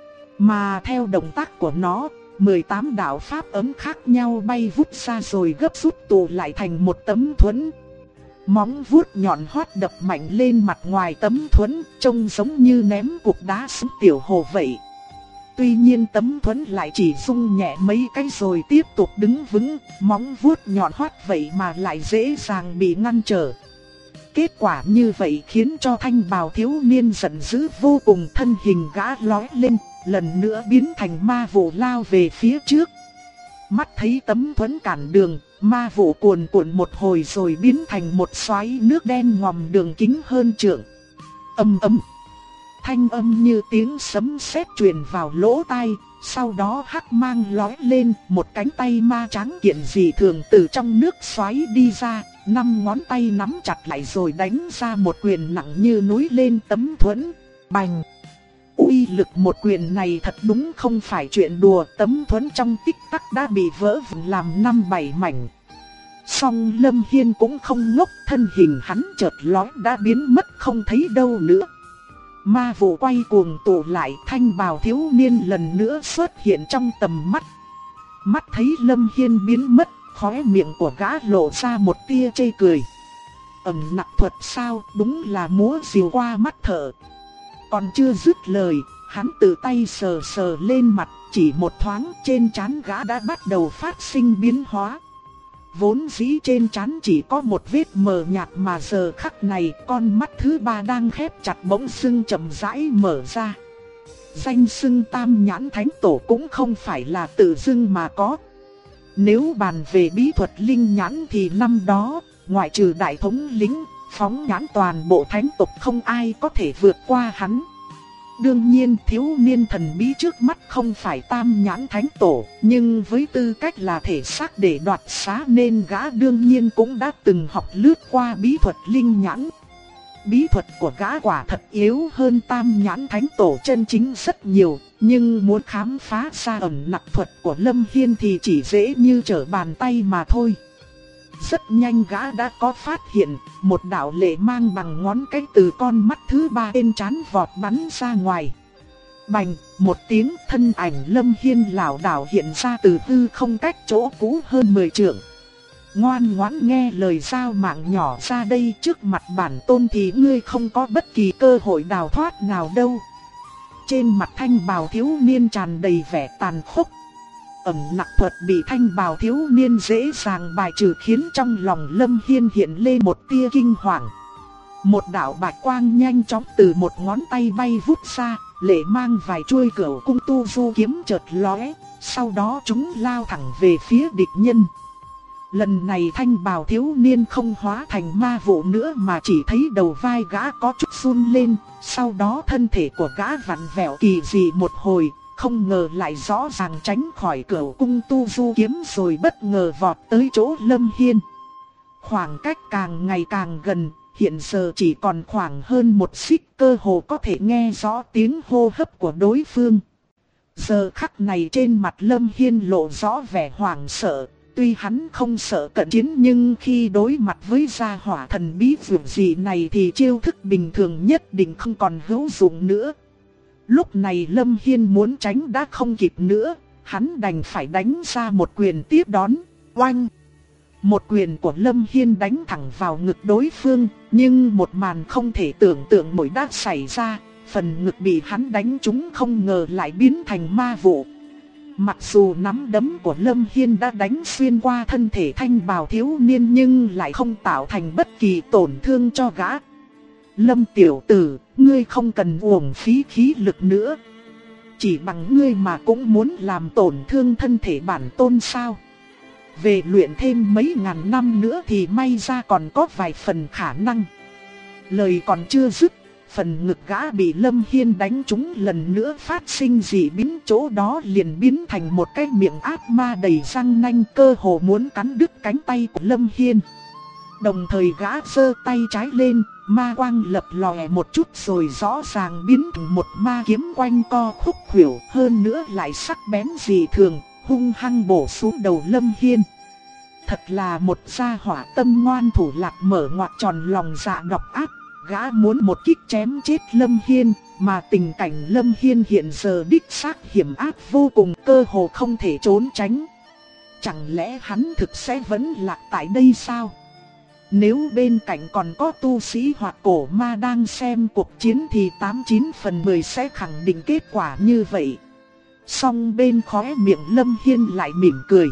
Mà theo động tác của nó, 18 đạo pháp ấm khác nhau bay vút ra rồi gấp rút tụ lại thành một tấm thuẫn. Móng vuốt nhọn hoắt đập mạnh lên mặt ngoài tấm thuẫn, trông giống như ném cục đá xuống tiểu hồ vậy. Tuy nhiên tấm thuẫn lại chỉ rung nhẹ mấy cái rồi tiếp tục đứng vững, móng vuốt nhọn hoắt vậy mà lại dễ dàng bị ngăn trở. Kết quả như vậy khiến cho thanh bào thiếu niên giận dữ vô cùng, thân hình gã lói lên, lần nữa biến thành ma vụ lao về phía trước. Mắt thấy tấm thuẫn cản đường, ma vụ cuồn cuộn một hồi rồi biến thành một xoáy nước đen ngòm đường kính hơn trượng. Ầm ầm. thanh âm như tiếng sấm sét truyền vào lỗ tai. Sau đó hắc mang lóe lên, một cánh tay ma trắng kiện dị thường từ trong nước xoáy đi ra, 5 ngón tay nắm chặt lại rồi đánh ra một quyền nặng như núi lên tấm thuẫn. Bành! Uy lực một quyền này thật đúng không phải chuyện đùa, tấm thuẫn trong tích tắc đã bị vỡ vụn làm 5-7 mảnh. Song Lâm Hiên cũng không ngốc, thân hình hắn chợt lóe đã biến mất không thấy đâu nữa. Ma vụ quay cuồng tụ lại, thanh bào thiếu niên lần nữa xuất hiện trong tầm mắt. Mắt thấy Lâm Hiên biến mất, khóe miệng của gã lộ ra một tia chê cười. Ẩn nặc thuật sao, đúng là múa rìu qua mắt thợ. Còn chưa dứt lời, hắn tự tay sờ sờ lên mặt, chỉ một thoáng trên trán gã đã bắt đầu phát sinh biến hóa. Vốn dĩ trên trán chỉ có một vết mờ nhạt mà giờ khắc này con mắt thứ ba đang khép chặt bỗng dưng chậm rãi mở ra. Danh xưng Tam Nhãn Thánh Tổ cũng không phải là tự dưng mà có. Nếu bàn về bí thuật linh nhãn thì năm đó, ngoại trừ đại thống lĩnh, phóng nhãn toàn bộ thánh tộc không ai có thể vượt qua hắn. Đương nhiên thiếu niên thần bí trước mắt không phải Tam Nhãn Thánh Tổ, nhưng với tư cách là thể xác để đoạt xá nên gã đương nhiên cũng đã từng học lướt qua bí thuật linh nhãn. Bí thuật của gã quả thật yếu hơn Tam Nhãn Thánh Tổ chân chính rất nhiều, nhưng muốn khám phá ra ẩn nặc thuật của Lâm Hiên thì chỉ dễ như trở bàn tay mà thôi. Rất nhanh gã đã có phát hiện, một đạo lệ mang bằng ngón cái từ con mắt thứ ba bên trán vọt bắn ra ngoài. Bành, một tiếng, thân ảnh Lâm Hiên lảo đảo hiện ra từ hư không cách chỗ cũ hơn 10 trượng. Ngoan ngoãn nghe lời giao mạng nhỏ ra đây, trước mặt bản tôn thì ngươi không có bất kỳ cơ hội đào thoát nào đâu. Trên mặt thanh bào thiếu niên tràn đầy vẻ tàn khốc. Ẩn nặc thuật bị thanh bào thiếu niên dễ dàng bài trừ khiến trong lòng Lâm Hiên hiện lên một tia kinh hoàng. Một đạo bạch quang nhanh chóng từ một ngón tay bay vút ra, lệ mang vài chuôi cửu cung tu du kiếm chợt lóe, sau đó chúng lao thẳng về phía địch nhân. Lần này thanh bào thiếu niên không hóa thành ma vụ nữa mà chỉ thấy đầu vai gã có chút run lên, sau đó thân thể của gã vặn vẹo kỳ dị một hồi. Không ngờ lại rõ ràng tránh khỏi cửu cung tu du kiếm rồi bất ngờ vọt tới chỗ Lâm Hiên. Khoảng cách càng ngày càng gần, hiện giờ chỉ còn khoảng hơn một xích, cơ hồ có thể nghe rõ tiếng hô hấp của đối phương. Giờ khắc này trên mặt Lâm Hiên lộ rõ vẻ hoảng sợ, tuy hắn không sợ cận chiến nhưng khi đối mặt với gia hỏa thần bí vượt dị này thì chiêu thức bình thường nhất định không còn hữu dụng nữa. Lúc này Lâm Hiên muốn tránh đã không kịp nữa, hắn đành phải đánh ra một quyền tiếp đón. Oanh! Một quyền của Lâm Hiên đánh thẳng vào ngực đối phương, nhưng một màn không thể tưởng tượng nổi đã xảy ra, phần ngực bị hắn đánh trúng không ngờ lại biến thành ma vụ. Mặc dù nắm đấm của Lâm Hiên đã đánh xuyên qua thân thể thanh bào thiếu niên nhưng lại không tạo thành bất kỳ tổn thương cho gã. Lâm tiểu tử, ngươi không cần uổng phí khí lực nữa. Chỉ bằng ngươi mà cũng muốn làm tổn thương thân thể bản tôn sao? Về luyện thêm mấy ngàn năm nữa thì may ra còn có vài phần khả năng. Lời còn chưa dứt, phần ngực gã bị Lâm Hiên đánh trúng lần nữa phát sinh dị biến, chỗ đó liền biến thành một cái miệng ác ma đầy răng nanh, cơ hồ muốn cắn đứt cánh tay của Lâm Hiên. Đồng thời gã giơ tay trái lên, ma quang lập lòe một chút rồi rõ ràng biến thành một ma kiếm quanh co khúc khuỷu, hơn nữa lại sắc bén dị thường, hung hăng bổ xuống đầu Lâm Hiên. Thật là một gia hỏa tâm ngoan thủ lạc, mở ngoặt tròn lòng dạ độc ác, gã muốn một kích chém chết Lâm Hiên, mà tình cảnh Lâm Hiên hiện giờ đích xác hiểm ác vô cùng, cơ hồ không thể trốn tránh. Chẳng lẽ hắn thực sẽ vẫn lạc tại đây sao? Nếu bên cạnh còn có tu sĩ hoặc cổ ma đang xem cuộc chiến thì 89 phần 10 sẽ khẳng định kết quả như vậy. Song bên khóe miệng Lâm Hiên lại mỉm cười.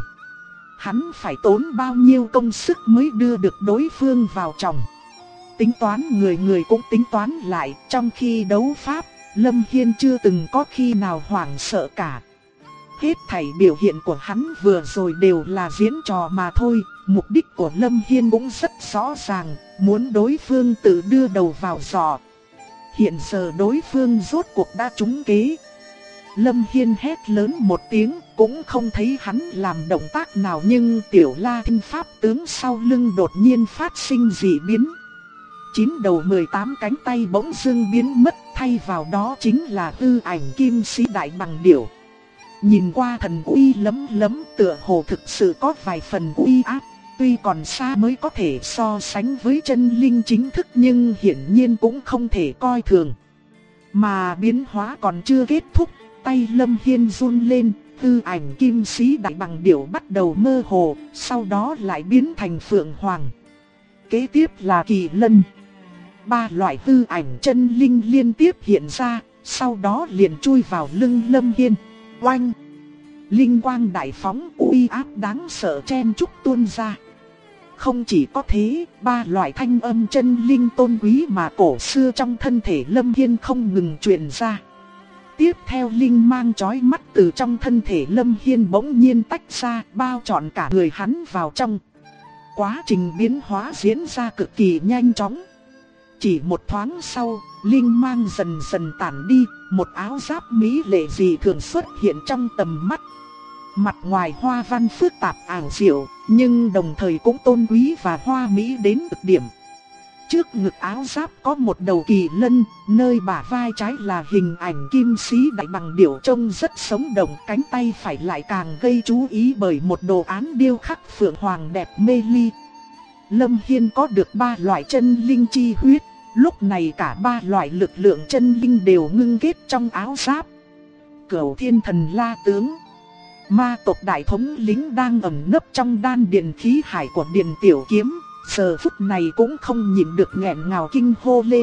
Hắn phải tốn bao nhiêu công sức mới đưa được đối phương vào chồng. Tính toán người người cũng tính toán lại, trong khi đấu pháp, Lâm Hiên chưa từng có khi nào hoảng sợ cả. Hết thảy biểu hiện của hắn vừa rồi đều là diễn trò mà thôi, mục đích của Lâm Hiên cũng rất rõ ràng, muốn đối phương tự đưa đầu vào giò. Hiện giờ đối phương rốt cuộc đã trúng kế. Lâm Hiên hét lớn một tiếng, cũng không thấy hắn làm động tác nào, nhưng Tiểu La Thiên pháp tướng sau lưng đột nhiên phát sinh dị biến. 9 đầu 18 cánh tay bỗng dưng biến mất, thay vào đó chính là hư ảnh kim sĩ đại bằng điểu. Nhìn qua thần uy lấm lấm, tựa hồ thực sự có vài phần uy áp. Tuy còn xa mới có thể so sánh với chân linh chính thức, nhưng hiển nhiên cũng không thể coi thường. Mà biến hóa còn chưa kết thúc, tay Lâm Hiên run lên, hư ảnh kim sĩ đại bằng điểu bắt đầu mơ hồ, sau đó lại biến thành phượng hoàng. Kế tiếp là kỳ lân. 3 loại hư ảnh chân linh liên tiếp hiện ra, sau đó liền chui vào lưng Lâm Hiên. Oanh! Linh quang đại phóng, uy áp đáng sợ chen chúc tuôn ra. Không chỉ có thế, 3 loại thanh âm chân linh tôn quý mà cổ xưa trong thân thể Lâm Hiên không ngừng truyền ra. Tiếp theo linh mang chói mắt từ trong thân thể Lâm Hiên bỗng nhiên tách ra, bao trọn cả người hắn vào trong. Quá trình biến hóa diễn ra cực kỳ nhanh chóng. Chỉ một thoáng sau, linh mang dần dần tản đi, một áo giáp mỹ lệ dị thường xuất hiện trong tầm mắt. Mặt ngoài hoa văn phức tạp ảo diệu, nhưng đồng thời cũng tôn quý và hoa mỹ đến cực điểm. Trước ngực áo giáp có một đầu kỳ lân, nơi bả vai trái là hình ảnh kim sĩ đại bằng điểu trông rất sống động, cánh tay phải lại càng gây chú ý bởi một đồ án điêu khắc phượng hoàng đẹp mê ly. Lâm Hiên có được 3 loại chân linh chi huyết, lúc này cả 3 loại lực lượng chân linh đều ngưng kết trong áo giáp. Cửu Thiên Thần La tướng. Ma tộc đại thống lĩnh đang ẩn nấp trong đan điền khí hải của Điền Tiểu Kiếm, giờ phút này cũng không nhịn được nghẹn ngào kinh hô lên.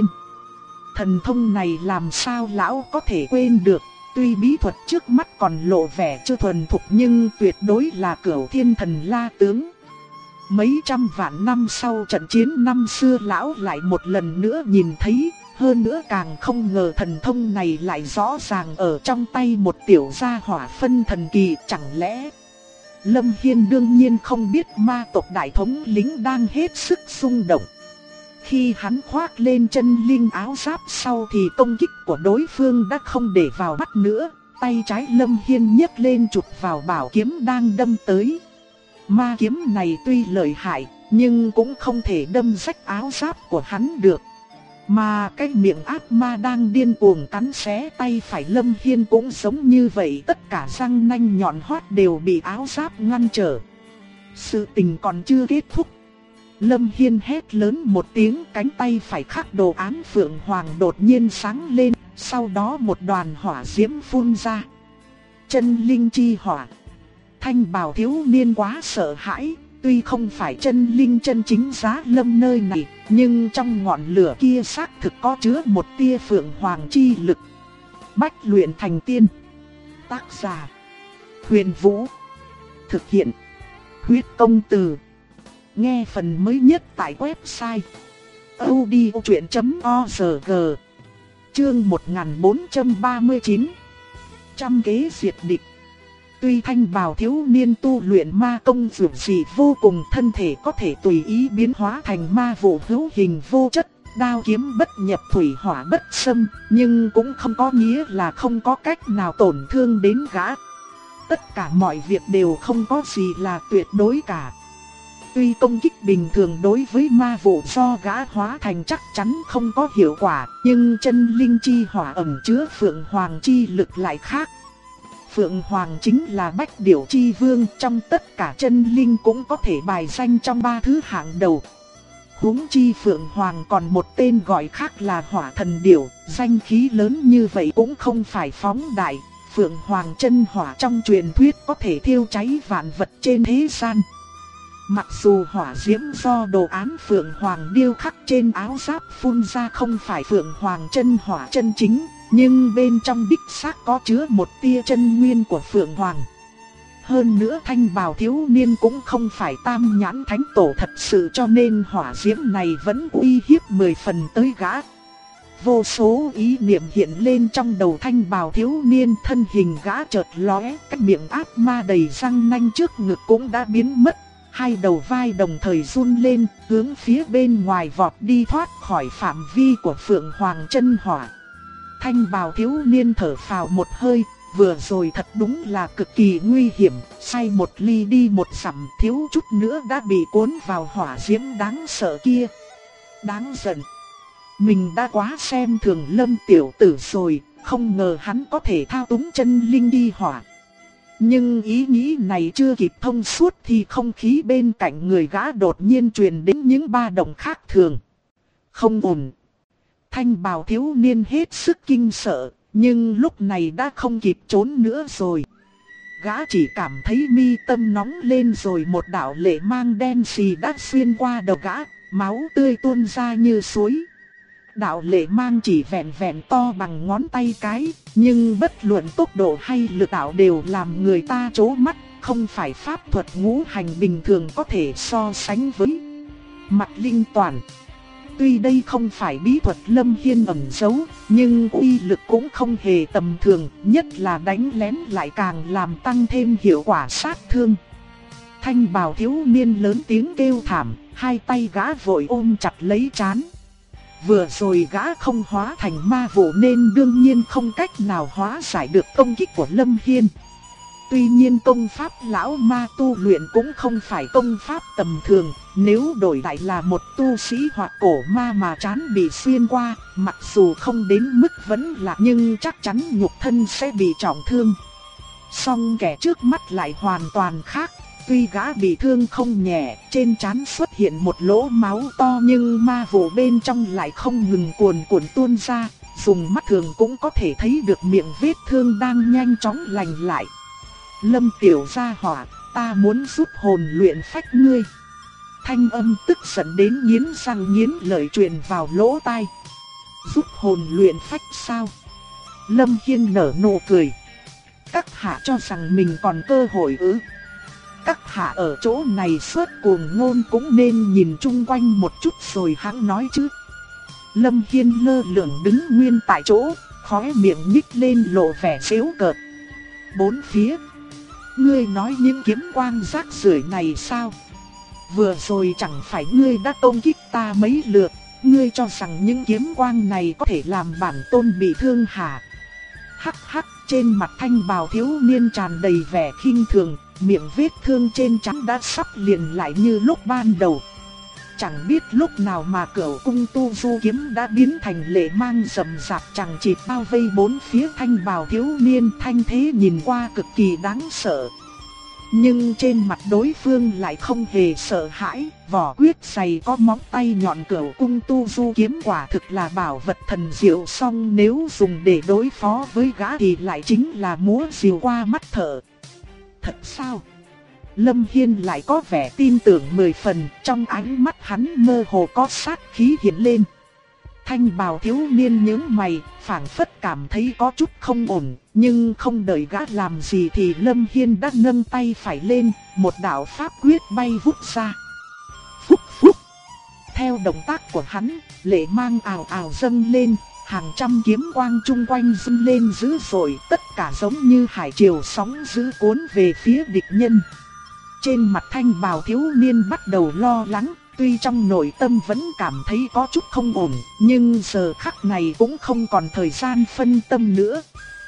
Thần thông này làm sao lão có thể quên được, tuy bí thuật trước mắt còn lộ vẻ chưa thuần thục nhưng tuyệt đối là Cửu Thiên Thần La tướng. Mấy trăm vạn năm sau trận chiến năm xưa lão lại một lần nữa nhìn thấy, hơn nữa càng không ngờ thần thông này lại rõ ràng ở trong tay một tiểu gia hỏa phân thần kỳ. Chẳng lẽ Lâm Hiên đương nhiên không biết ma tộc đại thống lĩnh đang hết sức xung động. Khi hắn khoác lên chân linh áo giáp sau thì công kích của đối phương đã không để vào mắt nữa. Tay trái Lâm Hiên nhấc lên chụp vào bảo kiếm đang đâm tới. Ma kiếm này tuy lợi hại, nhưng cũng không thể đâm rách áo giáp của hắn được. Mà cái miệng ác ma đang điên cuồng cắn xé tay phải Lâm Hiên cũng giống như vậy, tất cả răng nanh nhọn hoắt đều bị áo giáp ngăn trở. Sự tình còn chưa kết thúc. Lâm Hiên hét lớn một tiếng, cánh tay phải khắc đồ án phượng hoàng đột nhiên sáng lên, sau đó một đoàn hỏa diễm phun ra. Chân linh chi hỏa. Thanh bào thiếu niên quá sợ hãi, tuy không phải chân linh chân chính giá lâm nơi này, nhưng trong ngọn lửa kia xác thực có chứa một tia phượng hoàng chi lực. Bách luyện thành tiên. Tác giả Huyền Vũ. Thực hiện Huyết Công Từ. Nghe phần mới nhất tại website audiochuyện.org. Chương 1439. Trăm kế diệt địch. Tuy thanh bào thiếu niên tu luyện ma công dường dị vô cùng, thân thể có thể tùy ý biến hóa thành ma vụ hữu hình vô chất, đao kiếm bất nhập thủy hỏa bất xâm, nhưng cũng không có nghĩa là không có cách nào tổn thương đến gã. Tất cả mọi việc đều không có gì là tuyệt đối cả. Tuy công kích bình thường đối với ma vụ do gã hóa thành chắc chắn không có hiệu quả, nhưng chân linh chi hỏa ẩn chứa phượng hoàng chi lực lại khác. Phượng Hoàng chính là bách điểu chi vương, trong tất cả chân linh cũng có thể bài danh trong 3 thứ hạng đầu. Huống chi Phượng Hoàng còn một tên gọi khác là Hỏa Thần Điểu, danh khí lớn như vậy cũng không phải phóng đại. Phượng Hoàng chân hỏa trong truyền thuyết có thể thiêu cháy vạn vật trên thế gian. Mặc dù hỏa diễm do đồ án Phượng Hoàng điêu khắc trên áo giáp phun ra không phải Phượng Hoàng chân hỏa chân chính, nhưng bên trong đích xác có chứa một tia chân nguyên của Phượng Hoàng. Hơn nữa thanh bào thiếu niên cũng không phải tam nhãn thánh tổ thật sự, cho nên hỏa diễm này vẫn uy hiếp 10 phần tới gã. Vô số ý niệm hiện lên trong đầu thanh bào thiếu niên, thân hình gã chợt lóe, cái miệng ác ma đầy răng nanh trước ngực cũng đã biến mất. hai đầu vai đồng thời run lên, hướng phía bên ngoài vọt đi thoát khỏi phạm vi của Phượng Hoàng chân hỏa. Thanh bào thiếu niên thở phào một hơi, vừa rồi thật đúng là cực kỳ nguy hiểm, sai một ly đi một dặm, thiếu chút nữa đã bị cuốn vào hỏa diễm đáng sợ kia. Đáng giận. Mình đã quá xem thường Lâm tiểu tử rồi, không ngờ hắn có thể thao túng chân linh đi hỏa. Nhưng ý nghĩ này chưa kịp thông suốt thì không khí bên cạnh người gã đột nhiên truyền đến những ba động khác thường. Không ổn. Thanh bào thiếu niên hết sức kinh sợ, nhưng lúc này đã không kịp trốn nữa rồi. Gã chỉ cảm thấy mi tâm nóng lên rồi một đạo lệ mang đen xì đã xuyên qua đầu gã, máu tươi tuôn ra như suối. Đạo lệ mang chỉ vẹn vẹn to bằng ngón tay cái, nhưng bất luận tốc độ hay lực đạo đều làm người ta chố mắt, không phải pháp thuật ngũ hành bình thường có thể so sánh với. Mặt linh toàn. Tuy đây không phải bí thuật Lâm Hiên ẩn giấu, nhưng uy lực cũng không hề tầm thường, nhất là đánh lén lại càng làm tăng thêm hiệu quả sát thương. Thanh bào thiếu niên lớn tiếng kêu thảm, hai tay gã vội ôm chặt lấy trán. Vừa rồi gã không hóa thành ma vụ nên đương nhiên không cách nào hóa giải được công kích của Lâm Hiên. Tuy nhiên công pháp lão ma tu luyện cũng không phải công pháp tầm thường, nếu đổi lại là một tu sĩ hoặc cổ ma mà trán bị xuyên qua, mặc dù không đến mức vẫn lạc nhưng chắc chắn nhục thân sẽ bị trọng thương. Song kẻ trước mắt lại hoàn toàn khác. Tuy gã bị thương không nhẹ, trên trán xuất hiện một lỗ máu to nhưng ma vụ bên trong lại không ngừng cuồn cuộn tuôn ra, dùng mắt thường cũng có thể thấy được miệng vết thương đang nhanh chóng lành lại. Lâm tiểu gia hỏa, ta muốn rút hồn luyện phách ngươi. Thanh âm tức giận đến nghiến răng nghiến lợi truyền vào lỗ tai. Rút hồn luyện phách sao? Lâm Hiên nở nụ cười. Các hạ cho rằng mình còn cơ hội ư? Các hạ ở chỗ này suốt cuồng ngôn cũng nên nhìn chung quanh một chút rồi hãng nói chứ. Lâm Hiên lơ lửng đứng nguyên tại chỗ, khóe miệng nhích lên lộ vẻ giễu cợt. Bốn phía. Ngươi nói những kiếm quang rác rưởi này sao? Vừa rồi chẳng phải ngươi đã công kích ta mấy lượt, ngươi cho rằng những kiếm quang này có thể làm bản tôn bị thương hả? Hắc hắc, trên mặt thanh bào thiếu niên tràn đầy vẻ khinh thường, miệng vết thương trên trán đã sắp liền lại như lúc ban đầu. Chẳng biết lúc nào mà Cửu cung tu du kiếm đã biến thành lệ mang rậm rạp chẳng chịt bao vây bốn phía thanh bào thiếu niên, thanh thế nhìn qua cực kỳ đáng sợ. Nhưng trên mặt đối phương lại không hề sợ hãi, vỏ quyết dày có móng tay nhọn Cửu cung tu du kiếm quả thực là bảo vật thần diệu, song nếu dùng để đối phó với gã thì lại chính là múa rìu qua mắt thợ. Thật sao? Lâm Hiên lại có vẻ tin tưởng 10 phần, trong ánh mắt hắn mơ hồ có sát khí hiện lên. Thanh bào thiếu niên nhướng mày, phảng phất cảm thấy có chút không ổn, nhưng không đợi gã làm gì thì Lâm Hiên đã nâng tay phải lên, một đạo pháp quyết bay vút ra. Phúc phúc! Theo động tác của hắn, lệ mang ào ào dâng lên, hàng trăm kiếm quang chung quanh rung lên dữ dội, tất cả giống như hải triều sóng dữ cuốn về phía địch nhân. Trên mặt thanh bào thiếu niên bắt đầu lo lắng, tuy trong nội tâm vẫn cảm thấy có chút không ổn, nhưng giờ khắc này cũng không còn thời gian phân tâm nữa.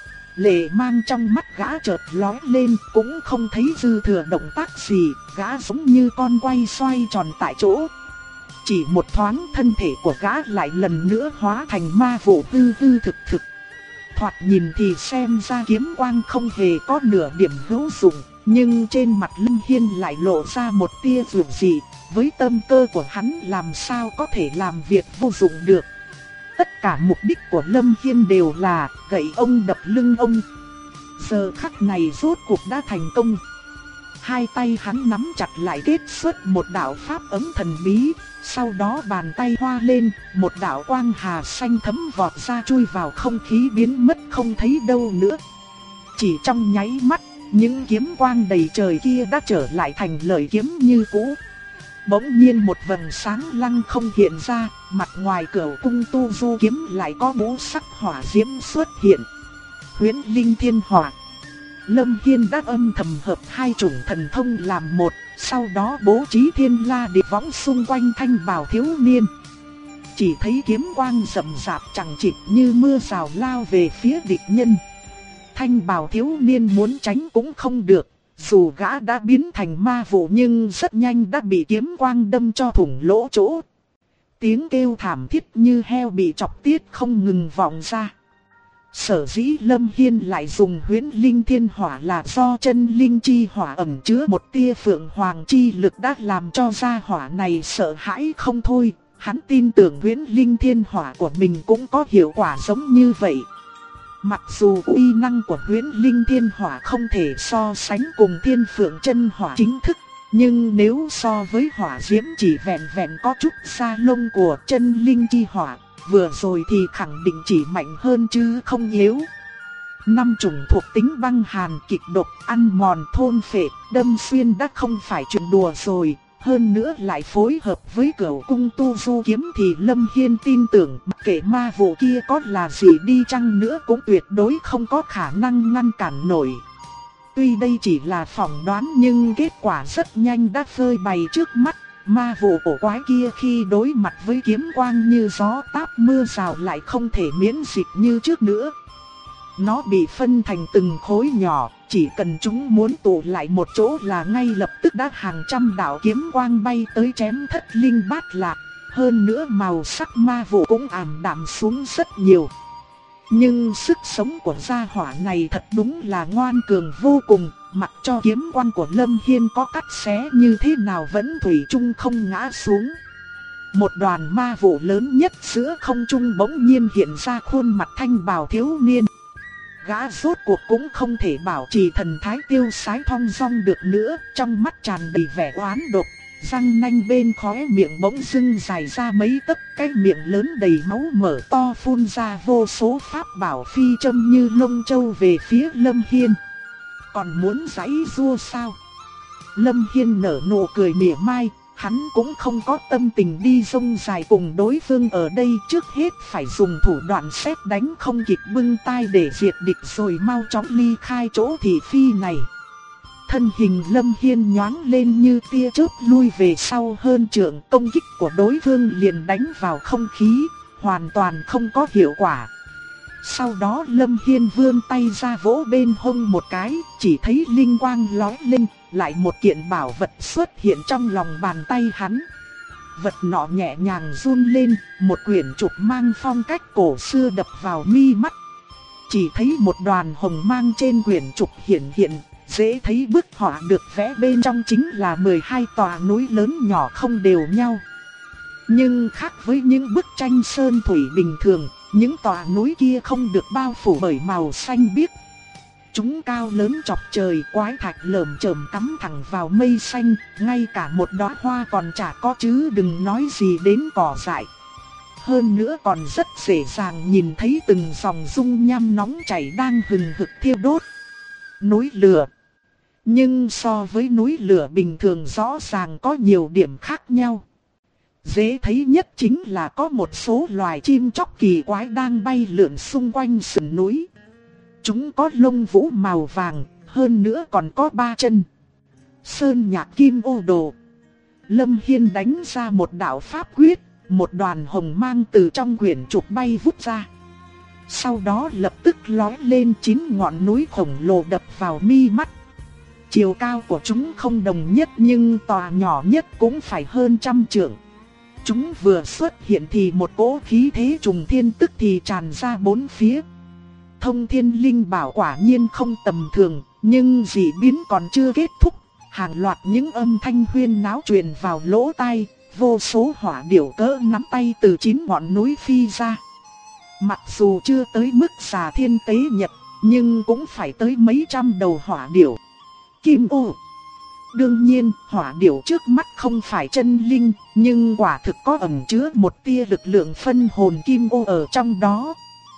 Lệ mang trong mắt gã chợt lóe lên, cũng không thấy dư thừa động tác gì, gã giống như con quay xoay tròn tại chỗ. Chỉ một thoáng thân thể của gã lại lần nữa hóa thành ma vụ hư hư thực thực. Thoạt nhìn thì xem ra kiếm quang không hề có nửa điểm hữu dụng, nhưng trên mặt Lâm Hiên lại lộ ra một tia dịu dị, với tâm cơ của hắn làm sao có thể làm việc vô dụng được. Tất cả mục đích của Lâm Hiên đều là gậy ông đập lưng ông. Giờ khắc này rốt cuộc đã thành công. Hai tay hắn nắm chặt lại kết xuất một đạo pháp ấm thần bí, sau đó bàn tay hoa lên, một đạo quang hà xanh thấm vọt ra chui vào không khí biến mất không thấy đâu nữa. Chỉ trong nháy mắt, những kiếm quang đầy trời kia đã trở lại thành lợi kiếm như cũ. Bỗng nhiên một vầng sáng lăng không hiện ra, mặt ngoài Cửu cung tu du kiếm lại có ngũ sắc hỏa diễm xuất hiện. Huyễn linh thiên hỏa. Lâm Hiên đã âm thầm hợp hai chủng thần thông làm một, sau đó bố trí thiên la địa võng xung quanh thanh bào thiếu niên. Chỉ thấy kiếm quang rậm rạp chẳng chịt như mưa rào lao về phía địch nhân. Thanh bào thiếu niên muốn tránh cũng không được, dù gã đã biến thành ma vụ nhưng rất nhanh đã bị kiếm quang đâm cho thủng lỗ chỗ. Tiếng kêu thảm thiết như heo bị chọc tiết không ngừng vọng ra. Sở dĩ Lâm Hiên lại dùng huyễn linh thiên hỏa là do chân linh chi hỏa ẩn chứa một tia phượng hoàng chi lực đã làm cho gia hỏa này sợ hãi không thôi. Hắn tin tưởng huyễn linh thiên hỏa của mình cũng có hiệu quả giống như vậy. Mặc dù uy năng của huyễn linh thiên hỏa không thể so sánh cùng thiên phượng chân hỏa chính thức, nhưng nếu so với hỏa diễm chỉ vẹn vẹn có chút da lông của chân linh chi hỏa, vừa rồi thì khẳng định chỉ mạnh hơn chứ không yếu. 5 chủng thuộc tính băng hàn, kịch độc, ăn mòn, thôn phệ, đâm xuyên đã không phải chuyện đùa rồi. Hơn nữa lại phối hợp với Cửu cung tu du kiếm thì Lâm Hiên tin tưởng mặc kệ ma vụ kia có là gì đi chăng nữa cũng tuyệt đối không có khả năng ngăn cản nổi. Tuy đây chỉ là phỏng đoán nhưng kết quả rất nhanh đã phơi bày trước mắt. Ma vụ cổ quái kia khi đối mặt với kiếm quang như gió táp mưa rào lại không thể miễn dịch như trước nữa. Nó bị phân thành từng khối nhỏ, chỉ cần chúng muốn tụ lại một chỗ là ngay lập tức đã hàng trăm đạo kiếm quang bay tới chém thất linh bát lạc. Hơn nữa màu sắc ma vụ cũng ảm đạm xuống rất nhiều. Nhưng sức sống của gia hỏa này thật đúng là ngoan cường vô cùng, mặc cho kiếm quang của Lâm Hiên có cắt xé như thế nào vẫn thủy chung không ngã xuống. Một đoàn ma vụ lớn nhất giữa không trung bỗng nhiên hiện ra khuôn mặt thanh bào thiếu niên. Gã rốt cuộc cũng không thể bảo trì thần thái tiêu sái thong dong được nữa, trong mắt tràn đầy vẻ oán độc, răng nanh bên khóe miệng bỗng dưng dài ra mấy tấc, cái miệng lớn đầy máu mở to phun ra vô số pháp bảo phi châm như lông châu về phía Lâm Hiên. Còn muốn giãy giụa sao? Lâm Hiên nở nụ cười mỉa mai. Hắn cũng không có tâm tình đi rông dài cùng đối phương ở đây, trước hết phải dùng thủ đoạn sét đánh không kịp bưng tay để diệt địch rồi mau chóng ly khai chỗ thị phi này. Thân hình Lâm Hiên nhoáng lên như tia chớp lui về sau hơn trượng, công kích của đối phương liền đánh vào không khí, hoàn toàn không có hiệu quả. Sau đó Lâm Hiên vươn tay ra vỗ bên hông một cái, chỉ thấy linh quang lóe lên, lại một kiện bảo vật xuất hiện trong lòng bàn tay hắn. Vật nọ nhẹ nhàng run lên, một quyển trục mang phong cách cổ xưa đập vào mi mắt. Chỉ thấy một đoàn hồng mang trên quyển trục hiện, dễ thấy bức họa được vẽ bên trong chính là 12 tòa núi lớn nhỏ không đều nhau. Nhưng khác với những bức tranh sơn thủy bình thường, những tòa núi kia không được bao phủ bởi màu xanh biếc. Chúng cao lớn chọc trời, quái thạch lởm chởm cắm thẳng vào mây xanh, ngay cả một đóa hoa còn chả có chứ đừng nói gì đến cỏ dại. Hơn nữa còn rất dễ dàng nhìn thấy từng dòng dung nham nóng chảy đang hừng hực thiêu đốt. Núi lửa. Nhưng so với núi lửa bình thường rõ ràng có nhiều điểm khác nhau. Dễ thấy nhất chính là có một số loài chim chóc kỳ quái đang bay lượn xung quanh sườn núi. Chúng có lông vũ màu vàng, hơn nữa còn có 3 chân. Sơn nhạc kim ô đồ. Lâm Hiên đánh ra một đạo pháp quyết, một đoàn hồng mang từ trong quyển trục bay vút ra. Sau đó lập tức lóe lên 9 ngọn núi khổng lồ đập vào mi mắt. Chiều cao của chúng không đồng nhất nhưng tòa nhỏ nhất cũng phải hơn 100 trượng. Chúng vừa xuất hiện thì một cỗ khí thế trùng thiên tức thì tràn ra bốn phía. Thông thiên linh bảo quả nhiên không tầm thường, nhưng dị biến còn chưa kết thúc. Hàng loạt những âm thanh huyên náo truyền vào lỗ tai, vô số hỏa điểu cỡ nắm tay từ 9 ngọn núi phi ra. Mặc dù chưa tới mức xà thiên tế nhật, nhưng cũng phải tới mấy trăm đầu hỏa điểu. Kim ô. Đương nhiên, hỏa điểu trước mắt không phải chân linh, nhưng quả thực có ẩn chứa một tia lực lượng phân hồn kim ô ở trong đó.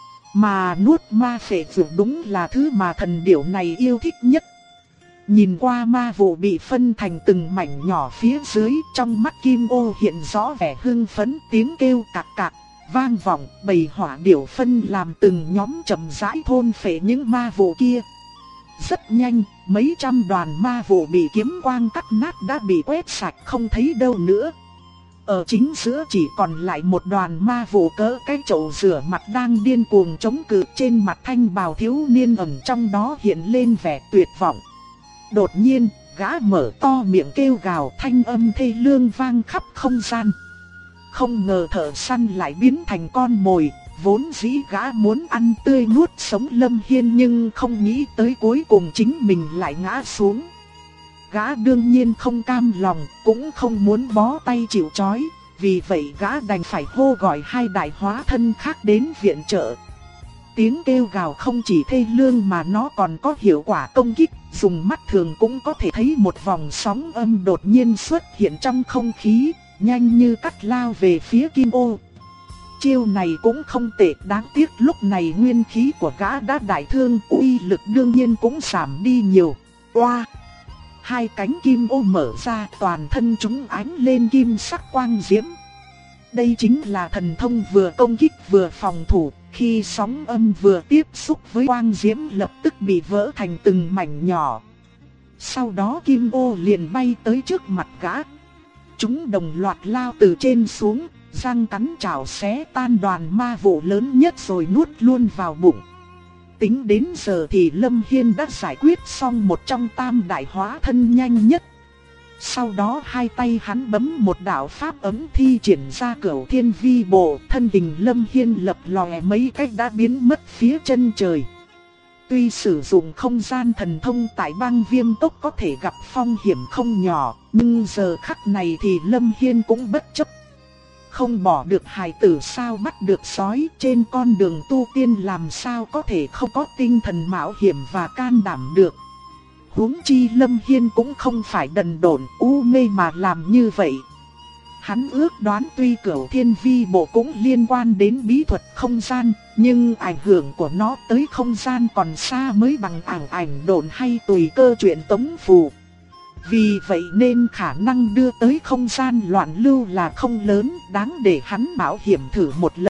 Mà nuốt ma phệ vụ đúng là thứ mà thần điểu này yêu thích nhất. Nhìn qua ma vụ bị phân thành từng mảnh nhỏ phía dưới, trong mắt kim ô hiện rõ vẻ hưng phấn, tiếng kêu cạc cạc vang vọng, bầy hỏa điểu phân làm từng nhóm chậm rãi thôn phệ những ma vụ kia. Rất nhanh, mấy trăm đoàn ma vụ bị kiếm quang cắt nát đã bị quét sạch không thấy đâu nữa. Ở chính giữa chỉ còn lại một đoàn ma vụ cỡ cái chậu rửa mặt đang điên cuồng chống cự, trên mặt thanh bào thiếu niên ẩn trong đó hiện lên vẻ tuyệt vọng. Đột nhiên, gã mở to miệng kêu gào, thanh âm thê lương vang khắp không gian. Không ngờ thợ săn lại biến thành con mồi, vốn dĩ gã muốn ăn tươi nuốt sống Lâm Hiên nhưng không nghĩ tới cuối cùng chính mình lại ngã xuống. Gã đương nhiên không cam lòng, cũng không muốn bó tay chịu trói, vì vậy gã đành phải hô gọi hai đại hóa thân khác đến viện trợ. Tiếng kêu gào không chỉ thê lương mà nó còn có hiệu quả công kích, dùng mắt thường cũng có thể thấy một vòng sóng âm đột nhiên xuất hiện trong không khí, nhanh như cắt lao về phía Kim Ô. Chiêu này cũng không tệ, đáng tiếc lúc này nguyên khí của gã đã đại thương, uy lực đương nhiên cũng giảm đi nhiều. Oa! Hai cánh Kim Ô mở ra, toàn thân chúng ánh lên kim sắc quang diễm. Đây chính là thần thông vừa công kích vừa phòng thủ, khi sóng âm vừa tiếp xúc với quang diễm lập tức bị vỡ thành từng mảnh nhỏ. Sau đó Kim Ô liền bay tới trước mặt gã. Chúng đồng loạt lao từ trên xuống, răng cắn chảo xé tan đoàn ma vụ lớn nhất rồi nuốt luôn vào bụng. Tính đến giờ thì Lâm Hiên đã giải quyết xong một trong tam đại hóa thân nhanh nhất. Sau đó hai tay hắn bấm một đạo pháp ấm thi triển ra Cửu Thiên Vi Bộ, thân hình Lâm Hiên lập lòe mấy cách đã biến mất phía chân trời. Tuy sử dụng không gian thần thông tại băng viêm tốc có thể gặp phong hiểm không nhỏ, nhưng giờ khắc này thì Lâm Hiên cũng bất chấp. Không bỏ được hài tử sao bắt được sói, trên con đường tu tiên làm sao có thể không có tinh thần mạo hiểm và can đảm được. Huống chi Lâm Hiên cũng không phải đần độn u mê mà làm như vậy. Hắn ước đoán tuy Cửu Thiên Vi Bộ cũng liên quan đến bí thuật không gian, nhưng ảnh hưởng của nó tới không gian còn xa mới bằng ảnh độn hay tùy cơ chuyện tống phù. Vì vậy nên khả năng đưa tới không gian loạn lưu là không lớn, đáng để hắn mạo hiểm thử một lần.